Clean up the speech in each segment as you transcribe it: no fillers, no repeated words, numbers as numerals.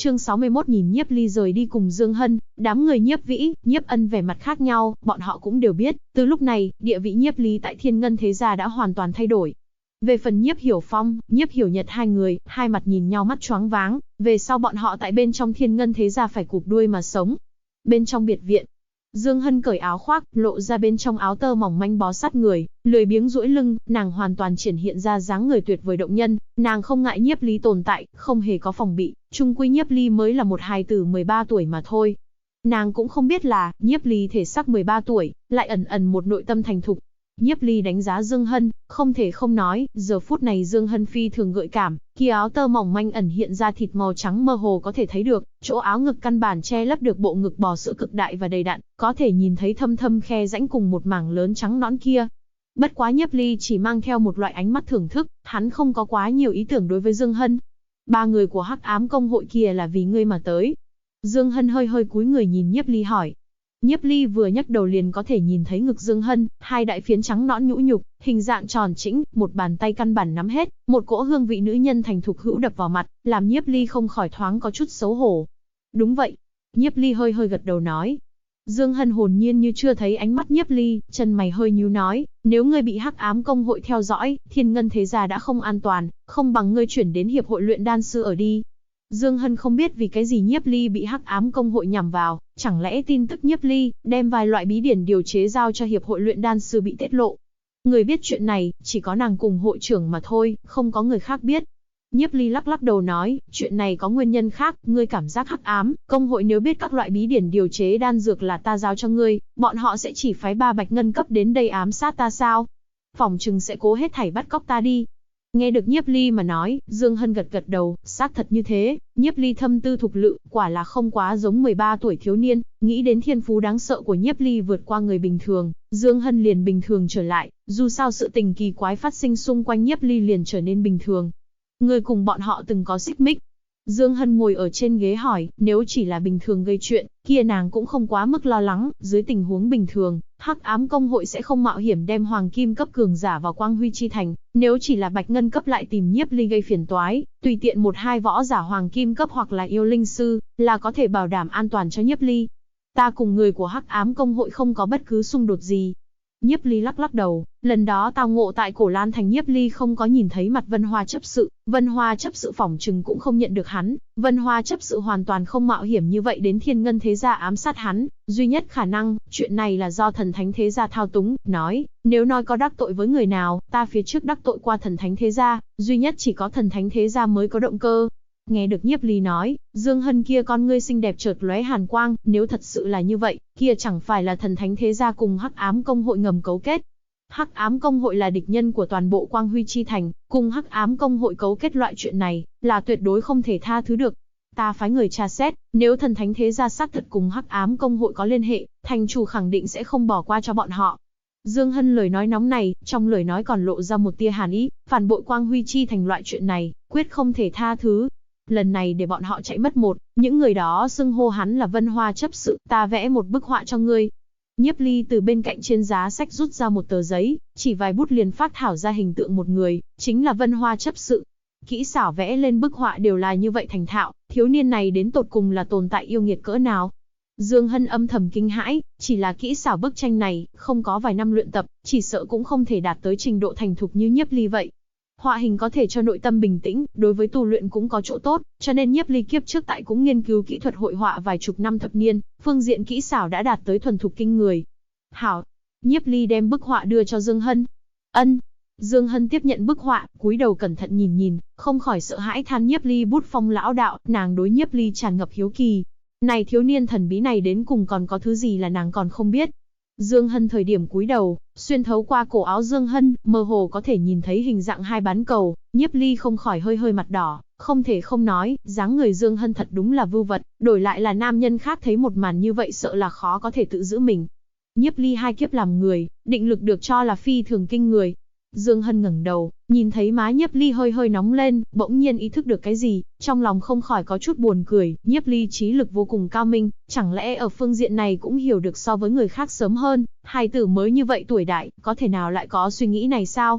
Chương 61 nhìn Nhiếp Ly rời đi cùng Dương Hân, đám người Nhiếp Vĩ, Nhiếp Ân vẻ mặt khác nhau, bọn họ cũng đều biết, từ lúc này, địa vị Nhiếp Ly tại Thiên Ngân thế gia đã hoàn toàn thay đổi. Về phần Nhiếp Hiểu Phong, Nhiếp Hiểu Nhật hai người, hai mặt nhìn nhau mắt choáng váng, về sau bọn họ tại bên trong Thiên Ngân thế gia phải cụp đuôi mà sống. Bên trong biệt viện, Dương Hân cởi áo khoác, lộ ra bên trong áo tơ mỏng manh bó sát người, lười biếng duỗi lưng, nàng hoàn toàn triển hiện ra dáng người tuyệt vời động nhân, nàng không ngại Nhiếp Ly tồn tại, không hề có phòng bị, chung quy Nhiếp Ly mới là một hài tử 13 tuổi mà thôi. Nàng cũng không biết là, Nhiếp Ly thể xác 13 tuổi, lại ẩn ẩn một nội tâm thành thục. Nhiếp Ly đánh giá Dương Hân, không thể không nói, giờ phút này Dương Hân phi thường gợi cảm, khi áo tơ mỏng manh ẩn hiện ra thịt màu trắng mơ hồ có thể thấy được, chỗ áo ngực căn bản che lấp được bộ ngực bò sữa cực đại và đầy đặn, có thể nhìn thấy thâm thâm khe rãnh cùng một mảng lớn trắng nõn kia. Bất quá Nhiếp Ly chỉ mang theo một loại ánh mắt thưởng thức, hắn không có quá nhiều ý tưởng đối với Dương Hân. Ba người của Hắc Ám Công hội kia là vì ngươi mà tới. Dương Hân hơi hơi cúi người nhìn Nhiếp Ly hỏi. Nhiếp Ly vừa nhấc đầu liền có thể nhìn thấy ngực Dương Hân, hai đại phiến trắng nõn nhũ nhục, hình dạng tròn trĩnh, một bàn tay căn bản nắm hết, một cỗ hương vị nữ nhân thành thục hữu đập vào mặt, làm Nhiếp Ly không khỏi thoáng có chút xấu hổ. Đúng vậy. Nhiếp Ly hơi hơi gật đầu nói. Dương Hân hồn nhiên như chưa thấy ánh mắt Nhiếp Ly, chân mày hơi nhíu nói, nếu ngươi bị Hắc Ám Công hội theo dõi, Thiên Ngân thế gia đã không an toàn, không bằng ngươi chuyển đến hiệp hội luyện đan sư ở đi. Dương Hân không biết vì cái gì Nhiếp Ly bị Hắc Ám Công hội nhằm vào, chẳng lẽ tin tức Nhiếp Ly đem vài loại bí điển điều chế giao cho hiệp hội luyện đan sư bị tiết lộ. Người biết chuyện này, chỉ có nàng cùng hội trưởng mà thôi, không có người khác biết. Nhiếp Ly lắc lắc đầu nói, chuyện này có nguyên nhân khác, ngươi cảm giác Hắc Ám Công hội nếu biết các loại bí điển điều chế đan dược là ta giao cho ngươi, bọn họ sẽ chỉ phái 3 bạch ngân cấp đến đây ám sát ta sao? Phỏng chừng sẽ cố hết thảy bắt cóc ta đi. Nghe được Nhiếp Ly mà nói, Dương Hân gật gật đầu, xác thật như thế, Nhiếp Ly thâm tư thục lự, quả là không quá giống 13 tuổi thiếu niên, nghĩ đến thiên phú đáng sợ của Nhiếp Ly vượt qua người bình thường, Dương Hân liền bình thường trở lại, dù sao sự tình kỳ quái phát sinh xung quanh Nhiếp Ly liền trở nên bình thường. Người cùng bọn họ từng có xích mích. Dương Hân ngồi ở trên ghế hỏi, nếu chỉ là bình thường gây chuyện, kia nàng cũng không quá mức lo lắng, dưới tình huống bình thường, Hắc Ám Công hội sẽ không mạo hiểm đem hoàng kim cấp cường giả vào Quang Huy Chi Thành, nếu chỉ là bạch ngân cấp lại tìm Nhiếp Ly gây phiền toái, tùy tiện một hai võ giả hoàng kim cấp hoặc là yêu linh sư, là có thể bảo đảm an toàn cho Nhiếp Ly. Ta cùng người của Hắc Ám Công hội không có bất cứ xung đột gì. Nhiếp Ly lắc lắc đầu, lần đó tao ngộ tại Cổ Lan Thành Nhiếp Ly không có nhìn thấy mặt Vân Hoa chấp sự, Vân Hoa chấp sự phỏng chừng cũng không nhận được hắn, Vân Hoa chấp sự hoàn toàn không mạo hiểm như vậy đến Thiên Ngân thế gia ám sát hắn, duy nhất khả năng, chuyện này là do Thần Thánh thế gia thao túng, nói, nếu nói có đắc tội với người nào, ta phía trước đắc tội qua Thần Thánh thế gia, duy nhất chỉ có Thần Thánh thế gia mới có động cơ. Nghe được Nhiếp Ly nói, Dương Hân kia con ngươi xinh đẹp chợt lóe hàn quang, nếu thật sự là như vậy, kia chẳng phải là Thần Thánh thế gia cùng Hắc Ám Công hội ngầm cấu kết. Hắc Ám Công hội là địch nhân của toàn bộ Quang Huy Chi Thành, cùng Hắc Ám Công hội cấu kết loại chuyện này, là tuyệt đối không thể tha thứ được. Ta phái người tra xét, nếu Thần Thánh thế gia xác thật cùng Hắc Ám Công hội có liên hệ, thành chủ khẳng định sẽ không bỏ qua cho bọn họ. Dương Hân lời nói nóng này, trong lời nói còn lộ ra một tia hàn ý, phản bội Quang Huy Chi Thành loại chuyện này, quyết không thể tha thứ. Lần này để bọn họ chạy mất một, những người đó xưng hô hắn là Vân Hoa chấp sự, ta vẽ một bức họa cho ngươi. Nhiếp Ly từ bên cạnh trên giá sách rút ra một tờ giấy, chỉ vài bút liền phác thảo ra hình tượng một người, chính là Vân Hoa chấp sự. Kỹ xảo vẽ lên bức họa đều là như vậy thành thạo, thiếu niên này đến tột cùng là tồn tại yêu nghiệt cỡ nào. Dương Hân âm thầm kinh hãi, chỉ là kỹ xảo bức tranh này, không có vài năm luyện tập, chỉ sợ cũng không thể đạt tới trình độ thành thục như Nhiếp Ly vậy. Họa hình có thể cho nội tâm bình tĩnh, đối với tu luyện cũng có chỗ tốt, cho nên Nhiếp Ly kiếp trước tại cũng nghiên cứu kỹ thuật hội họa vài chục năm thập niên, phương diện kỹ xảo đã đạt tới thuần thục kinh người. Hảo, Nhiếp Ly đem bức họa đưa cho Dương Hân. Ân. Dương Hân tiếp nhận bức họa, cúi đầu cẩn thận nhìn nhìn, không khỏi sợ hãi than Nhiếp Ly bút phong lão đạo, nàng đối Nhiếp Ly tràn ngập hiếu kỳ. Này thiếu niên thần bí này đến cùng còn có thứ gì là nàng còn không biết. Dương Hân thời điểm cúi đầu, xuyên thấu qua cổ áo Dương Hân, mơ hồ có thể nhìn thấy hình dạng hai bán cầu, Nhiếp Ly không khỏi hơi hơi mặt đỏ, không thể không nói, dáng người Dương Hân thật đúng là vưu vật, đổi lại là nam nhân khác thấy một màn như vậy sợ là khó có thể tự giữ mình. Nhiếp Ly hai kiếp làm người, định lực được cho là phi thường kinh người. Dương Hân ngẩng đầu, nhìn thấy má Nhiếp Ly hơi hơi nóng lên, bỗng nhiên ý thức được cái gì, trong lòng không khỏi có chút buồn cười, Nhiếp Ly trí lực vô cùng cao minh, chẳng lẽ ở phương diện này cũng hiểu được so với người khác sớm hơn, hài tử mới như vậy tuổi đại, có thể nào lại có suy nghĩ này sao?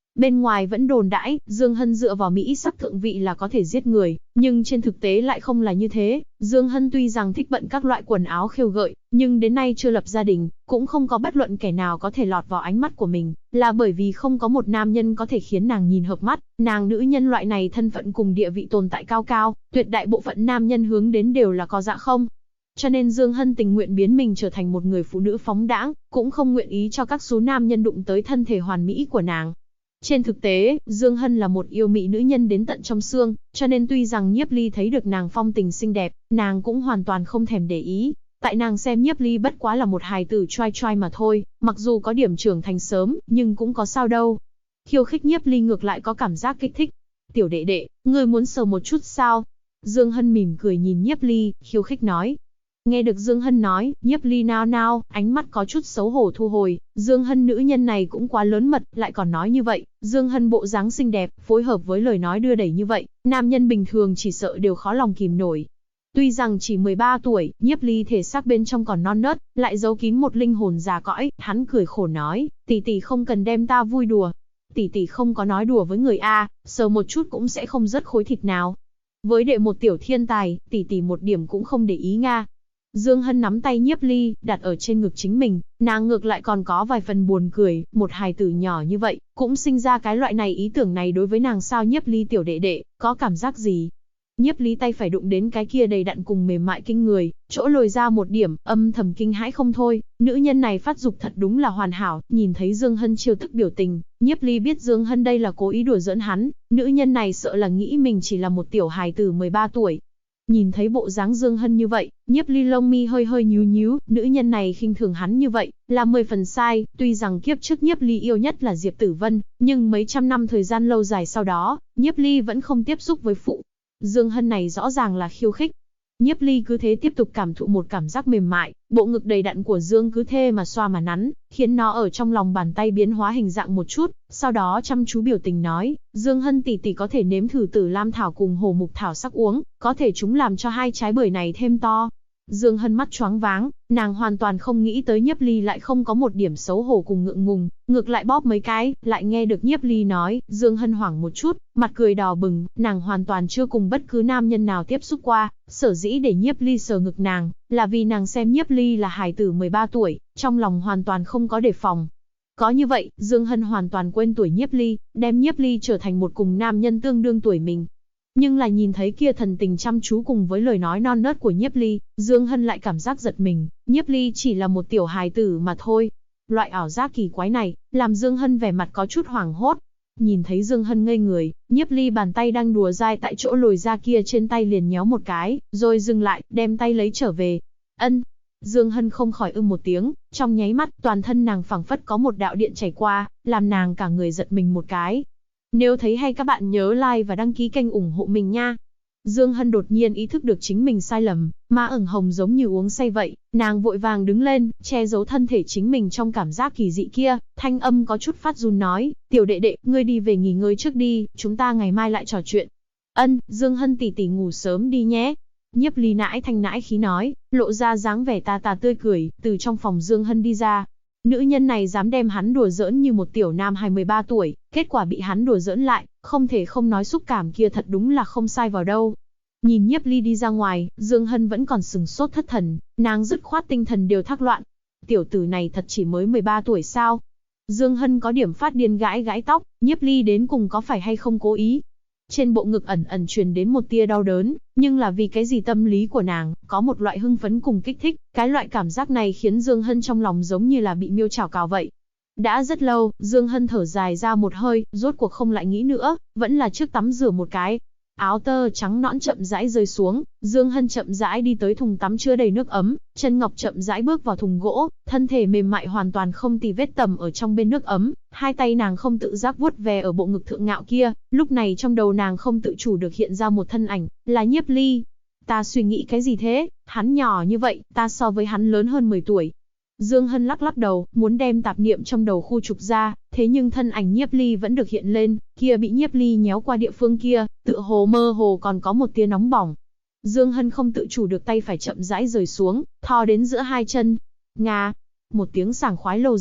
Bên ngoài vẫn đồn đãi, Dương Hân dựa vào mỹ sắc thượng vị là có thể giết người, nhưng trên thực tế lại không là như thế. Dương Hân tuy rằng thích bận các loại quần áo khêu gợi, nhưng đến nay chưa lập gia đình, cũng không có bất luận kẻ nào có thể lọt vào ánh mắt của mình, là bởi vì không có một nam nhân có thể khiến nàng nhìn hợp mắt. Nàng nữ nhân loại này thân phận cùng địa vị tồn tại cao cao, tuyệt đại bộ phận nam nhân hướng đến đều là có dạ không. Cho nên Dương Hân tình nguyện biến mình trở thành một người phụ nữ phóng đãng, cũng không nguyện ý cho các số nam nhân đụng tới thân thể hoàn mỹ của nàng. Trên thực tế, Dương Hân là một yêu mị nữ nhân đến tận trong xương, cho nên tuy rằng Nhiếp Ly thấy được nàng phong tình xinh đẹp, nàng cũng hoàn toàn không thèm để ý. Tại nàng xem Nhiếp Ly bất quá là một hài tử trai trai mà thôi, mặc dù có điểm trưởng thành sớm, nhưng cũng có sao đâu. Khiêu khích Nhiếp Ly ngược lại có cảm giác kích thích. Tiểu đệ đệ, ngươi muốn sờ một chút sao? Dương Hân mỉm cười nhìn Nhiếp Ly, khiêu khích nói. Nghe được Dương Hân nói, Nhiếp Ly nao nao, ánh mắt có chút xấu hổ thu hồi. Dương Hân nữ nhân này cũng quá lớn mật, lại còn nói như vậy. Dương Hân bộ dáng xinh đẹp, phối hợp với lời nói đưa đẩy như vậy, nam nhân bình thường chỉ sợ đều khó lòng kìm nổi. Tuy rằng chỉ 13 tuổi, Nhiếp Ly thể xác bên trong còn non nớt, lại giấu kín một linh hồn già cõi. Hắn cười khổ nói, tỷ tỷ không cần đem ta vui đùa. Tỷ tỷ không có nói đùa với người A, sờ một chút cũng sẽ không rớt khối thịt nào. Với đệ một tiểu thiên tài, tỷ tỷ một điểm cũng không để ý nga. Dương Hân nắm tay Nhiếp Ly, đặt ở trên ngực chính mình, nàng ngược lại còn có vài phần buồn cười, một hài tử nhỏ như vậy, cũng sinh ra cái loại này ý tưởng này đối với nàng sao. Nhiếp Ly tiểu đệ đệ, có cảm giác gì? Nhiếp Ly tay phải đụng đến cái kia đầy đặn cùng mềm mại kinh người, chỗ lồi ra một điểm, âm thầm kinh hãi không thôi, nữ nhân này phát dục thật đúng là hoàn hảo. Nhìn thấy Dương Hân chiêu thức biểu tình, Nhiếp Ly biết Dương Hân đây là cố ý đùa giỡn hắn, nữ nhân này sợ là nghĩ mình chỉ là một tiểu hài tử 13 tuổi. Nhìn thấy bộ dáng Dương Hân như vậy, Nhiếp Ly lông mi hơi hơi nhíu nhíu, nữ nhân này khinh thường hắn như vậy, là 10 phần sai. Tuy rằng kiếp trước Nhiếp Ly yêu nhất là Diệp Tử Vân, nhưng mấy trăm năm thời gian lâu dài sau đó, Nhiếp Ly vẫn không tiếp xúc với phụ. Dương Hân này rõ ràng là khiêu khích. Nhiếp Ly cứ thế tiếp tục cảm thụ một cảm giác mềm mại, bộ ngực đầy đặn của Dương cứ thế mà xoa mà nắn, khiến nó ở trong lòng bàn tay biến hóa hình dạng một chút, sau đó chăm chú biểu tình nói, Dương Hân tỷ tỷ có thể nếm thử Tử Lam thảo cùng Hồ Mục thảo sắc uống, có thể chúng làm cho hai trái bưởi này thêm to. Dương Hân mắt choáng váng, nàng hoàn toàn không nghĩ tới Nhiếp Ly lại không có một điểm xấu hổ cùng ngượng ngùng, ngược lại bóp mấy cái, lại nghe được Nhiếp Ly nói, Dương Hân hoảng một chút, mặt cười đỏ bừng, nàng hoàn toàn chưa cùng bất cứ nam nhân nào tiếp xúc qua, sở dĩ để Nhiếp Ly sờ ngực nàng, là vì nàng xem Nhiếp Ly là hài tử 13 tuổi, trong lòng hoàn toàn không có đề phòng. Có như vậy, Dương Hân hoàn toàn quên tuổi Nhiếp Ly, đem Nhiếp Ly trở thành một cùng nam nhân tương đương tuổi mình. Nhưng là nhìn thấy kia thần tình chăm chú cùng với lời nói non nớt của Nhiếp Ly, Dương Hân lại cảm giác giật mình, Nhiếp Ly chỉ là một tiểu hài tử mà thôi. Loại ảo giác kỳ quái này, làm Dương Hân vẻ mặt có chút hoảng hốt. Nhìn thấy Dương Hân ngây người, Nhiếp Ly bàn tay đang đùa dai tại chỗ lồi ra kia trên tay liền nhéo một cái, rồi dừng lại, đem tay lấy trở về. Ân. Dương Hân không khỏi một tiếng, trong nháy mắt, toàn thân nàng phảng phất có một đạo điện chảy qua, làm nàng cả người giật mình một cái. Nếu thấy hay các bạn nhớ like và đăng ký kênh ủng hộ mình nha. Dương Hân đột nhiên ý thức được chính mình sai lầm, má ửng hồng giống như uống say vậy, nàng vội vàng đứng lên, che giấu thân thể chính mình trong cảm giác kỳ dị kia, thanh âm có chút phát run nói, tiểu đệ đệ, ngươi đi về nghỉ ngơi trước đi, chúng ta ngày mai lại trò chuyện. Ân, Dương Hân tỷ tỷ ngủ sớm đi nhé. Nhiếp Ly nãi thanh nãi khí nói, lộ ra dáng vẻ tà tà tươi cười, từ trong phòng Dương Hân đi ra. Nữ nhân này dám đem hắn đùa giỡn như một tiểu nam 23 tuổi, kết quả bị hắn đùa giỡn lại, không thể không nói xúc cảm kia thật đúng là không sai vào đâu. Nhìn Nhiếp Ly đi ra ngoài, Dương Hân vẫn còn sừng sốt thất thần, nàng dứt khoát tinh thần đều thác loạn. Tiểu tử này thật chỉ mới 13 tuổi sao? Dương Hân có điểm phát điên gãi gãi tóc, Nhiếp Ly đến cùng có phải hay không cố ý? Trên bộ ngực ẩn ẩn truyền đến một tia đau đớn, nhưng là vì cái gì tâm lý của nàng, có một loại hưng phấn cùng kích thích, cái loại cảm giác này khiến Dương Hân trong lòng giống như là bị miêu chảo cào vậy. Đã rất lâu, Dương Hân thở dài ra một hơi, rốt cuộc không lại nghĩ nữa, vẫn là trước tắm rửa một cái. Áo tơ trắng nõn chậm rãi rơi xuống, Dương Hân chậm rãi đi tới thùng tắm chứa đầy nước ấm, chân ngọc chậm rãi bước vào thùng gỗ, thân thể mềm mại hoàn toàn không tì vết tầm ở trong bên nước ấm, hai tay nàng không tự giác vuốt ve ở bộ ngực thượng ngạo kia, lúc này trong đầu nàng không tự chủ được hiện ra một thân ảnh, là Nhiếp Ly. Ta suy nghĩ cái gì thế, hắn nhỏ như vậy, ta so với hắn lớn hơn 10 tuổi. Dương Hân lắc lắc đầu, muốn đem tạp niệm trong đầu khu trục ra, thế nhưng thân ảnh Nhiếp Ly vẫn được hiện lên, kia bị Nhiếp Ly nhéo qua địa phương kia, tựa hồ mơ hồ còn có một tia nóng bỏng. Dương Hân không tự chủ được tay phải chậm rãi rời xuống, thò đến giữa hai chân. Nga, một tiếng sảng khoái lâu dài,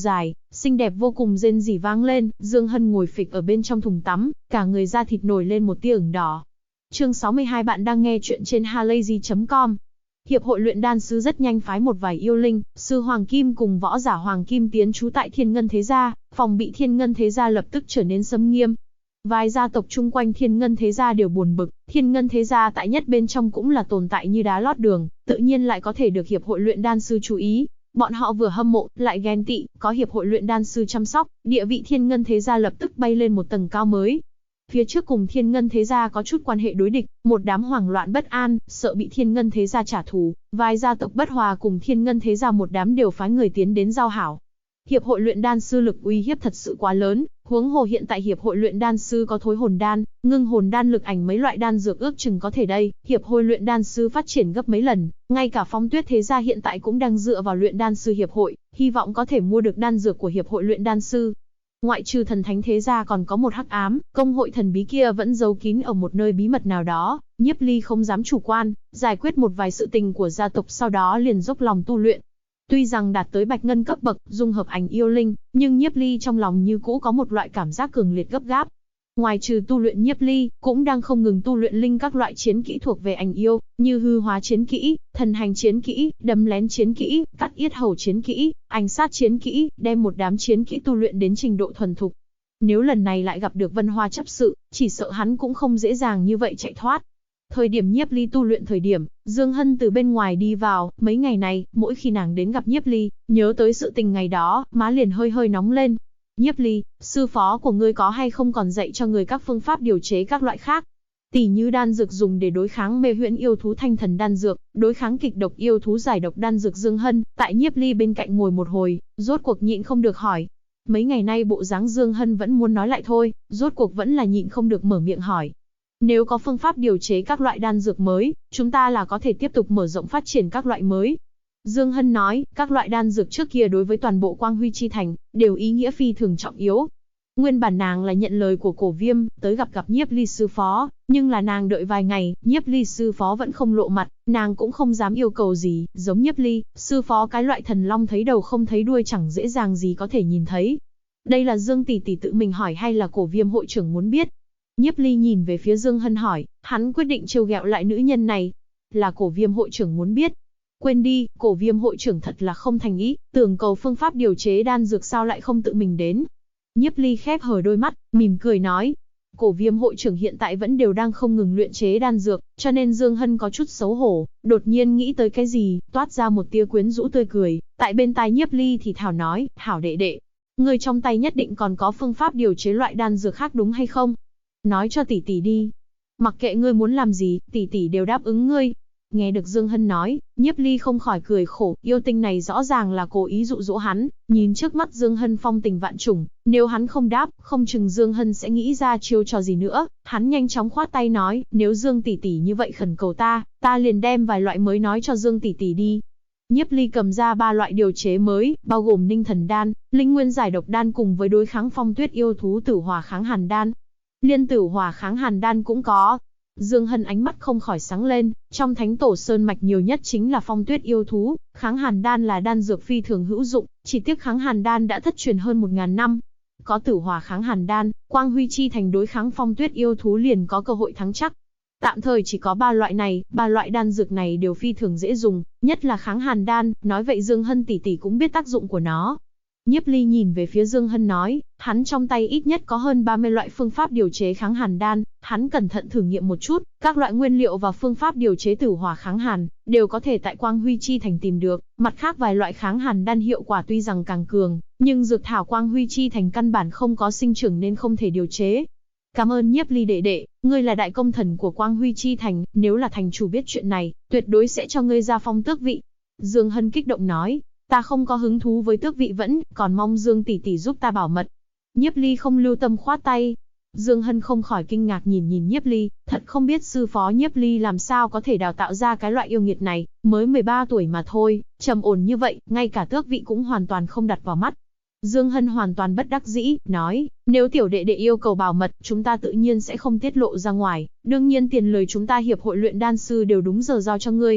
xinh đẹp vô cùng rên rỉ vang lên, Dương Hân ngồi phịch ở bên trong thùng tắm, cả người da thịt nổi lên một tia ửng đỏ. Chương 62 bạn đang nghe chuyện trên halayzi.com. Hiệp hội luyện đan sư rất nhanh phái một vài yêu linh, sư Hoàng Kim cùng võ giả Hoàng Kim tiến trú tại Thiên Ngân Thế Gia, phòng bị Thiên Ngân Thế Gia lập tức trở nên xâm nghiêm. Vài gia tộc chung quanh Thiên Ngân Thế Gia đều buồn bực, Thiên Ngân Thế Gia tại nhất bên trong cũng là tồn tại như đá lót đường, tự nhiên lại có thể được hiệp hội luyện đan sư chú ý. Bọn họ vừa hâm mộ, lại ghen tị, có hiệp hội luyện đan sư chăm sóc, địa vị Thiên Ngân Thế Gia lập tức bay lên một tầng cao mới. Phía trước cùng Thiên Ngân Thế Gia có chút quan hệ đối địch, một đám hoảng loạn bất an, sợ bị Thiên Ngân Thế Gia trả thù, vài gia tộc bất hòa cùng Thiên Ngân Thế Gia một đám đều phái người tiến đến giao hảo. Hiệp hội luyện đan sư lực uy hiếp thật sự quá lớn, huống hồ hiện tại hiệp hội luyện đan sư có thối hồn đan, ngưng hồn đan, lực ảnh mấy loại đan dược ước chừng có thể đây, hiệp hội luyện đan sư phát triển gấp mấy lần, ngay cả Phong Tuyết Thế Gia hiện tại cũng đang dựa vào luyện đan sư hiệp hội, hy vọng có thể mua được đan dược của hiệp hội luyện đan sư. Ngoại trừ Thần Thánh Thế Gia còn có một hắc ám, công hội thần bí kia vẫn giấu kín ở một nơi bí mật nào đó, Nhiếp Ly không dám chủ quan, giải quyết một vài sự tình của gia tộc sau đó liền dốc lòng tu luyện. Tuy rằng đạt tới bạch ngân cấp bậc, dung hợp ảnh yêu linh, nhưng Nhiếp Ly trong lòng như cũ có một loại cảm giác cường liệt gấp gáp. Ngoài trừ tu luyện, Nhiếp Ly cũng đang không ngừng tu luyện linh các loại chiến kỹ thuộc về ảnh yêu, như hư hóa chiến kỹ, thần hành chiến kỹ, đâm lén chiến kỹ, cắt yết hầu chiến kỹ, ảnh sát chiến kỹ, đem một đám chiến kỹ tu luyện đến trình độ thuần thục. Nếu lần này lại gặp được Vân Hoa chấp sự, chỉ sợ hắn cũng không dễ dàng như vậy chạy thoát. Thời điểm Nhiếp Ly tu luyện thời điểm, Dương Hân từ bên ngoài đi vào, mấy ngày này, mỗi khi nàng đến gặp Nhiếp Ly, nhớ tới sự tình ngày đó, má liền hơi hơi nóng lên. Nhiếp Ly, sư phó của ngươi có hay không còn dạy cho người các phương pháp điều chế các loại khác? Tỉ như đan dược dùng để đối kháng mê huyễn yêu thú thanh thần đan dược, đối kháng kịch độc yêu thú giải độc đan dược. Dương Hân, tại Nhiếp Ly bên cạnh ngồi một hồi, rốt cuộc nhịn không được hỏi. Mấy ngày nay bộ dáng Dương Hân vẫn muốn nói lại thôi, rốt cuộc vẫn là nhịn không được mở miệng hỏi. Nếu có phương pháp điều chế các loại đan dược mới, chúng ta là có thể tiếp tục mở rộng phát triển các loại mới. Dương Hân nói, các loại đan dược trước kia đối với toàn bộ Quang Huy Chi Thành, đều ý nghĩa phi thường trọng yếu. Nguyên bản nàng là nhận lời của Cổ Viêm, tới gặp Nhiếp Ly sư phó, nhưng là nàng đợi vài ngày, Nhiếp Ly sư phó vẫn không lộ mặt, nàng cũng không dám yêu cầu gì, giống Nhiếp Ly, sư phó cái loại thần long thấy đầu không thấy đuôi chẳng dễ dàng gì có thể nhìn thấy. Đây là Dương tỷ tỷ tự mình hỏi hay là Cổ Viêm hội trưởng muốn biết? Nhiếp Ly nhìn về phía Dương Hân hỏi, hắn quyết định trêu ghẹo lại nữ nhân này. Là Cổ Viêm hội trưởng muốn biết. Quên đi, Cổ Viêm hội trưởng thật là không thành ý, tưởng cầu phương pháp điều chế đan dược sao lại không tự mình đến. Nhiếp Ly khép hờ đôi mắt, mỉm cười nói. Cổ Viêm hội trưởng hiện tại vẫn đều đang không ngừng luyện chế đan dược, cho nên Dương Hân có chút xấu hổ, đột nhiên nghĩ tới cái gì, toát ra một tia quyến rũ tươi cười, tại bên tai Nhiếp Ly thì thảo nói, hảo đệ đệ, ngươi trong tay nhất định còn có phương pháp điều chế loại đan dược khác đúng hay không? Nói cho tỷ tỷ đi. Mặc kệ ngươi muốn làm gì, tỷ tỷ đều đáp ứng ngươi. Nghe được Dương Hân nói, Nhiếp Ly không khỏi cười khổ, yêu tinh này rõ ràng là cố ý dụ dỗ hắn, nhìn trước mắt Dương Hân phong tình vạn trùng, nếu hắn không đáp, không chừng Dương Hân sẽ nghĩ ra chiêu trò gì nữa. Hắn nhanh chóng khoát tay nói, nếu Dương tỷ tỷ như vậy khẩn cầu ta liền đem vài loại mới nói cho Dương tỷ tỷ đi. Nhiếp Ly cầm ra 3 loại điều chế mới, bao gồm Ninh Thần Đan, Linh Nguyên Giải Độc Đan cùng với đối kháng phong tuyết yêu thú Tử Hỏa Kháng Hàn Đan. Liên Tử Hỏa Kháng Hàn Đan cũng có. Dương Hân ánh mắt không khỏi sáng lên, trong Thánh Tổ Sơn mạch nhiều nhất chính là phong tuyết yêu thú, Kháng Hàn Đan là đan dược phi thường hữu dụng, chỉ tiếc Kháng Hàn Đan đã thất truyền hơn 1000 năm. Có Tử Hỏa Kháng Hàn Đan, Quang Huy Chi Thành đối kháng phong tuyết yêu thú liền có cơ hội thắng chắc. Tạm thời chỉ có 3 loại này, 3 loại đan dược này đều phi thường dễ dùng, nhất là Kháng Hàn Đan, nói vậy Dương Hân tỷ tỷ cũng biết tác dụng của nó. Nhiếp Ly nhìn về phía Dương Hân nói, hắn trong tay ít nhất có hơn 30 loại phương pháp điều chế Kháng Hàn Đan, hắn cẩn thận thử nghiệm một chút, các loại nguyên liệu và phương pháp điều chế Tử Hỏa Kháng Hàn, đều có thể tại Quang Huy Chi Thành tìm được, mặt khác vài loại Kháng Hàn Đan hiệu quả tuy rằng càng cường, nhưng dược thảo Quang Huy Chi Thành căn bản không có sinh trưởng nên không thể điều chế. Cảm ơn Nhiếp Ly đệ đệ, ngươi là đại công thần của Quang Huy Chi Thành, nếu là thành chủ biết chuyện này, tuyệt đối sẽ cho ngươi gia phong tước vị. Dương Hân kích động nói, ta không có hứng thú với tước vị vẫn, còn mong Dương tỷ tỷ giúp ta bảo mật. Nhiếp Ly không lưu tâm khoát tay. Dương Hân không khỏi kinh ngạc nhìn Nhiếp Ly, thật không biết sư phó Nhiếp Ly làm sao có thể đào tạo ra cái loại yêu nghiệt này, mới 13 tuổi mà thôi, trầm ổn như vậy, ngay cả tước vị cũng hoàn toàn không đặt vào mắt. Dương Hân hoàn toàn bất đắc dĩ, nói, nếu tiểu đệ đệ yêu cầu bảo mật, chúng ta tự nhiên sẽ không tiết lộ ra ngoài, đương nhiên tiền lời chúng ta hiệp hội luyện đan sư đều đúng giờ giao cho ngươi.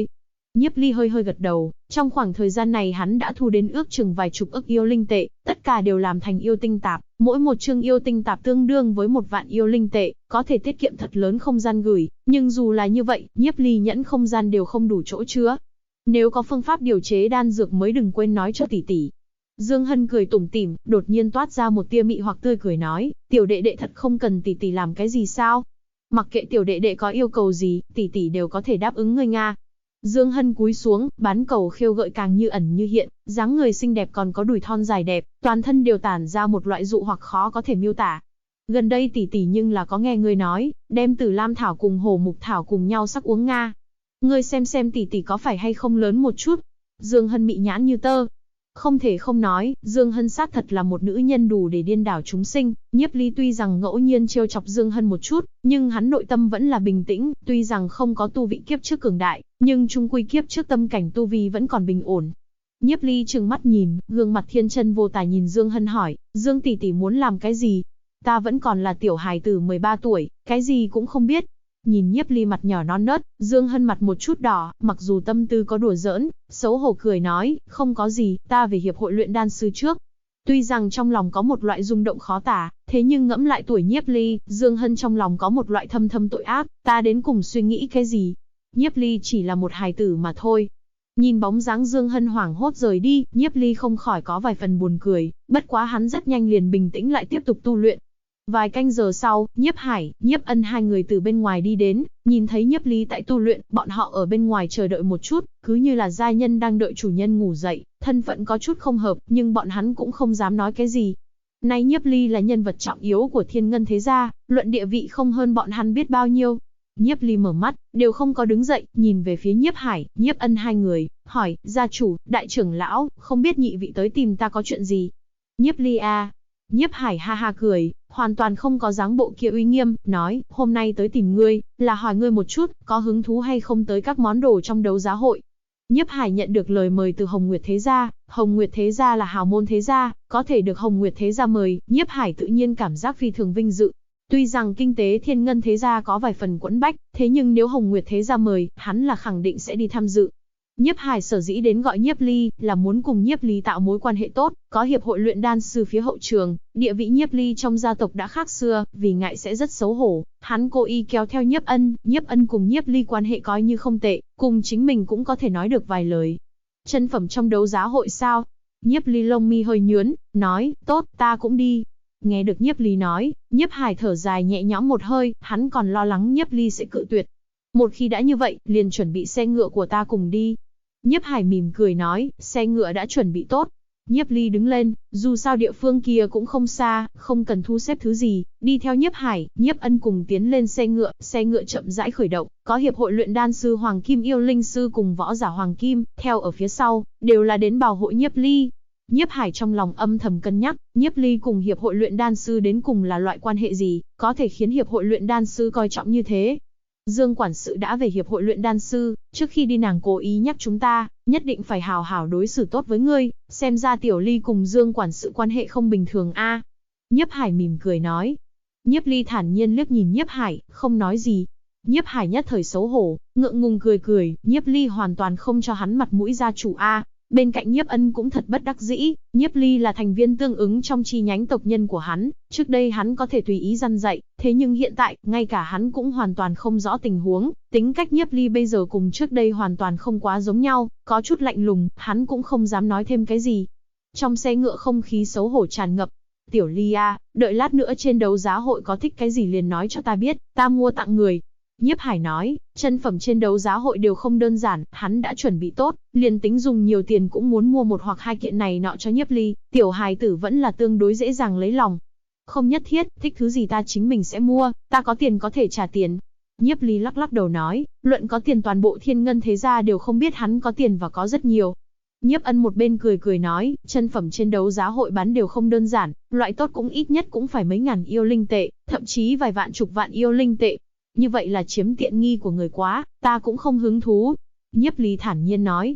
Nhiếp Ly hơi hơi gật đầu, trong khoảng thời gian này hắn đã thu đến ước chừng vài chục ức yêu linh tệ, tất cả đều làm thành yêu tinh tạp, mỗi một chương yêu tinh tạp tương đương với 1 vạn yêu linh tệ, có thể tiết kiệm thật lớn không gian gửi, nhưng dù là như vậy, Nhiếp Ly nhẫn không gian đều không đủ chỗ chứa. Nếu có phương pháp điều chế đan dược mới đừng quên nói cho tỷ tỷ. Dương Hân cười tủm tỉm, đột nhiên toát ra một tia mị hoặc tươi cười nói, tiểu đệ đệ thật không cần tỷ tỷ làm cái gì sao? Mặc kệ tiểu đệ đệ có yêu cầu gì, tỷ tỷ đều có thể đáp ứng ngươi nga. Dương Hân cúi xuống, bán cầu khêu gợi càng như ẩn như hiện, dáng người xinh đẹp còn có đùi thon dài đẹp, toàn thân đều tản ra một loại dụ hoặc khó có thể miêu tả. Gần đây tỷ tỷ nhưng là có nghe ngươi nói, đem Tử Lam thảo cùng Hổ Mục thảo cùng nhau sắc uống nga. Ngươi xem tỷ tỷ có phải hay không lớn một chút? Dương Hân mị nhãn như tơ. Không thể không nói, Dương Hân xác thật là một nữ nhân đủ để điên đảo chúng sinh. Nhiếp Ly tuy rằng ngẫu nhiên trêu chọc Dương Hân một chút, nhưng hắn nội tâm vẫn là bình tĩnh, tuy rằng không có tu vị kiếp trước cường đại, nhưng chung quy kiếp trước tâm cảnh tu vi vẫn còn bình ổn. Nhiếp Ly trừng mắt nhìn, gương mặt thiên chân vô tà nhìn Dương Hân hỏi, Dương tỷ tỷ muốn làm cái gì? Ta vẫn còn là tiểu hài tử 13 tuổi, cái gì cũng không biết. Nhìn Nhiếp Ly mặt nhỏ non nớt, Dương Hân mặt một chút đỏ, mặc dù tâm tư có đùa giỡn, xấu hổ cười nói, không có gì, ta về hiệp hội luyện đan sư trước. Tuy rằng trong lòng có một loại rung động khó tả, thế nhưng ngẫm lại tuổi Nhiếp Ly, Dương Hân trong lòng có một loại thâm thâm tội ác, ta đến cùng suy nghĩ cái gì? Nhiếp Ly chỉ là một hài tử mà thôi. Nhìn bóng dáng Dương Hân hoảng hốt rời đi, Nhiếp Ly không khỏi có vài phần buồn cười, bất quá hắn rất nhanh liền bình tĩnh lại tiếp tục tu luyện. Vài canh giờ sau, Nhiếp Hải, Nhiếp Ân hai người từ bên ngoài đi đến, nhìn thấy Nhiếp Ly tại tu luyện, bọn họ ở bên ngoài chờ đợi một chút, cứ như là gia nhân đang đợi chủ nhân ngủ dậy, thân phận có chút không hợp, nhưng bọn hắn cũng không dám nói cái gì. Nay Nhiếp Ly là nhân vật trọng yếu của Thiên Ngân thế gia, luận địa vị không hơn bọn hắn biết bao nhiêu. Nhiếp Ly mở mắt, đều không có đứng dậy, nhìn về phía Nhiếp Hải, Nhiếp Ân hai người, hỏi, gia chủ, đại trưởng lão, không biết nhị vị tới tìm ta có chuyện gì? Nhiếp Ly à? Nhiếp Hải ha ha cười, hoàn toàn không có dáng bộ kia uy nghiêm, nói, hôm nay tới tìm ngươi, là hỏi ngươi một chút, có hứng thú hay không tới các món đồ trong đấu giá hội. Nhiếp Hải nhận được lời mời từ Hồng Nguyệt Thế Gia, Hồng Nguyệt Thế Gia là hào môn thế gia, có thể được Hồng Nguyệt Thế Gia mời, Nhiếp Hải tự nhiên cảm giác phi thường vinh dự. Tuy rằng kinh tế Thiên Ngân Thế Gia có vài phần quẫn bách, thế nhưng nếu Hồng Nguyệt Thế Gia mời, hắn là khẳng định sẽ đi tham dự. Nhiếp Hải sở dĩ đến gọi Nhiếp Ly, là muốn cùng Nhiếp Ly tạo mối quan hệ tốt, có hiệp hội luyện đan sư phía hậu trường, địa vị Nhiếp Ly trong gia tộc đã khác xưa, vì ngại sẽ rất xấu hổ, hắn cố ý kéo theo Nhiếp Ân cùng Nhiếp Ly quan hệ coi như không tệ, cùng chính mình cũng có thể nói được vài lời. Chân phẩm trong đấu giá hội sao? Nhiếp Ly lông mi hơi nhướn, nói, tốt, ta cũng đi. Nghe được Nhiếp Ly nói, Nhiếp Hải thở dài nhẹ nhõm một hơi, hắn còn lo lắng Nhiếp Ly sẽ cự tuyệt. Một khi đã như vậy, liền chuẩn bị xe ngựa của ta cùng đi. Nhiếp Hải mỉm cười nói, xe ngựa đã chuẩn bị tốt. Nhiếp Ly đứng lên, dù sao địa phương kia cũng không xa, không cần thu xếp thứ gì, đi theo Nhiếp Hải, Nhiếp Ân cùng tiến lên xe ngựa chậm rãi khởi động, có hiệp hội luyện đan sư Hoàng Kim yêu linh sư cùng võ giả Hoàng Kim, theo ở phía sau, đều là đến bảo hộ Nhiếp Ly. Nhiếp Hải trong lòng âm thầm cân nhắc, Nhiếp Ly cùng hiệp hội luyện đan sư đến cùng là loại quan hệ gì, có thể khiến hiệp hội luyện đan sư coi trọng như thế. Dương quản sự đã về hiệp hội luyện đan sư, trước khi đi nàng cố ý nhắc chúng ta, nhất định phải hào hảo đối xử tốt với ngươi, xem ra tiểu Ly cùng Dương quản sự quan hệ không bình thường a. Nhiếp Hải mỉm cười nói. Nhiếp Ly thản nhiên liếc nhìn Nhiếp Hải, không nói gì. Nhiếp Hải nhất thời xấu hổ, ngượng ngùng cười, Nhiếp Ly hoàn toàn không cho hắn mặt mũi gia chủ a. Bên cạnh Nhiếp Ân cũng thật bất đắc dĩ, Nhiếp Ly là thành viên tương ứng trong chi nhánh tộc nhân của hắn, trước đây hắn có thể tùy ý răn dạy, thế nhưng hiện tại, ngay cả hắn cũng hoàn toàn không rõ tình huống, tính cách Nhiếp Ly bây giờ cùng trước đây hoàn toàn không quá giống nhau, có chút lạnh lùng, hắn cũng không dám nói thêm cái gì. Trong xe ngựa không khí xấu hổ tràn ngập. Tiểu Ly à, đợi lát nữa trên đấu giá hội có thích cái gì liền nói cho ta biết, ta mua tặng người. Nhiếp Hải nói, chân phẩm trên đấu giá hội đều không đơn giản, hắn đã chuẩn bị tốt, liền tính dùng nhiều tiền cũng muốn mua một hoặc hai kiện này nọ cho Nhiếp Ly, tiểu hài tử vẫn là tương đối dễ dàng lấy lòng. Không nhất thiết, thích thứ gì ta chính mình sẽ mua, ta có tiền có thể trả tiền. Nhiếp Ly lắc lắc đầu nói, luận có tiền toàn bộ Thiên Ngân thế gia đều không biết hắn có tiền và có rất nhiều. Nhiếp Ân một bên cười nói, chân phẩm trên đấu giá hội bán đều không đơn giản, loại tốt cũng ít nhất cũng phải mấy ngàn yêu linh tệ, thậm chí vài vạn chục vạn yêu linh tệ. Như vậy là chiếm tiện nghi của người quá, ta cũng không hứng thú. Nhiếp Ly thản nhiên nói.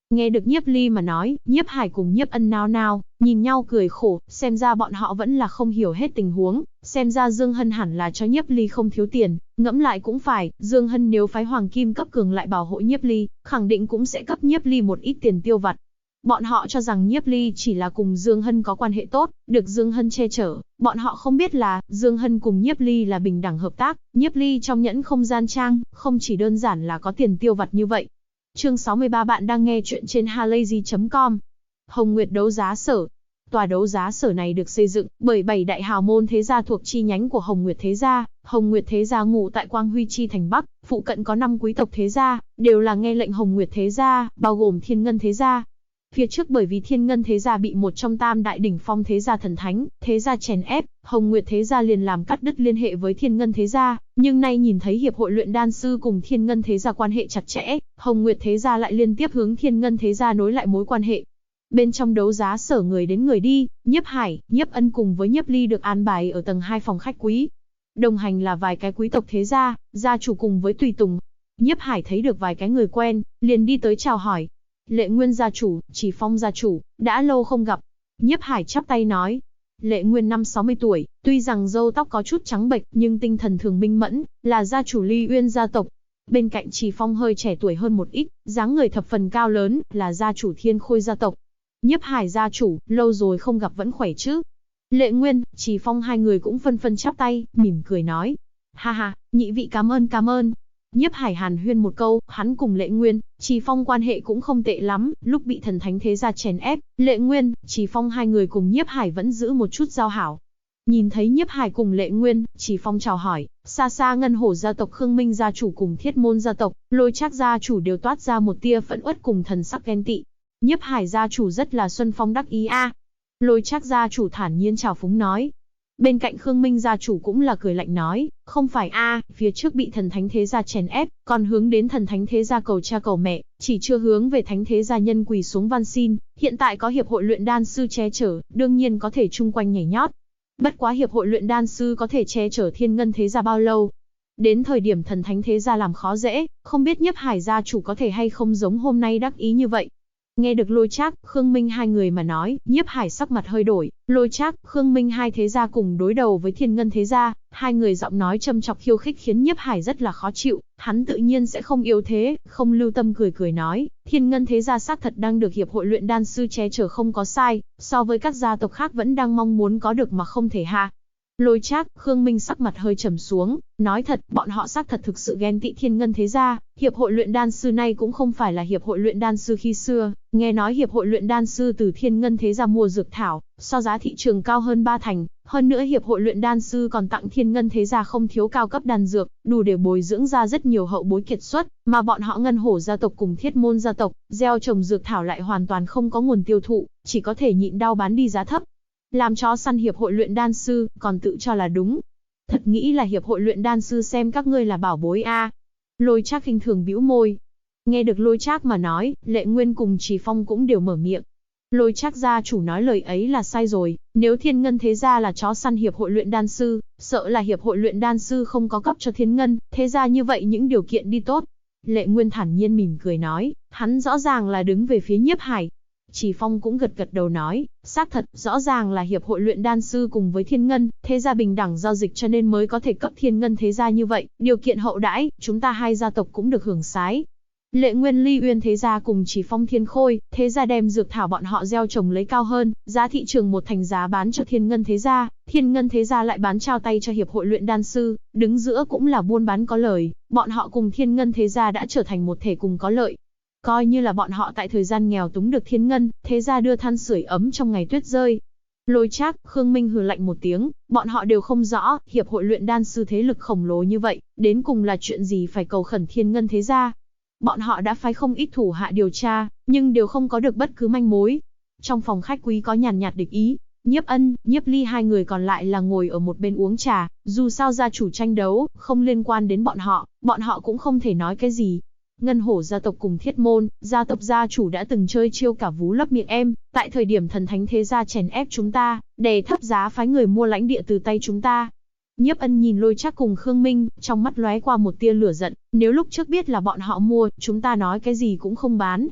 Nghe được Nhiếp Ly mà nói, Nhiếp Hải cùng Nhiếp Ân nao nao, nhìn nhau cười khổ, xem ra bọn họ vẫn là không hiểu hết tình huống, xem ra Dương Hân hẳn là cho Nhiếp Ly không thiếu tiền, ngẫm lại cũng phải, Dương Hân nếu phái Hoàng Kim cấp cường lại bảo hộ Nhiếp Ly, khẳng định cũng sẽ cấp Nhiếp Ly một ít tiền tiêu vặt. Bọn họ cho rằng Nhiếp Ly chỉ là cùng Dương Hân có quan hệ tốt, được Dương Hân che chở, bọn họ không biết là Dương Hân cùng Nhiếp Ly là bình đẳng hợp tác, Nhiếp Ly trong nhẫn không gian trang, không chỉ đơn giản là có tiền tiêu vặt như vậy. Chương 63 bạn đang nghe chuyện trên halayzi.com. Hồng Nguyệt đấu giá sở. Tòa đấu giá sở này được xây dựng bởi 7 đại hào môn thế gia thuộc chi nhánh của Hồng Nguyệt thế gia. Hồng Nguyệt thế gia ngụ tại Quang Huy chi thành Bắc, phụ cận có 5 quý tộc thế gia, đều là nghe lệnh Hồng Nguyệt thế gia, bao gồm Thiên Ngân thế gia. Phía trước bởi vì Thiên Ngân thế gia bị một trong tam đại đỉnh phong thế gia thần thánh, thế gia chèn ép, Hồng Nguyệt thế gia liền làm cắt đứt liên hệ với Thiên Ngân thế gia, nhưng nay nhìn thấy hiệp hội luyện đan sư cùng Thiên Ngân thế gia quan hệ chặt chẽ, Hồng Nguyệt thế gia lại liên tiếp hướng Thiên Ngân thế gia nối lại mối quan hệ. Bên trong đấu giá sở người đến người đi, Nhiếp Hải, Nhiếp Ân cùng với Nhiếp Ly được an bài ở tầng 2 phòng khách quý. Đồng hành là vài cái quý tộc thế gia, gia chủ cùng với tùy tùng. Nhiếp Hải thấy được vài cái người quen, liền đi tới chào hỏi. Lệ Nguyên gia chủ, Chỉ Phong gia chủ, đã lâu không gặp. Nhiếp Hải chắp tay nói. Lệ Nguyên năm 60 tuổi, tuy rằng râu tóc có chút trắng bệch nhưng tinh thần thường minh mẫn, là gia chủ Ly Uyên gia tộc. Bên cạnh Chỉ Phong hơi trẻ tuổi hơn một ít, dáng người thập phần cao lớn, là gia chủ Thiên Khôi gia tộc. Nhiếp Hải gia chủ, lâu rồi không gặp vẫn khỏe chứ? Lệ Nguyên, Chỉ Phong hai người cũng phân phân chắp tay, mỉm cười nói. Ha ha, nhị vị cảm ơn. Nhiếp Hải hàn huyên một câu, hắn cùng Lệ Nguyên, Chỉ Phong quan hệ cũng không tệ lắm, lúc bị thần thánh thế gia chèn ép, Lệ Nguyên, Chỉ Phong hai người cùng Nhiếp Hải vẫn giữ một chút giao hảo. Nhìn thấy Nhiếp Hải cùng Lệ Nguyên, Chỉ Phong chào hỏi, xa xa Ngân Hổ gia tộc Khương Minh gia chủ cùng Thiết Môn gia tộc, Lôi Trác gia chủ đều toát ra một tia phẫn uất cùng thần sắc ghen tị. Nhiếp Hải gia chủ rất là xuân phong đắc ý a. Lôi Trác gia chủ thản nhiên chào phúng nói. Bên cạnh Khương Minh gia chủ cũng là cười lạnh nói, không phải a, phía trước bị thần thánh thế gia chèn ép, còn hướng đến thần thánh thế gia cầu cha cầu mẹ, chỉ chưa hướng về thánh thế gia nhân quỳ xuống van xin, hiện tại có hiệp hội luyện đan sư che chở, đương nhiên có thể chung quanh nhảy nhót. Bất quá hiệp hội luyện đan sư có thể che chở Thiên Ngân thế gia bao lâu? Đến thời điểm thần thánh thế gia làm khó dễ, không biết Nhiếp Hải gia chủ có thể hay không giống hôm nay đắc ý như vậy. Nghe được Lôi Trác, Khương Minh hai người mà nói, Nhiếp Hải sắc mặt hơi đổi, Lôi Trác, Khương Minh hai thế gia cùng đối đầu với Thiên Ngân thế gia, hai người giọng nói châm chọc khiêu khích khiến Nhiếp Hải rất là khó chịu, hắn tự nhiên sẽ không yếu thế, không lưu tâm cười nói, Thiên Ngân thế gia xác thật đang được hiệp hội luyện đan sư che chở không có sai, so với các gia tộc khác vẫn đang mong muốn có được mà không thể hạ. Lôi Trác, Khương Minh sắc mặt hơi trầm xuống, nói thật, bọn họ xác thật thực sự ghen tị Thiên Ngân thế gia, hiệp hội luyện đan sư này cũng không phải là hiệp hội luyện đan sư khi xưa, nghe nói hiệp hội luyện đan sư từ Thiên Ngân thế gia mua dược thảo, so giá thị trường cao hơn 3 thành, hơn nữa hiệp hội luyện đan sư còn tặng Thiên Ngân thế gia không thiếu cao cấp đan dược, đủ để bồi dưỡng ra rất nhiều hậu bối kiệt xuất, mà bọn họ Ngân Hổ gia tộc cùng Thiết Môn gia tộc, gieo trồng dược thảo lại hoàn toàn không có nguồn tiêu thụ, chỉ có thể nhịn đau bán đi giá thấp. Làm chó săn hiệp hội luyện đan sư, còn tự cho là đúng. Thật nghĩ là hiệp hội luyện đan sư xem các ngươi là bảo bối a. Lôi Trác khinh thường bĩu môi. Nghe được Lôi Trác mà nói, Lệ Nguyên cùng Chỉ Phong cũng đều mở miệng. Lôi Trác gia chủ nói lời ấy là sai rồi, nếu Thiên Ngân thế gia là chó săn hiệp hội luyện đan sư, sợ là hiệp hội luyện đan sư không có cấp cho Thiên Ngân, thế gia như vậy những điều kiện đi tốt. Lệ Nguyên thản nhiên mỉm cười nói, hắn rõ ràng là đứng về phía Nhiếp Hải. Chỉ Phong cũng gật đầu nói, xác thật, rõ ràng là hiệp hội luyện đan sư cùng với Thiên Ngân, thế gia bình đẳng giao dịch cho nên mới có thể cấp Thiên Ngân thế gia như vậy, điều kiện hậu đãi, chúng ta hai gia tộc cũng được hưởng sái. Lệ Nguyên Ly Uyên thế gia cùng Chỉ Phong Thiên Khôi, thế gia đem dược thảo bọn họ gieo trồng lấy cao hơn, giá thị trường một thành giá bán cho Thiên Ngân thế gia, Thiên Ngân thế gia lại bán trao tay cho hiệp hội luyện đan sư, đứng giữa cũng là buôn bán có lời, bọn họ cùng Thiên Ngân thế gia đã trở thành một thể cùng có lợi. Coi như là bọn họ tại thời gian nghèo túng được Thiên Ngân, thế gia đưa than sưởi ấm trong ngày tuyết rơi. Lôi Trác, Khương Minh hừ lạnh một tiếng, bọn họ đều không rõ, hiệp hội luyện đan sư thế lực khổng lồ như vậy, đến cùng là chuyện gì phải cầu khẩn Thiên Ngân thế gia. Bọn họ đã phái không ít thủ hạ điều tra, nhưng đều không có được bất cứ manh mối. Trong phòng khách quý có nhàn nhạt địch ý, Nhiếp Ân, Nhiếp Ly hai người còn lại là ngồi ở một bên uống trà, dù sao gia chủ tranh đấu, không liên quan đến bọn họ cũng không thể nói cái gì. Ngân Hổ gia tộc cùng Thiết Môn, gia tộc gia chủ đã từng chơi chiêu cả vú lấp miệng em, tại thời điểm thần thánh thế gia chèn ép chúng ta, đè thấp giá phái người mua lãnh địa từ tay chúng ta. Nhiếp Ân nhìn Lôi Trác cùng Khương Minh, trong mắt lóe qua một tia lửa giận, nếu lúc trước biết là bọn họ mua, chúng ta nói cái gì cũng không bán.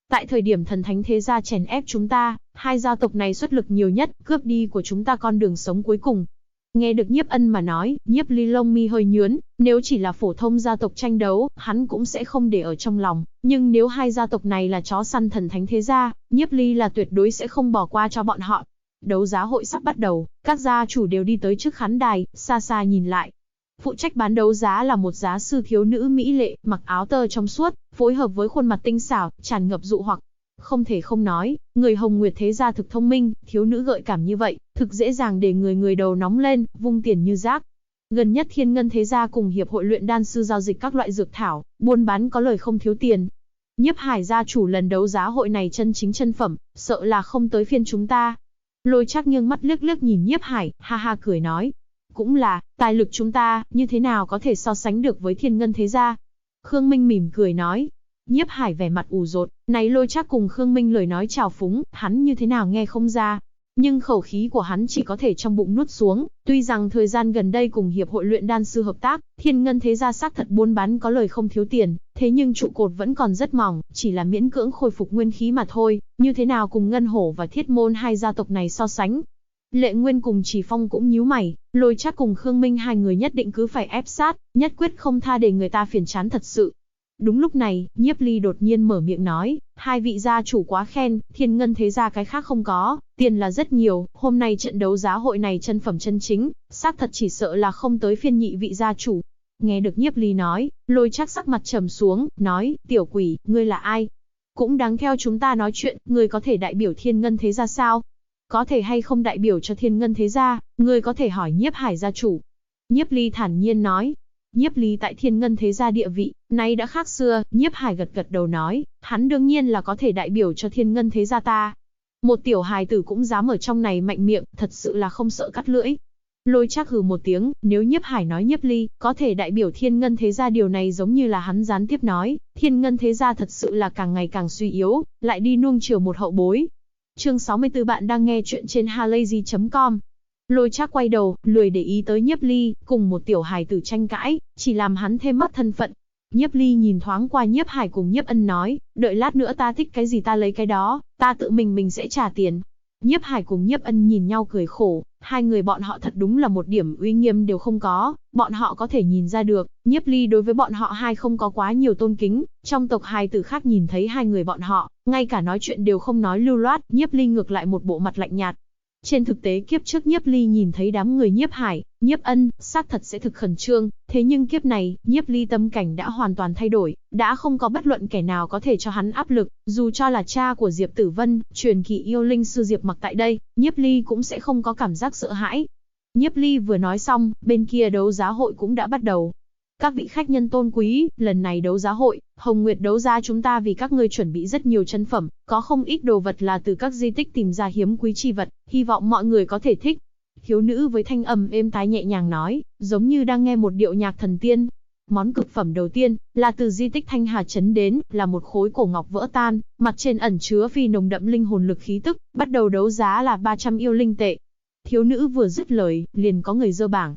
Tại thời điểm thần thánh thế gia chèn ép chúng ta, hai gia tộc này xuất lực nhiều nhất, cướp đi của chúng ta con đường sống cuối cùng. Nghe được Nhiếp Ân mà nói, Nhiếp Ly lông mi hơi nhướng, nếu chỉ là phổ thông gia tộc tranh đấu, hắn cũng sẽ không để ở trong lòng, nhưng nếu hai gia tộc này là chó săn thần thánh thế gia, Nhiếp Ly là tuyệt đối sẽ không bỏ qua cho bọn họ. Đấu giá hội sắp bắt đầu, các gia chủ đều đi tới trước khán đài, xa xa nhìn lại. Phụ trách bán đấu giá là một giá sư thiếu nữ mỹ lệ, mặc áo tơ trong suốt, phối hợp với khuôn mặt tinh xảo, tràn ngập dụ hoặc. Không thể không nói, người Hồng Nguyệt thế gia thực thông minh, thiếu nữ gợi cảm như vậy, thực dễ dàng để người đầu nóng lên, vung tiền như rác. Gần nhất Thiên Ngân thế gia cùng hiệp hội luyện đan sư giao dịch các loại dược thảo, buôn bán có lời không thiếu tiền. Nhiếp Hải gia chủ lần đấu giá hội này chân chính chân phẩm, sợ là không tới phiên chúng ta. Lôi Trác nghiêng mắt liếc liếc nhìn Nhiếp Hải, ha ha cười nói. Cũng là, tài lực chúng ta, như thế nào có thể so sánh được với Thiên Ngân thế gia? Khương Minh mỉm cười nói. Nhiếp Hải vẻ mặt ủ rột, này Lôi Trác cùng Khương Minh lời nói trào phúng, hắn như thế nào nghe không ra. Nhưng khẩu khí của hắn chỉ có thể trong bụng nuốt xuống, tuy rằng thời gian gần đây cùng hiệp hội luyện đan sư hợp tác, Thiên Ngân thế gia xác thật buôn bán có lời không thiếu tiền, thế nhưng trụ cột vẫn còn rất mỏng, chỉ là miễn cưỡng khôi phục nguyên khí mà thôi, như thế nào cùng Ngân Hổ và Thiết Môn hai gia tộc này so sánh. Lệ Nguyên cùng Trì Phong cũng nhíu mày, Lôi Trác cùng Khương Minh hai người nhất định cứ phải ép sát, nhất quyết không tha để người ta phiền chán thật sự. Đúng lúc này, Nhiếp Ly đột nhiên mở miệng nói, hai vị gia chủ quá khen, Thiên Ngân thế gia cái khác không có, tiền là rất nhiều, hôm nay trận đấu giá hội này chân phẩm chân chính, xác thật chỉ sợ là không tới phiên nhị vị gia chủ. Nghe được Nhiếp Ly nói, Lôi Trác sắc mặt trầm xuống, nói, tiểu quỷ, ngươi là ai? Cũng đáng theo chúng ta nói chuyện, ngươi có thể đại biểu Thiên Ngân thế gia sao? Có thể hay không đại biểu cho Thiên Ngân thế gia, ngươi có thể hỏi Nhiếp Hải gia chủ. Nhiếp Ly thản nhiên nói. Nhiếp Ly tại Thiên Ngân thế gia địa vị, nay đã khác xưa, Nhiếp Hải gật gật đầu nói, hắn đương nhiên là có thể đại biểu cho Thiên Ngân thế gia ta. Một tiểu hài tử cũng dám ở trong này mạnh miệng, thật sự là không sợ cắt lưỡi. Lôi Trác hừ một tiếng, nếu Nhiếp Hải nói Nhiếp Ly có thể đại biểu Thiên Ngân thế gia, điều này giống như là hắn gián tiếp nói, Thiên Ngân thế gia thật sự là càng ngày càng suy yếu, lại đi nuông chiều một hậu bối. Chương 64, bạn đang nghe chuyện trên halayzi.com. Lôi Trác quay đầu, lười để ý tới Nhiếp Ly, cùng một tiểu hài tử tranh cãi, chỉ làm hắn thêm mất thân phận. Nhiếp Ly nhìn thoáng qua Nhiếp Hải cùng Nhiếp Ân nói, đợi lát nữa ta thích cái gì ta lấy cái đó, ta tự mình sẽ trả tiền. Nhiếp Hải cùng Nhiếp Ân nhìn nhau cười khổ, hai người bọn họ thật đúng là một điểm uy nghiêm đều không có, bọn họ có thể nhìn ra được, Nhiếp Ly đối với bọn họ hai không có quá nhiều tôn kính, trong tộc hài tử khác nhìn thấy hai người bọn họ, ngay cả nói chuyện đều không nói lưu loát, Nhiếp Ly ngược lại một bộ mặt lạnh nhạt. Trên thực tế kiếp trước Nhiếp Ly nhìn thấy đám người Nhiếp Hải, Nhiếp Ân, xác thật sẽ thực khẩn trương, thế nhưng kiếp này, Nhiếp Ly tâm cảnh đã hoàn toàn thay đổi, đã không có bất luận kẻ nào có thể cho hắn áp lực, dù cho là cha của Diệp Tử Vân, truyền kỳ yêu linh sư Diệp Mặc tại đây, Nhiếp Ly cũng sẽ không có cảm giác sợ hãi. Nhiếp Ly vừa nói xong, bên kia đấu giá hội cũng đã bắt đầu. Các vị khách nhân tôn quý, lần này đấu giá hội, Hồng Nguyệt đấu giá chúng ta vì các ngươi chuẩn bị rất nhiều chân phẩm, có không ít đồ vật là từ các di tích tìm ra hiếm quý chi vật, hy vọng mọi người có thể thích. Thiếu nữ với thanh âm êm tai nhẹ nhàng nói, giống như đang nghe một điệu nhạc thần tiên. Món cực phẩm đầu tiên, là từ di tích Thanh Hà Trấn đến, là một khối cổ ngọc vỡ tan, mặt trên ẩn chứa phi nồng đậm linh hồn lực khí tức, bắt đầu đấu giá là 300 yêu linh tệ. Thiếu nữ vừa dứt lời, liền có người dơ bảng.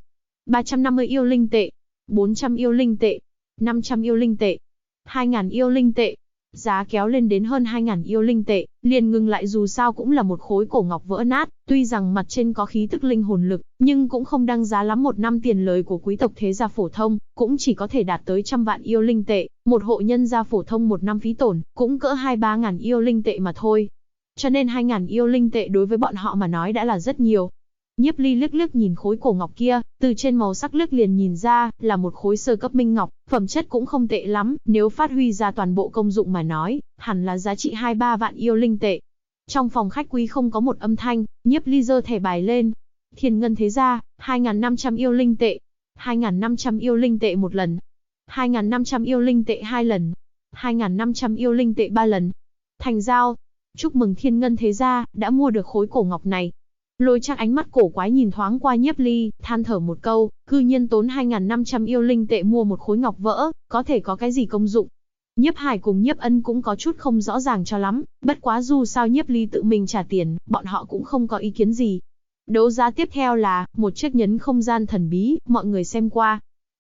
350 yêu linh tệ. 400 yêu linh tệ, 500 yêu linh tệ, 2.000 yêu linh tệ. Giá kéo lên đến hơn 2.000 yêu linh tệ, liền ngừng lại, dù sao cũng là một khối cổ ngọc vỡ nát, tuy rằng mặt trên có khí tức linh hồn lực, nhưng cũng không đăng giá lắm. Một năm tiền lời của quý tộc thế gia phổ thông, cũng chỉ có thể đạt tới 100 vạn yêu linh tệ, một hộ nhân gia phổ thông một năm phí tổn, cũng cỡ 2-3 ngàn yêu linh tệ mà thôi. Cho nên 2.000 yêu linh tệ đối với bọn họ mà nói đã là rất nhiều. Nhiếp Ly liếc liếc nhìn khối cổ ngọc kia, từ trên màu sắc liếc liền nhìn ra, là một khối sơ cấp minh ngọc, phẩm chất cũng không tệ lắm, nếu phát huy ra toàn bộ công dụng mà nói, hẳn là giá trị 2-3 vạn yêu linh tệ. Trong phòng khách quý không có một âm thanh, Nhiếp Ly giơ thẻ bài lên. Thiên Ngân thế gia, 2.500 yêu linh tệ, 2.500 yêu linh tệ một lần, 2.500 yêu linh tệ 2 lần, 2.500 yêu linh tệ 3 lần. Thành giao. Chúc mừng Thiên Ngân thế gia đã mua được khối cổ ngọc này. Lôi Trác ánh mắt cổ quái nhìn thoáng qua Nhiếp Ly, than thở một câu, cư nhiên tốn 2.500 yêu linh tệ mua một khối ngọc vỡ, có thể có cái gì công dụng. Nhiếp Hải cùng Nhiếp Ân cũng có chút không rõ ràng cho lắm, bất quá dù sao Nhiếp Ly tự mình trả tiền, bọn họ cũng không có ý kiến gì. Đấu giá tiếp theo là một chiếc nhẫn không gian thần bí, mọi người xem qua.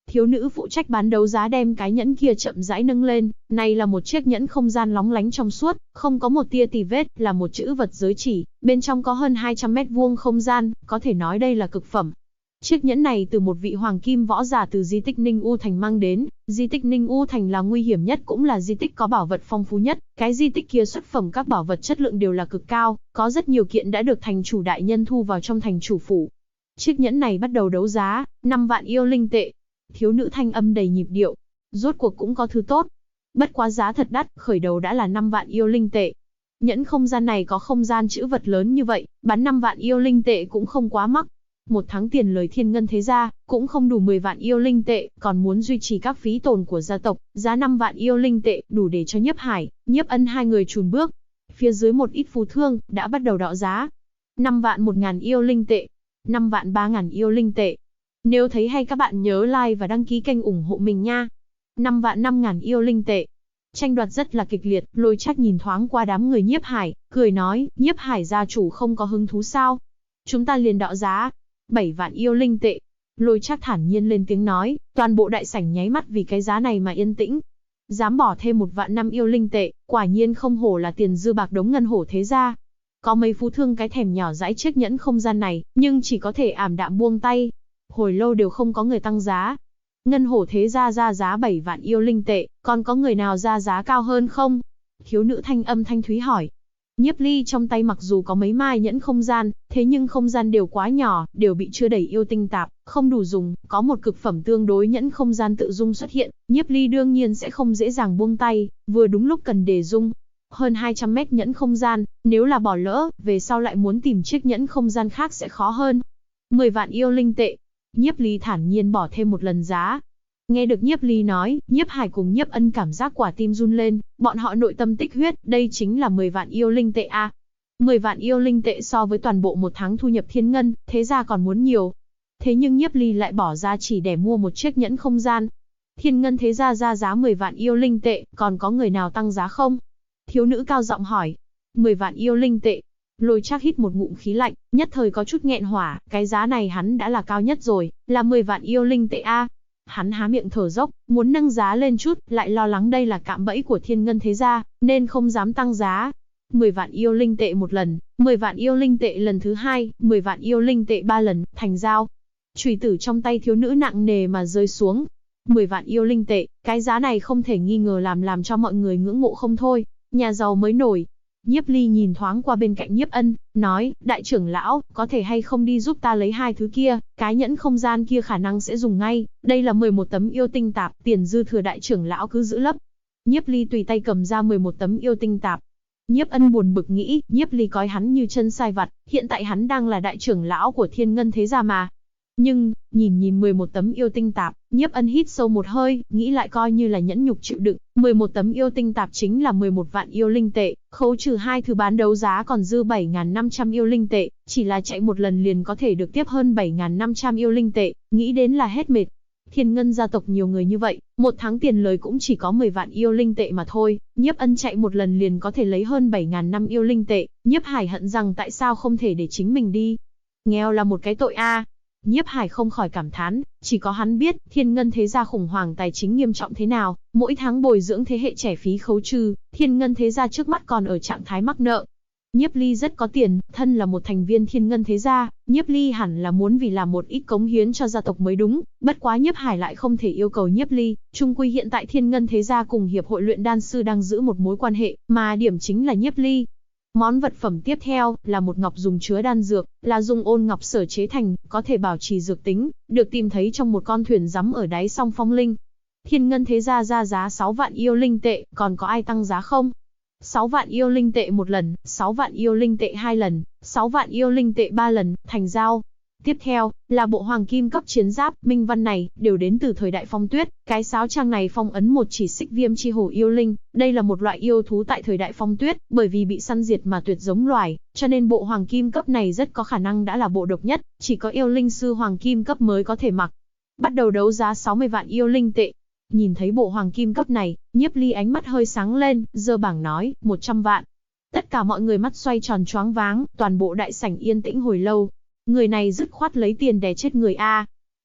Thiếu nữ phụ trách bán đấu giá đem cái nhẫn kia chậm rãi nâng lên, này là một chiếc nhẫn không gian lóng lánh trong suốt, không có một tia tì vết, là một chữ vật giới chỉ, bên trong có hơn 200 mét vuông không gian, có thể nói đây là cực phẩm. Chiếc nhẫn này từ một vị hoàng kim võ giả từ di tích Ninh U Thành mang đến, di tích Ninh U Thành là nguy hiểm nhất cũng là di tích có bảo vật phong phú nhất, cái di tích kia xuất phẩm các bảo vật chất lượng đều là cực cao, có rất nhiều kiện đã được thành chủ đại nhân thu vào trong thành chủ phủ. Chiếc nhẫn này bắt đầu đấu giá, 5 vạn yêu linh tệ. Thiếu nữ thanh âm đầy nhịp điệu, rốt cuộc cũng có thứ tốt. Bất quá giá thật đắt, khởi đầu đã là 5 vạn yêu linh tệ. Nhẫn không gian này có không gian trữ vật lớn như vậy, bán 5 vạn yêu linh tệ cũng không quá mắc. Một tháng tiền lời Thiên Ngân thế gia, cũng không đủ 10 vạn yêu linh tệ, còn muốn duy trì các phí tổn của gia tộc, giá 5 vạn yêu linh tệ, đủ để cho Nhiếp Hải, Nhiếp Ân hai người chùn bước. Phía dưới một ít phú thương, đã bắt đầu đọ giá. 5 vạn 1.000 yêu linh tệ, 5 vạn 3.000 yêu linh tệ. Nếu thấy hay các bạn nhớ like và đăng ký kênh ủng hộ mình nha. 5 vạn 5.000 yêu linh tệ. Tranh đoạt rất là kịch liệt, Lôi Trác nhìn thoáng qua đám người Nhiếp Hải, cười nói, Nhiếp Hải gia chủ không có hứng thú sao? Chúng ta liền đọ giá. 7 vạn yêu linh tệ. Lôi Trác thản nhiên lên tiếng nói, toàn bộ đại sảnh nháy mắt vì cái giá này mà yên tĩnh. Dám bỏ thêm 1 vạn 5 yêu linh tệ, quả nhiên không hổ là tiền dư bạc đống ngân hổ thế gia. Có mấy phú thương cái thèm nhỏ dãi chiếc nhẫn không gian này, nhưng chỉ có thể ảm đạm buông tay. Hồi lâu đều không có người tăng giá. Ngân hổ thế gia ra giá 7 vạn yêu linh tệ, còn có người nào ra giá cao hơn không? Thiếu nữ thanh âm thanh thúy hỏi. Nhiếp Ly trong tay mặc dù có mấy mai nhẫn không gian, thế nhưng không gian đều quá nhỏ, đều bị chưa đầy yêu tinh tạp, không đủ dùng, có một cực phẩm tương đối nhẫn không gian tự dung xuất hiện, Nhiếp Ly đương nhiên sẽ không dễ dàng buông tay, vừa đúng lúc cần để dung. Hơn 200 mét nhẫn không gian, nếu là bỏ lỡ, về sau lại muốn tìm chiếc nhẫn không gian khác sẽ khó hơn. 10 vạn yêu linh tệ. Nhiếp Ly thản nhiên bỏ thêm một lần giá. Nghe được Nhiếp Ly nói, Nhiếp Hải cùng Nhiếp Ân cảm giác quả tim run lên, bọn họ nội tâm tích huyết, đây chính là 10 vạn yêu linh tệ a. 10 vạn yêu linh tệ so với toàn bộ một tháng thu nhập Thiên Ngân, thế ra còn muốn nhiều. Thế nhưng Nhiếp Ly lại bỏ ra chỉ để mua một chiếc nhẫn không gian. Thiên Ngân thế ra ra giá 10 vạn yêu linh tệ, còn có người nào tăng giá không? Thiếu nữ cao giọng hỏi. 10 vạn yêu linh tệ. Lôi Trác hít một ngụm khí lạnh, nhất thời có chút nghẹn hỏa, cái giá này hắn đã là cao nhất rồi, là 10 vạn yêu linh tệ a. Hắn há miệng thở dốc, muốn nâng giá lên chút, lại lo lắng đây là cạm bẫy của Thiên Ngân thế gia, nên không dám tăng giá. 10 vạn yêu linh tệ một lần, 10 vạn yêu linh tệ lần thứ hai, 10 vạn yêu linh tệ 3 lần, thành giao. Chùy tử trong tay thiếu nữ nặng nề mà rơi xuống. 10 vạn yêu linh tệ, cái giá này không thể nghi ngờ làm cho mọi người ngưỡng mộ không thôi, nhà giàu mới nổi. Nhiếp Ly nhìn thoáng qua bên cạnh Nhiếp Ân, nói, đại trưởng lão, có thể hay không đi giúp ta lấy hai thứ kia, cái nhẫn không gian kia khả năng sẽ dùng ngay, đây là 11 tấm yêu tinh tạp, tiền dư thừa đại trưởng lão cứ giữ lấp. Nhiếp Ly tùy tay cầm ra 11 tấm yêu tinh tạp. Nhiếp Ân buồn bực nghĩ, Nhiếp Ly coi hắn như chân sai vặt, hiện tại hắn đang là đại trưởng lão của Thiên Ngân thế gia mà. Nhưng, nhìn 11 tấm yêu tinh tạp, Nhiếp Ân hít sâu một hơi, nghĩ lại coi như là nhẫn nhục chịu đựng, 11 tấm yêu tinh tạp chính là 11 vạn yêu linh tệ, khấu trừ 2 thứ bán đấu giá còn dư 7.500 yêu linh tệ, chỉ là chạy một lần liền có thể được tiếp hơn 7.500 yêu linh tệ, nghĩ đến là hết mệt. Thiên Ngân gia tộc nhiều người như vậy, một tháng tiền lời cũng chỉ có 10 vạn yêu linh tệ mà thôi, Nhiếp Ân chạy một lần liền có thể lấy hơn 7.000 năm yêu linh tệ, Nhiếp Hải hận rằng tại sao không thể để chính mình đi. Nghèo là một cái tội a. Nhiếp Hải không khỏi cảm thán, chỉ có hắn biết, Thiên Ngân thế gia khủng hoảng tài chính nghiêm trọng thế nào, mỗi tháng bồi dưỡng thế hệ trẻ phí khấu trừ, Thiên Ngân thế gia trước mắt còn ở trạng thái mắc nợ. Nhiếp Ly rất có tiền, thân là một thành viên Thiên Ngân thế gia, Nhiếp Ly hẳn là muốn vì làm một ít cống hiến cho gia tộc mới đúng, bất quá Nhiếp Hải lại không thể yêu cầu Nhiếp Ly, chung quy hiện tại Thiên Ngân thế gia cùng hiệp hội luyện đan sư đang giữ một mối quan hệ, mà điểm chính là Nhiếp Ly. Món vật phẩm tiếp theo là một ngọc dùng chứa đan dược, là dùng ôn ngọc sở chế thành, có thể bảo trì dược tính, được tìm thấy trong một con thuyền rắm ở đáy sông Phong Linh. Thiên Ngân thế gia ra giá 6 vạn yêu linh tệ, còn có ai tăng giá không? 6 vạn yêu linh tệ một lần, 6 vạn yêu linh tệ 2 lần, 6 vạn yêu linh tệ 3 lần, thành giao. Tiếp theo, là bộ hoàng kim cấp chiến giáp, minh văn này, đều đến từ thời đại phong tuyết, cái sáo trang này phong ấn một chỉ xích viêm chi hổ yêu linh, đây là một loại yêu thú tại thời đại phong tuyết, bởi vì bị săn diệt mà tuyệt giống loài, cho nên bộ hoàng kim cấp này rất có khả năng đã là bộ độc nhất, chỉ có yêu linh sư hoàng kim cấp mới có thể mặc. Bắt đầu đấu giá 60 vạn yêu linh tệ. Nhìn thấy bộ hoàng kim cấp này, Nhiếp Ly ánh mắt hơi sáng lên, giơ bảng nói, 100 vạn. Tất cả mọi người mắt xoay tròn choáng váng, toàn bộ đại sảnh yên tĩnh hồi lâu. Người này dứt khoát lấy tiền đè chết người a.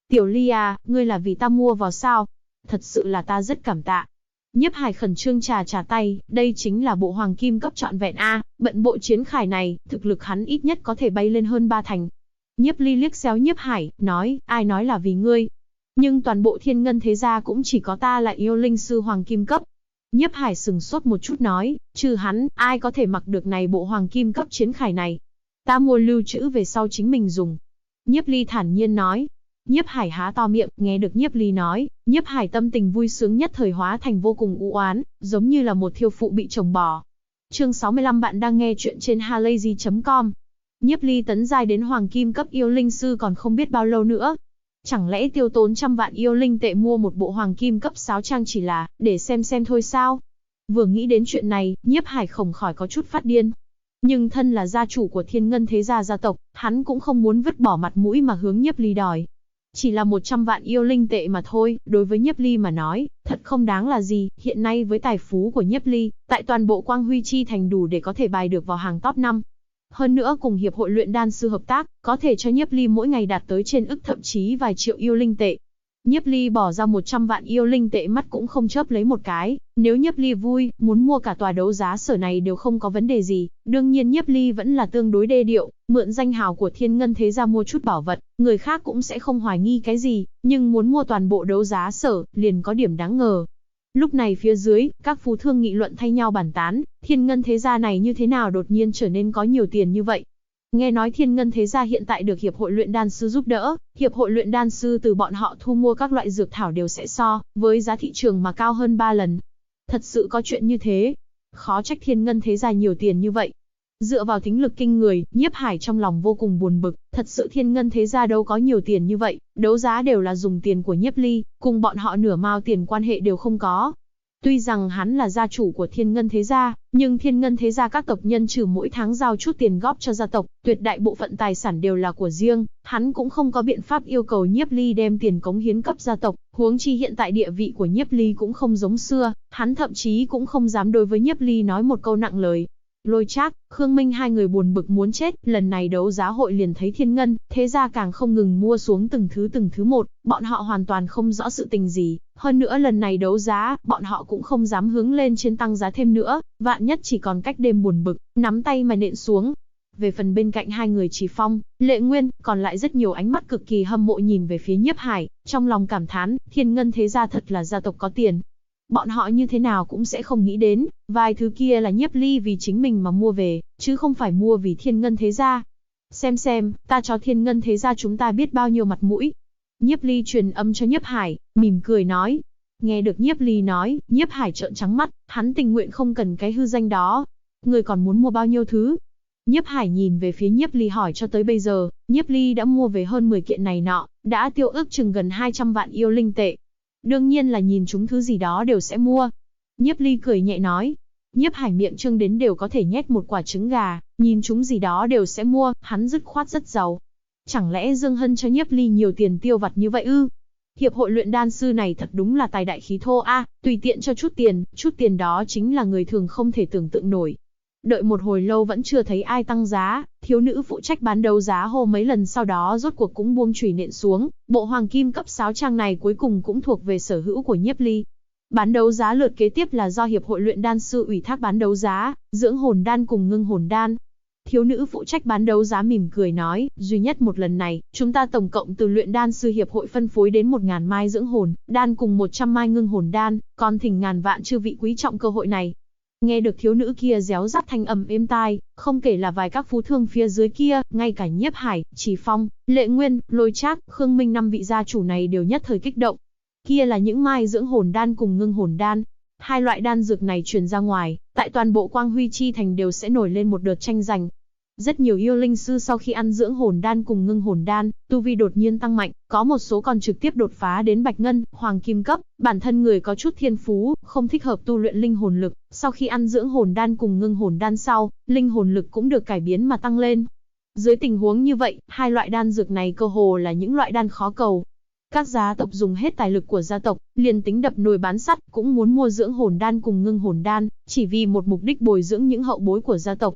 Tiểu Ly à, ngươi là vì ta mua vào sao? Thật sự là ta rất cảm tạ. Nhiếp Hải khẩn trương trà tay, đây chính là bộ hoàng kim cấp trọn vẹn a, bận bộ chiến khải này, thực lực hắn ít nhất có thể bay lên hơn 3 thành. Nhiếp Ly liếc xéo Nhiếp Hải, nói, ai nói là vì ngươi? Nhưng toàn bộ Thiên Ngân thế gia cũng chỉ có ta là yêu linh sư hoàng kim cấp. Nhiếp Hải sừng sốt một chút nói, trừ hắn, ai có thể mặc được này bộ hoàng kim cấp chiến khải này? Ta mua lưu trữ về sau chính mình dùng. Nhiếp Ly thản nhiên nói. Nhiếp Hải há to miệng, nghe được Nhiếp Ly nói, Nhiếp Hải tâm tình vui sướng nhất thời hóa thành vô cùng u oán, giống như là một thiêu phụ bị chồng bỏ. Chương 65 bạn đang nghe chuyện trên halayzi.com. Nhiếp Ly tấn giai đến hoàng kim cấp yêu linh sư còn không biết bao lâu nữa. Chẳng lẽ tiêu tốn trăm vạn yêu linh tệ mua một bộ hoàng kim cấp sáo trang chỉ là để xem thôi sao? Vừa nghĩ đến chuyện này, Nhiếp Hải không khỏi có chút phát điên. Nhưng thân là gia chủ của Thiên Ngân thế gia gia tộc, hắn cũng không muốn vứt bỏ mặt mũi mà hướng Nhiếp Ly đòi. Chỉ là 100 vạn yêu linh tệ mà thôi, đối với Nhiếp Ly mà nói, thật không đáng là gì. Hiện nay với tài phú của Nhiếp Ly, tại toàn bộ Quang Huy Chi thành đủ để có thể bài được vào hàng top 5. Hơn nữa cùng hiệp hội luyện đan sư hợp tác, có thể cho Nhiếp Ly mỗi ngày đạt tới trên ức thậm chí vài triệu yêu linh tệ. Nhiếp Ly bỏ ra 100 vạn yêu linh tệ mắt cũng không chớp lấy một cái, nếu Nhiếp Ly vui, muốn mua cả tòa đấu giá sở này đều không có vấn đề gì. Đương nhiên Nhiếp Ly vẫn là tương đối đê điệu, mượn danh hào của Thiên Ngân thế gia mua chút bảo vật, người khác cũng sẽ không hoài nghi cái gì, nhưng muốn mua toàn bộ đấu giá sở, liền có điểm đáng ngờ. Lúc này phía dưới, các phú thương nghị luận thay nhau bàn tán, Thiên Ngân thế gia này như thế nào đột nhiên trở nên có nhiều tiền như vậy. Nghe nói Thiên Ngân thế gia hiện tại được hiệp hội luyện đan sư giúp đỡ, hiệp hội luyện đan sư từ bọn họ thu mua các loại dược thảo đều sẽ so với giá thị trường mà cao hơn 3 lần. Thật sự có chuyện như thế, khó trách Thiên Ngân thế gia nhiều tiền như vậy. Dựa vào thính lực kinh người, Nhiếp Hải trong lòng vô cùng buồn bực, thật sự Thiên Ngân thế gia đâu có nhiều tiền như vậy, đấu giá đều là dùng tiền của Nhiếp Ly, cùng bọn họ nửa mao tiền quan hệ đều không có. Tuy rằng hắn là gia chủ của Thiên Ngân thế gia, nhưng Thiên Ngân thế gia các tộc nhân trừ mỗi tháng giao chút tiền góp cho gia tộc, tuyệt đại bộ phận tài sản đều là của riêng, hắn cũng không có biện pháp yêu cầu Nhiếp Ly đem tiền cống hiến cấp gia tộc, huống chi hiện tại địa vị của Nhiếp Ly cũng không giống xưa, hắn thậm chí cũng không dám đối với Nhiếp Ly nói một câu nặng lời. Lôi Trác, Khương Minh hai người buồn bực muốn chết, lần này đấu giá hội liền thấy Thiên Ngân thế gia càng không ngừng mua xuống từng thứ một, bọn họ hoàn toàn không rõ sự tình gì, hơn nữa lần này đấu giá, bọn họ cũng không dám hướng lên trên tăng giá thêm nữa, vạn nhất chỉ còn cách đêm buồn bực, nắm tay mà nện xuống. Về phần bên cạnh hai người Trì Phong, Lệ Nguyên, còn lại rất nhiều ánh mắt cực kỳ hâm mộ nhìn về phía Nhiếp Hải, trong lòng cảm thán, Thiên Ngân thế gia thật là gia tộc có tiền. Bọn họ như thế nào cũng sẽ không nghĩ đến, vài thứ kia là Nhiếp Ly vì chính mình mà mua về, chứ không phải mua vì Thiên Ngân thế gia. Xem, ta cho Thiên Ngân thế gia chúng ta biết bao nhiêu mặt mũi. Nhiếp Ly truyền âm cho Nhiếp Hải, mỉm cười nói. Nghe được Nhiếp Ly nói, Nhiếp Hải trợn trắng mắt, hắn tình nguyện không cần cái hư danh đó. Người còn muốn mua bao nhiêu thứ? Nhiếp Hải nhìn về phía Nhiếp Ly hỏi cho tới bây giờ, Nhiếp Ly đã mua về hơn 10 kiện này nọ, đã tiêu ước chừng gần 200 vạn yêu linh tệ. Đương nhiên là nhìn chúng thứ gì đó đều sẽ mua. Nhiếp Ly cười nhẹ nói. Nhiếp Hải miệng trương đến đều có thể nhét một quả trứng gà, nhìn chúng gì đó đều sẽ mua, hắn dứt khoát rất giàu. Chẳng lẽ Dương Hân cho Nhiếp Ly nhiều tiền tiêu vặt như vậy ư? Hiệp hội luyện đan sư này thật đúng là tài đại khí thô a, tùy tiện cho chút tiền đó chính là người thường không thể tưởng tượng nổi. Đợi một hồi lâu vẫn chưa thấy ai tăng giá, thiếu nữ phụ trách bán đấu giá hô mấy lần sau đó rốt cuộc cũng buông chùy nện xuống, bộ hoàng kim cấp sáo trang này cuối cùng cũng thuộc về sở hữu của Nhiếp Ly. Bán đấu giá lượt kế tiếp là do hiệp hội luyện đan sư ủy thác bán đấu giá, dưỡng hồn đan cùng ngưng hồn đan. Thiếu nữ phụ trách bán đấu giá mỉm cười nói, duy nhất một lần này, chúng ta tổng cộng từ luyện đan sư hiệp hội phân phối đến 1000 mai dưỡng hồn đan cùng 100 mai ngưng hồn đan, còn thỉnh ngàn vạn chư vị quý trọng cơ hội này. Nghe được thiếu nữ kia réo rắt thanh âm êm tai, không kể là vài các phú thương phía dưới kia, ngay cả Nhiếp Hải, Trì Phong, Lệ Nguyên, Lôi Trác, Khương Minh 5 vị gia chủ này đều nhất thời kích động. Kia là những mai dưỡng hồn đan cùng ngưng hồn đan. Hai loại đan dược này truyền ra ngoài, tại toàn bộ Quang Huy Chi thành đều sẽ nổi lên một đợt tranh giành. Rất nhiều yêu linh sư sau khi ăn dưỡng hồn đan cùng ngưng hồn đan, tu vi đột nhiên tăng mạnh, có một số còn trực tiếp đột phá đến bạch ngân, hoàng kim cấp, bản thân người có chút thiên phú, không thích hợp tu luyện linh hồn lực, sau khi ăn dưỡng hồn đan cùng ngưng hồn đan sau, linh hồn lực cũng được cải biến mà tăng lên. Dưới tình huống như vậy, hai loại đan dược này cơ hồ là những loại đan khó cầu. Các gia tộc dùng hết tài lực của gia tộc, liền tính đập nồi bán sắt cũng muốn mua dưỡng hồn đan cùng ngưng hồn đan, chỉ vì một mục đích bồi dưỡng những hậu bối của gia tộc.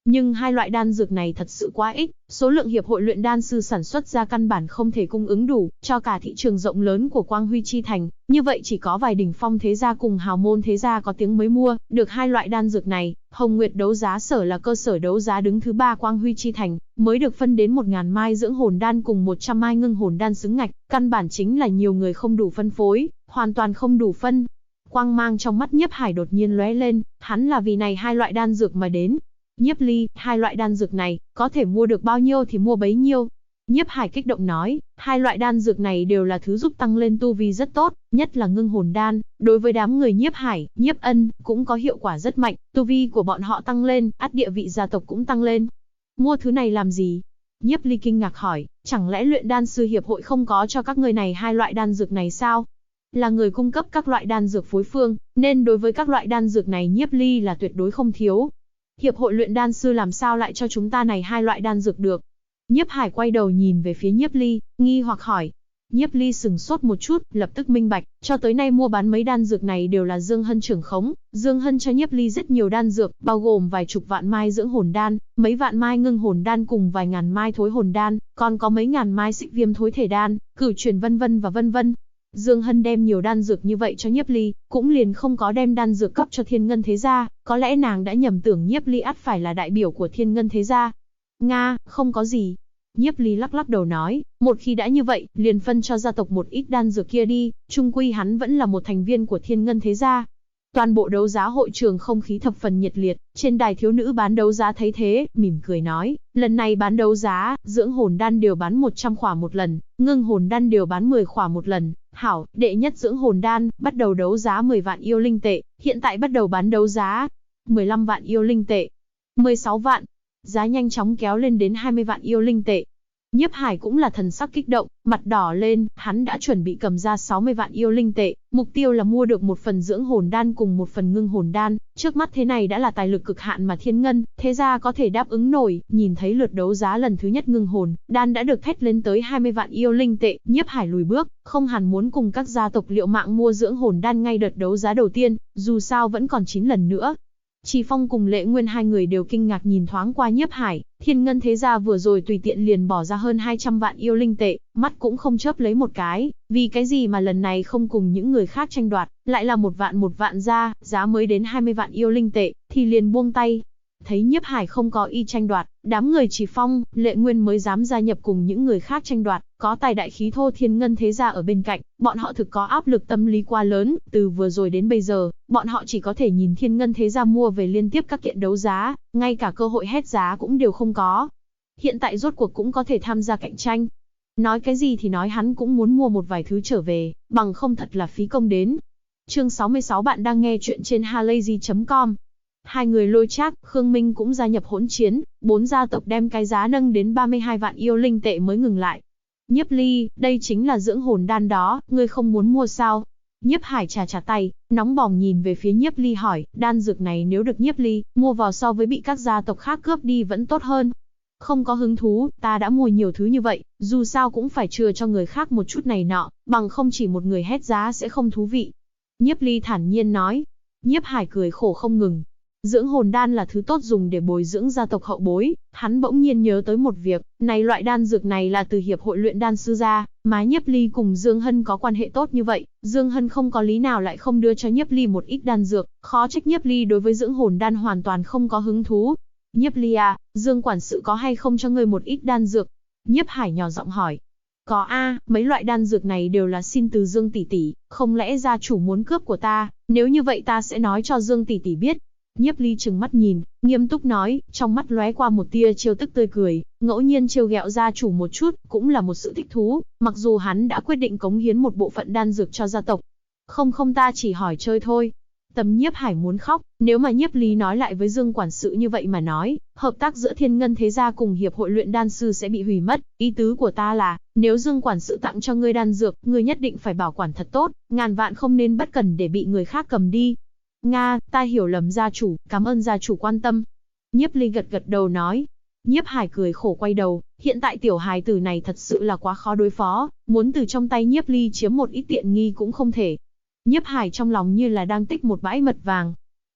Nhưng hai loại đan dược này thật sự quá ít, số lượng hiệp hội luyện đan sư sản xuất ra căn bản không thể cung ứng đủ cho cả thị trường rộng lớn của Quang Huy Chi Thành, như vậy chỉ có vài đỉnh phong thế gia cùng hào môn thế gia có tiếng mới mua được hai loại đan dược này. Hồng Nguyệt đấu giá sở là cơ sở đấu giá đứng thứ 3 Quang Huy Chi Thành, mới được phân đến 1000 mai dưỡng hồn đan cùng 100 mai ngưng hồn đan xứng ngạch, căn bản chính là nhiều người không đủ phân phối, hoàn toàn không đủ phân. Quang mang trong mắt Nhiếp Hải đột nhiên lóe lên, hắn là vì này hai loại đan dược mà đến. Nhiếp Ly, hai loại đan dược này, có thể mua được bao nhiêu thì mua bấy nhiêu. Nhiếp Hải kích động nói, hai loại đan dược này đều là thứ giúp tăng lên tu vi rất tốt, nhất là ngưng hồn đan, đối với đám người Nhiếp Hải, Nhiếp Ân, cũng có hiệu quả rất mạnh, tu vi của bọn họ tăng lên, ắt địa vị gia tộc cũng tăng lên. Mua thứ này làm gì? Nhiếp Ly kinh ngạc hỏi, chẳng lẽ luyện đan sư hiệp hội không có cho các người này hai loại đan dược này sao? Là người cung cấp các loại đan dược phối phương, nên đối với các loại đan dược này Nhiếp Ly là tuyệt đối không thiếu. Hiệp hội luyện đan sư làm sao lại cho chúng ta này hai loại đan dược được? Nhiếp Hải quay đầu nhìn về phía Nhiếp Ly, nghi hoặc hỏi. Nhiếp Ly sừng sốt một chút, lập tức minh bạch, cho tới nay mua bán mấy đan dược này đều là Dương Hân trưởng khống. Dương Hân cho Nhiếp Ly rất nhiều đan dược, bao gồm vài chục vạn mai dưỡng hồn đan, mấy vạn mai ngưng hồn đan cùng vài ngàn mai thối hồn đan, còn có mấy ngàn mai xích viêm thối thể đan, cửu truyền vân vân và vân vân. Dương Hân đem nhiều đan dược như vậy cho Nhiếp Ly, cũng liền không có đem đan dược cấp cho Thiên Ngân thế gia, có lẽ nàng đã nhầm tưởng Nhiếp Ly ắt phải là đại biểu của Thiên Ngân thế gia. Nga, không có gì. Nhiếp Ly lắc lắc đầu nói, một khi đã như vậy, liền phân cho gia tộc một ít đan dược kia đi, chung quy hắn vẫn là một thành viên của Thiên Ngân thế gia. Toàn bộ đấu giá hội trường không khí thập phần nhiệt liệt, trên đài thiếu nữ bán đấu giá thấy thế, mỉm cười nói, lần này bán đấu giá, dưỡng hồn đan đều bán 100 khỏa một lần, ngưng hồn đan đều bán 10 khỏa một lần. Hảo, đệ nhất dưỡng hồn đan, bắt đầu đấu giá 10 vạn yêu linh tệ, hiện tại bắt đầu bán đấu giá 15 vạn yêu linh tệ, 16 vạn, giá nhanh chóng kéo lên đến 20 vạn yêu linh tệ. Nhiếp Hải cũng là thần sắc kích động, mặt đỏ lên, hắn đã chuẩn bị cầm ra 60 vạn yêu linh tệ, mục tiêu là mua được một phần dưỡng hồn đan cùng một phần ngưng hồn đan, trước mắt thế này đã là tài lực cực hạn mà Thiên Ngân thế gia có thể đáp ứng nổi. Nhìn thấy lượt đấu giá lần thứ nhất ngưng hồn đan đã được thét lên tới 20 vạn yêu linh tệ, Nhiếp Hải lùi bước, không hẳn muốn cùng các gia tộc liệu mạng mua dưỡng hồn đan ngay đợt đấu giá đầu tiên, dù sao vẫn còn 9 lần nữa. Trì Phong cùng Lệ Nguyên hai người đều kinh ngạc nhìn thoáng qua Nhiếp Hải, Thiên Ngân thế gia vừa rồi tùy tiện liền bỏ ra hơn 200 vạn yêu linh tệ, mắt cũng không chớp lấy một cái, vì cái gì mà lần này không cùng những người khác tranh đoạt, lại là một vạn ra, giá mới đến 20 vạn yêu linh tệ, thì liền buông tay. Thấy Nhiếp Hải không có ý tranh đoạt, đám người Trì Phong, Lệ Nguyên mới dám gia nhập cùng những người khác tranh đoạt, có tài đại khí thô Thiên Ngân thế gia ở bên cạnh, bọn họ thực có áp lực tâm lý quá lớn, từ vừa rồi đến bây giờ, bọn họ chỉ có thể nhìn Thiên Ngân thế gia mua về liên tiếp các kiện đấu giá, ngay cả cơ hội hét giá cũng đều không có. Hiện tại rốt cuộc cũng có thể tham gia cạnh tranh. Nói cái gì thì nói, hắn cũng muốn mua một vài thứ trở về, bằng không thật là phí công đến. Chương 66, bạn đang nghe chuyện trên halayzi.com. Hai người Lôi Trác, Khương Minh cũng gia nhập hỗn chiến, 4 gia tộc đem cái giá nâng đến 32 vạn yêu linh tệ mới ngừng lại. Nhiếp Ly, đây chính là dưỡng hồn đan đó, ngươi không muốn mua sao? Nhiếp Hải chà tay, nóng bỏng nhìn về phía Nhiếp Ly hỏi, đan dược này nếu được Nhiếp Ly mua vào so với bị các gia tộc khác cướp đi vẫn tốt hơn. Không có hứng thú, ta đã mua nhiều thứ như vậy, dù sao cũng phải chừa cho người khác một chút này nọ, bằng không chỉ một người hét giá sẽ không thú vị. Nhiếp Ly thản nhiên nói. Nhiếp Hải cười khổ không ngừng. Dưỡng hồn đan là thứ tốt dùng để bồi dưỡng gia tộc hậu bối, hắn bỗng nhiên nhớ tới một việc, này loại đan dược này là từ hiệp hội luyện đan sư ra, mà Nhiếp Ly cùng Dương Hân có quan hệ tốt như vậy, Dương Hân không có lý nào lại không đưa cho Nhiếp Ly một ít đan dược, khó trách Nhiếp Ly đối với dưỡng hồn đan hoàn toàn không có hứng thú. Nhiếp Ly à, Dương quản sự có hay không cho ngươi một ít đan dược? Nhiếp Hải nhỏ giọng hỏi. Có a, mấy loại đan dược này đều là xin từ Dương tỷ tỷ, không lẽ gia chủ muốn cướp của ta, nếu như vậy ta sẽ nói cho Dương tỷ tỷ biết. Nhiếp Ly trừng mắt nhìn, nghiêm túc nói, trong mắt lóe qua một tia trêu tức tươi cười, ngẫu nhiên trêu ghẹo gia chủ một chút, cũng là một sự thích thú, mặc dù hắn đã quyết định cống hiến một bộ phận đan dược cho gia tộc. Không ta chỉ hỏi chơi thôi. Tầm Nhiếp Hải muốn khóc, nếu mà Nhiếp Ly nói lại với Dương quản sự như vậy mà nói, hợp tác giữa Thiên Ngân thế gia cùng hiệp hội luyện đan sư sẽ bị hủy mất, ý tứ của ta là, nếu Dương quản sự tặng cho ngươi đan dược, ngươi nhất định phải bảo quản thật tốt, ngàn vạn không nên bất cẩn để bị người khác cầm đi. Nga, ta hiểu lầm gia chủ, cảm ơn gia chủ quan tâm. Nhiếp Ly gật đầu nói. Nhiếp Hải cười khổ quay đầu, hiện tại tiểu hài tử này thật sự là quá khó đối phó, muốn từ trong tay Nhiếp Ly chiếm một ít tiện nghi cũng không thể. Nhiếp Hải trong lòng như là đang tích một bãi mật vàng.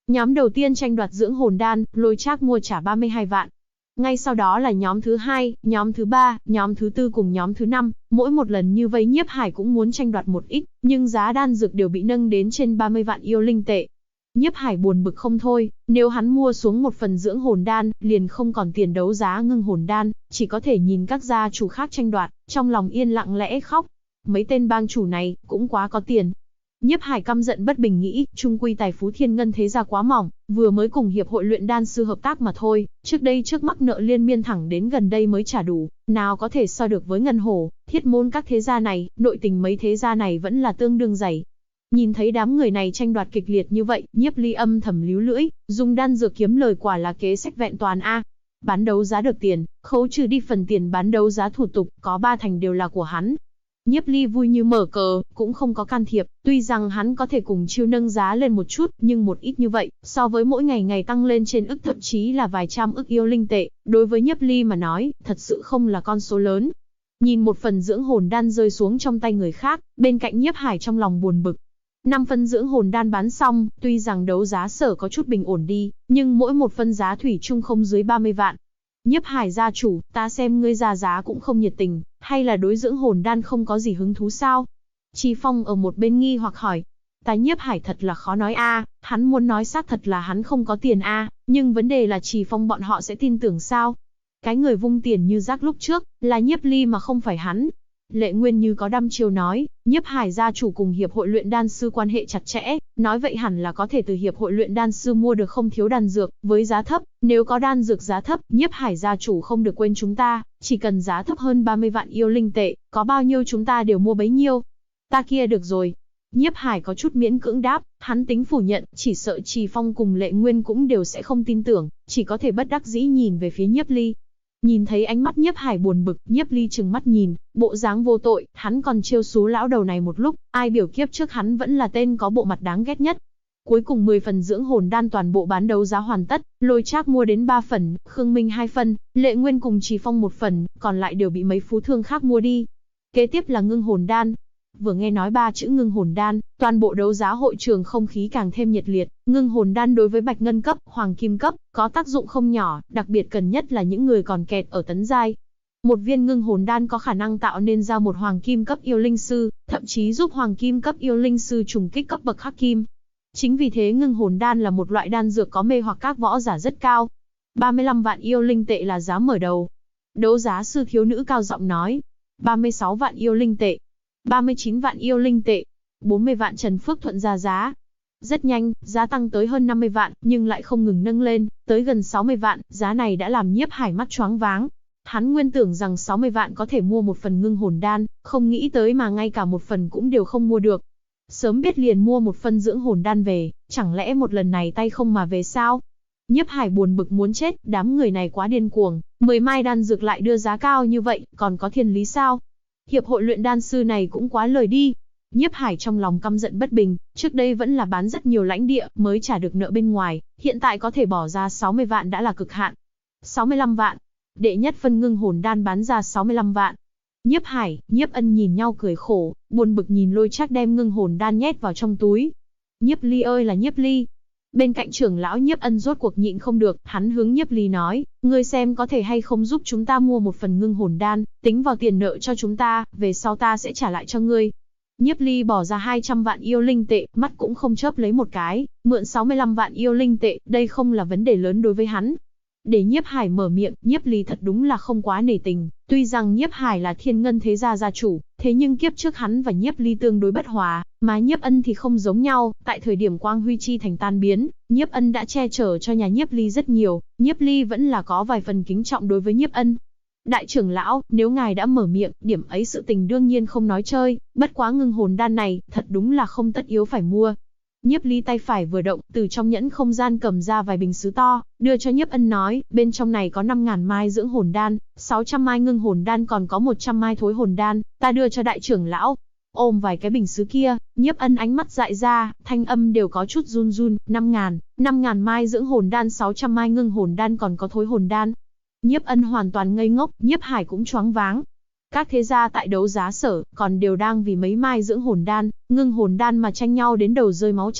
Nhóm đầu tiên tranh đoạt dưỡng hồn đan, Lôi Trác mua trả 32 vạn. Ngay sau đó là nhóm thứ 2, nhóm thứ 3, nhóm thứ 4 cùng nhóm thứ 5, mỗi một lần như vây Nhiếp Hải cũng muốn tranh đoạt một ít, nhưng giá đan dược đều bị nâng đến trên 30 vạn yêu linh tệ. Nhiếp Hải buồn bực không thôi, nếu hắn mua xuống một phần dưỡng hồn đan, liền không còn tiền đấu giá ngưng hồn đan, chỉ có thể nhìn các gia chủ khác tranh đoạt, trong lòng yên lặng lẽ khóc. Mấy tên bang chủ này, cũng quá có tiền. Nhiếp Hải căm giận bất bình nghĩ, trung quy tài phú Thiên Ngân thế gia quá mỏng, vừa mới cùng hiệp hội luyện đan sư hợp tác mà thôi, trước đây trước mắc nợ liên miên thẳng đến gần đây mới trả đủ, nào có thể so được với Ngân Hổ, Thiết Môn các thế gia này, nội tình mấy thế gia này vẫn là tương đương dày. Nhìn thấy đám người này tranh đoạt kịch liệt như vậy, Nhiếp Ly âm thầm líu lưỡi, dùng đan dược kiếm lời quả là kế sách vẹn toàn a. Bán đấu giá được tiền, khấu trừ đi phần tiền bán đấu giá thủ tục, có 3 thành đều là của hắn. Nhiếp Ly vui như mở cờ, cũng không có can thiệp, tuy rằng hắn có thể cùng chiêu nâng giá lên một chút, nhưng một ít như vậy, so với mỗi ngày ngày tăng lên trên ức thậm chí là vài trăm ức yêu linh tệ, đối với Nhiếp Ly mà nói, thật sự không là con số lớn. Nhìn một phần dưỡng hồn đan rơi xuống trong tay người khác, bên cạnh Nhiếp Hải trong lòng buồn bực. 5 phân dưỡng hồn đan bán xong, tuy rằng đấu giá sở có chút bình ổn đi, nhưng mỗi một phân giá thủy chung không dưới 30 vạn. Nhiếp Hải gia chủ, ta xem ngươi ra giá cũng không nhiệt tình, hay là đối dưỡng hồn đan không có gì hứng thú sao? Chi Phong ở một bên nghi hoặc hỏi. Ta Nhiếp Hải thật là khó nói a, hắn muốn nói xác thật là hắn không có tiền a, nhưng vấn đề là Trì Phong bọn họ sẽ tin tưởng sao? Cái người vung tiền như rác lúc trước, là Nhiếp Ly mà không phải hắn. Lệ Nguyên như có đăm chiêu nói, Nhiếp Hải gia chủ cùng hiệp hội luyện đan sư quan hệ chặt chẽ, nói vậy hẳn là có thể từ hiệp hội luyện đan sư mua được không thiếu đan dược, với giá thấp, nếu có đan dược giá thấp, Nhiếp Hải gia chủ không được quên chúng ta, chỉ cần giá thấp hơn 30 vạn yêu linh tệ, có bao nhiêu chúng ta đều mua bấy nhiêu. Ta kia được rồi. Nhiếp Hải có chút miễn cưỡng đáp, hắn tính phủ nhận, chỉ sợ Trì Phong cùng Lệ Nguyên cũng đều sẽ không tin tưởng, chỉ có thể bất đắc dĩ nhìn về phía Nhiếp Ly. Nhìn thấy ánh mắt Nhiếp Hải buồn bực, Nhiếp Ly trừng mắt nhìn, bộ dáng vô tội, hắn còn trêu xú lão đầu này một lúc, ai biểu kiếp trước hắn vẫn là tên có bộ mặt đáng ghét nhất. Cuối cùng 10 phần dưỡng hồn đan toàn bộ bán đấu giá hoàn tất, Lôi Trác mua đến 3 phần, Khương Minh 2 phần, Lệ Nguyên cùng Trì Phong 1 phần, còn lại đều bị mấy phú thương khác mua đi. Kế tiếp là ngưng hồn đan. Vừa nghe nói 3 chữ ngưng hồn đan, toàn bộ đấu giá hội trường không khí càng thêm nhiệt liệt. Ngưng hồn đan đối với bạch ngân cấp, hoàng kim cấp, có tác dụng không nhỏ, đặc biệt cần nhất là những người còn kẹt ở tấn giai. Một viên ngưng hồn đan có khả năng tạo nên ra một hoàng kim cấp yêu linh sư, thậm chí giúp hoàng kim cấp yêu linh sư trùng kích cấp bậc hắc kim. Chính vì thế ngưng hồn đan là một loại đan dược có mê hoặc các võ giả rất cao. 35 vạn yêu linh tệ là giá mở đầu. Đấu giá sư thiếu nữ cao giọng nói. 36 vạn yêu linh tệ. 39 vạn yêu linh tệ. 40 vạn Trần Phước Thuận ra giá. Rất nhanh, giá tăng tới hơn 50 vạn, nhưng lại không ngừng nâng lên, tới gần 60 vạn, giá này đã làm Nhiếp Hải mắt choáng váng. Hắn nguyên tưởng rằng 60 vạn có thể mua một phần ngưng hồn đan, không nghĩ tới mà ngay cả một phần cũng đều không mua được. Sớm biết liền mua một phân dưỡng hồn đan về, chẳng lẽ một lần này tay không mà về sao? Nhiếp Hải buồn bực muốn chết, đám người này quá điên cuồng, 10 mai đan dược lại đưa giá cao như vậy, còn có thiên lý sao? Hiệp hội luyện đan sư này cũng quá lời đi. Nhiếp Hải trong lòng căm giận bất bình, trước đây vẫn là bán rất nhiều lãnh địa mới trả được nợ bên ngoài, hiện tại có thể bỏ ra 60 vạn đã là cực hạn. 65 vạn. Đệ nhất phân ngưng hồn đan bán ra 65 vạn. Nhiếp Hải, Nhiếp Ân nhìn nhau cười khổ, buồn bực nhìn Lôi Trác đem ngưng hồn đan nhét vào trong túi. Nhiếp Ly ơi là Nhiếp Ly. Bên cạnh trưởng lão Nhiếp Ân rốt cuộc nhịn không được, hắn hướng Nhiếp Ly nói, ngươi xem có thể hay không giúp chúng ta mua một phần ngưng hồn đan, tính vào tiền nợ cho chúng ta, về sau ta sẽ trả lại cho ngươi. Nhiếp Ly bỏ ra 200 vạn yêu linh tệ, mắt cũng không chớp lấy một cái, mượn 65 vạn yêu linh tệ, đây không là vấn đề lớn đối với hắn. Để Nhiếp Hải mở miệng, Nhiếp Ly thật đúng là không quá nể tình, tuy rằng Nhiếp Hải là Thiên Ngân thế gia gia chủ, thế nhưng kiếp trước hắn và Nhiếp Ly tương đối bất hòa, mà Nhiếp Ân thì không giống nhau, tại thời điểm Quang Huy Chi thành tan biến, Nhiếp Ân đã che chở cho nhà Nhiếp Ly rất nhiều, Nhiếp Ly vẫn là có vài phần kính trọng đối với Nhiếp Ân. Đại trưởng lão, nếu ngài đã mở miệng, điểm ấy sự tình đương nhiên không nói chơi, bất quá ngưng hồn đan này, thật đúng là không tất yếu phải mua. Nhiếp Ly tay phải vừa động, từ trong nhẫn không gian cầm ra vài bình sứ to, đưa cho Nhiếp Ân nói, bên trong này có 5.000 mai dưỡng hồn đan, 600 mai ngưng hồn đan còn có 100 mai thối hồn đan, ta đưa cho đại trưởng lão. Ôm vài cái bình sứ kia, Nhiếp Ân ánh mắt dại ra, thanh âm đều có chút run run, 5.000 mai dưỡng hồn đan, 600 mai ngưng hồn đan còn có thối hồn đan. Nhiếp Ân hoàn toàn ngây ngốc, Nhiếp Hải cũng choáng váng. Các thế gia tại đấu giá sở, còn đều đang vì mấy mai dưỡng hồn đan, ngưng hồn đan mà tranh nhau đến đầu rơi máu chảy,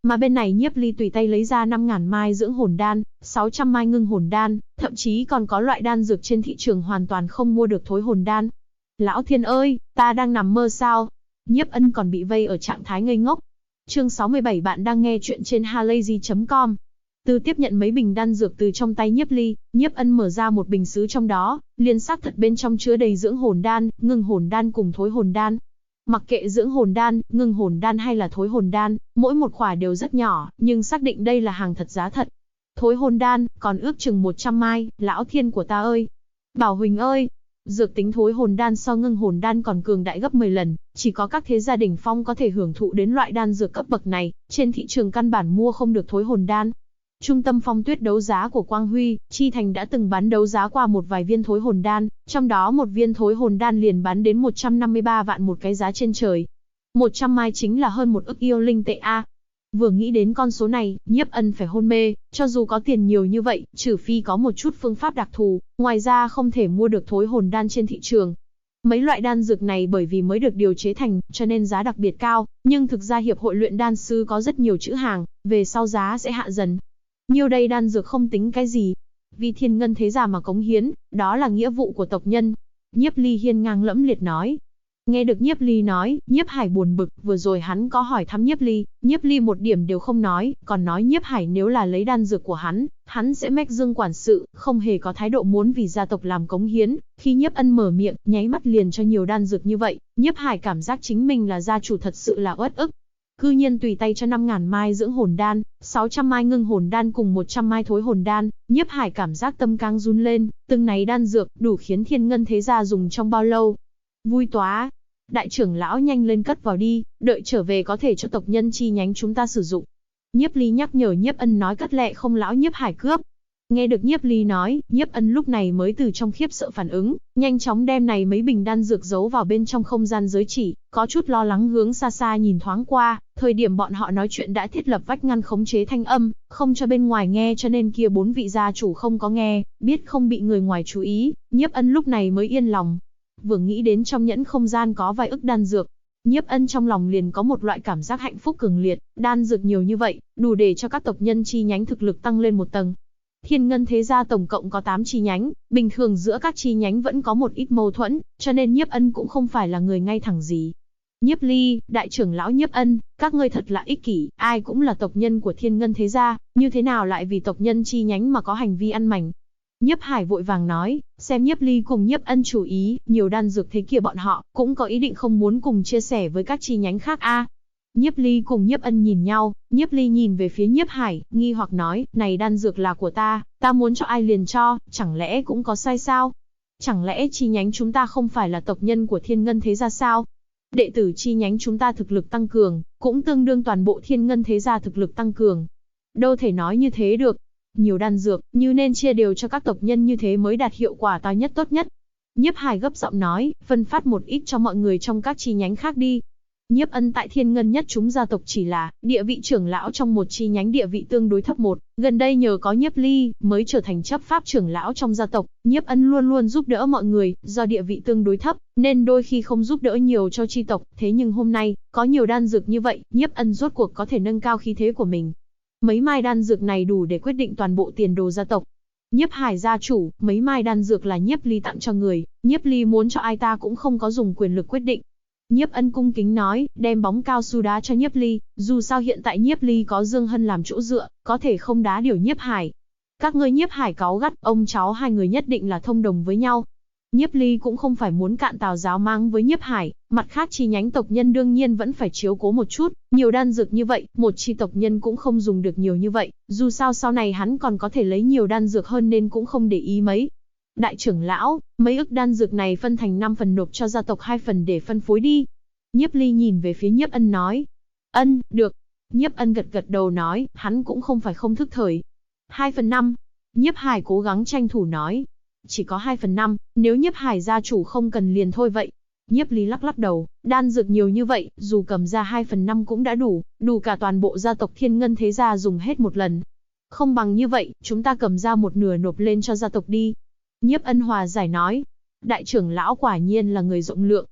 Mà bên này Nhiếp Ly tùy tay lấy ra 5.000 mai dưỡng hồn đan, 600 mai ngưng hồn đan, thậm chí còn có loại đan dược trên thị trường hoàn toàn không mua được thối hồn đan. Lão thiên ơi, ta đang nằm mơ sao? Nhiếp Ân còn bị vây ở trạng thái ngây ngốc. Chương 67 bạn đang nghe chuyện trên halayzi.com. Từ tiếp nhận mấy bình đan dược từ trong tay Nhiếp Ly, Nhiếp Ân mở ra một bình sứ trong đó, liền xác thật bên trong chứa đầy dưỡng hồn đan, ngưng hồn đan cùng thối hồn đan. Mặc kệ dưỡng hồn đan, ngưng hồn đan hay là thối hồn đan, mỗi một khỏa đều rất nhỏ, nhưng xác định đây là hàng thật giá thật. Thối hồn đan, còn ước chừng 100 mai, lão thiên của ta ơi! Bảo Huỳnh ơi! Dược tính thối hồn đan so ngưng hồn đan còn cường đại gấp 10 lần, chỉ có các thế gia đỉnh phong có thể hưởng thụ đến loại đan dược cấp bậc này, trên thị trường căn bản mua không được thối hồn đan. Trung tâm phong tuyết đấu giá của Quang Huy, Chi Thành đã từng bán đấu giá qua một vài viên thối hồn đan, trong đó một viên thối hồn đan liền bán đến 153 vạn một cái giá trên trời. 100 mai chính là hơn 1 ức yêu linh tệ a. Vừa nghĩ đến con số này, Nhiếp Ân phải hôn mê, cho dù có tiền nhiều như vậy, trừ phi có một chút phương pháp đặc thù, ngoài ra không thể mua được thối hồn đan trên thị trường. Mấy loại đan dược này bởi vì mới được điều chế thành, cho nên giá đặc biệt cao, nhưng thực ra hiệp hội luyện đan sư có rất nhiều chữ hàng, về sau giá sẽ hạ dần. Nhiêu đây đan dược không tính cái gì. Vì Thiên Ngân thế gia mà cống hiến, đó là nghĩa vụ của tộc nhân. Nhiếp Ly hiên ngang lẫm liệt nói. Nghe được Nhiếp Ly nói, Nhiếp Hải buồn bực, vừa rồi hắn có hỏi thăm Nhiếp Ly một điểm đều không nói, còn nói Nhiếp Hải nếu là lấy đan dược của hắn sẽ mách dương quản sự, không hề có thái độ muốn vì gia tộc làm cống hiến. Khi Nhiếp Ân mở miệng, nháy mắt liền cho nhiều đan dược như vậy, Nhiếp Hải cảm giác chính mình là gia chủ thật sự là uất ức. Cư nhiên tùy tay cho 5.000 mai dưỡng hồn đan, 600 mai ngưng hồn đan cùng 100 mai thối hồn đan, Nhiếp Hải cảm giác tâm căng run lên, từng này đan dược đủ khiến Thiên Ngân thế gia dùng trong bao lâu. Vui tóa! Đại trưởng lão nhanh lên cất vào đi, đợi trở về có thể cho tộc nhân chi nhánh chúng ta sử dụng. Nhiếp Ly nhắc nhở Nhiếp Ân nói cất lẹ không lão Nhiếp Hải cướp. Nghe được Nhiếp Ly nói, Nhiếp Ân lúc này mới từ trong khiếp sợ phản ứng, nhanh chóng đem này mấy bình đan dược giấu vào bên trong không gian giới chỉ, có chút lo lắng hướng xa xa nhìn thoáng qua, thời điểm bọn họ nói chuyện đã thiết lập vách ngăn khống chế thanh âm, không cho bên ngoài nghe cho nên kia 4 vị gia chủ không có nghe, biết không bị người ngoài chú ý, Nhiếp Ân lúc này mới yên lòng. Vừa nghĩ đến trong nhẫn không gian có vài ức đan dược, Nhiếp Ân trong lòng liền có một loại cảm giác hạnh phúc cường liệt, đan dược nhiều như vậy, đủ để cho các tộc nhân chi nhánh thực lực tăng lên một tầng. Thiên Ngân thế gia tổng cộng có 8 chi nhánh, bình thường giữa các chi nhánh vẫn có một ít mâu thuẫn, cho nên Nhiếp Ân cũng không phải là người ngay thẳng gì. Nhiếp Ly, đại trưởng lão Nhiếp Ân, các ngươi thật là ích kỷ, ai cũng là tộc nhân của Thiên Ngân thế gia, như thế nào lại vì tộc nhân chi nhánh mà có hành vi ăn mảnh. Nhiếp Hải vội vàng nói, xem Nhiếp Ly cùng Nhiếp Ân chủ ý, nhiều đan dược thế kia bọn họ cũng có ý định không muốn cùng chia sẻ với các chi nhánh khác a. Nhiếp Ly cùng Nhiếp Ân nhìn nhau, Nhiếp Ly nhìn về phía Nhiếp Hải, nghi hoặc nói, này đan dược là của ta muốn cho ai liền cho, chẳng lẽ cũng có sai sao? Chẳng lẽ chi nhánh chúng ta không phải là tộc nhân của Thiên Ngân thế gia sao? Đệ tử chi nhánh chúng ta thực lực tăng cường, cũng tương đương toàn bộ Thiên Ngân thế gia thực lực tăng cường. Đâu thể nói như thế được. Nhiều đan dược, như nên chia đều cho các tộc nhân như thế mới đạt hiệu quả cao nhất tốt nhất. Nhiếp Hải gấp giọng nói, phân phát một ít cho mọi người trong các chi nhánh khác đi. Nhiếp Ân tại Thiên Ngân nhất chúng gia tộc chỉ là địa vị trưởng lão trong một chi nhánh địa vị tương đối thấp một, gần đây nhờ có Nhiếp Ly mới trở thành chấp pháp trưởng lão trong gia tộc, Nhiếp Ân luôn luôn giúp đỡ mọi người, do địa vị tương đối thấp, nên đôi khi không giúp đỡ nhiều cho chi tộc, thế nhưng hôm nay, có nhiều đan dược như vậy, Nhiếp Ân rốt cuộc có thể nâng cao khí thế của mình. Mấy mai đan dược này đủ để quyết định toàn bộ tiền đồ gia tộc. Nhiếp Hải gia chủ, mấy mai đan dược là Nhiếp Ly tặng cho người, Nhiếp Ly muốn cho ai ta cũng không có dùng quyền lực quyết định. Nhiếp Ân cung kính nói, đem bóng cao su đá cho Nhiếp Ly, dù sao hiện tại Nhiếp Ly có Dương Hân làm chỗ dựa, có thể không đá điều Nhiếp Hải. Các ngươi Nhiếp Hải cáu gắt, ông cháu hai người nhất định là thông đồng với nhau. Nhiếp Ly cũng không phải muốn cạn tào giáo mang với Nhiếp Hải, mặt khác chi nhánh tộc nhân đương nhiên vẫn phải chiếu cố một chút, nhiều đan dược như vậy, một chi tộc nhân cũng không dùng được nhiều như vậy, dù sao sau này hắn còn có thể lấy nhiều đan dược hơn nên cũng không để ý mấy. Đại trưởng lão, mấy ức đan dược này phân thành 5 phần nộp cho gia tộc 2 phần để phân phối đi. Nhiếp Ly nhìn về phía Nhiếp Ân nói. Ân, được. Nhiếp Ân gật gật đầu nói, hắn cũng không phải không thức thời. 2/5. Nhiếp Hải cố gắng tranh thủ nói. Chỉ có 2/5, nếu Nhiếp Hải gia chủ không cần liền thôi vậy. Nhiếp Ly lắc lắc đầu, đan dược nhiều như vậy, dù cầm ra 2/5 cũng đã đủ cả toàn bộ gia tộc Thiên Ngân thế gia dùng hết một lần. Không bằng như vậy, chúng ta cầm ra một nửa nộp lên cho gia tộc đi. Nhiếp Ân hòa giải nói. Đại trưởng lão quả nhiên là người rộng lượng.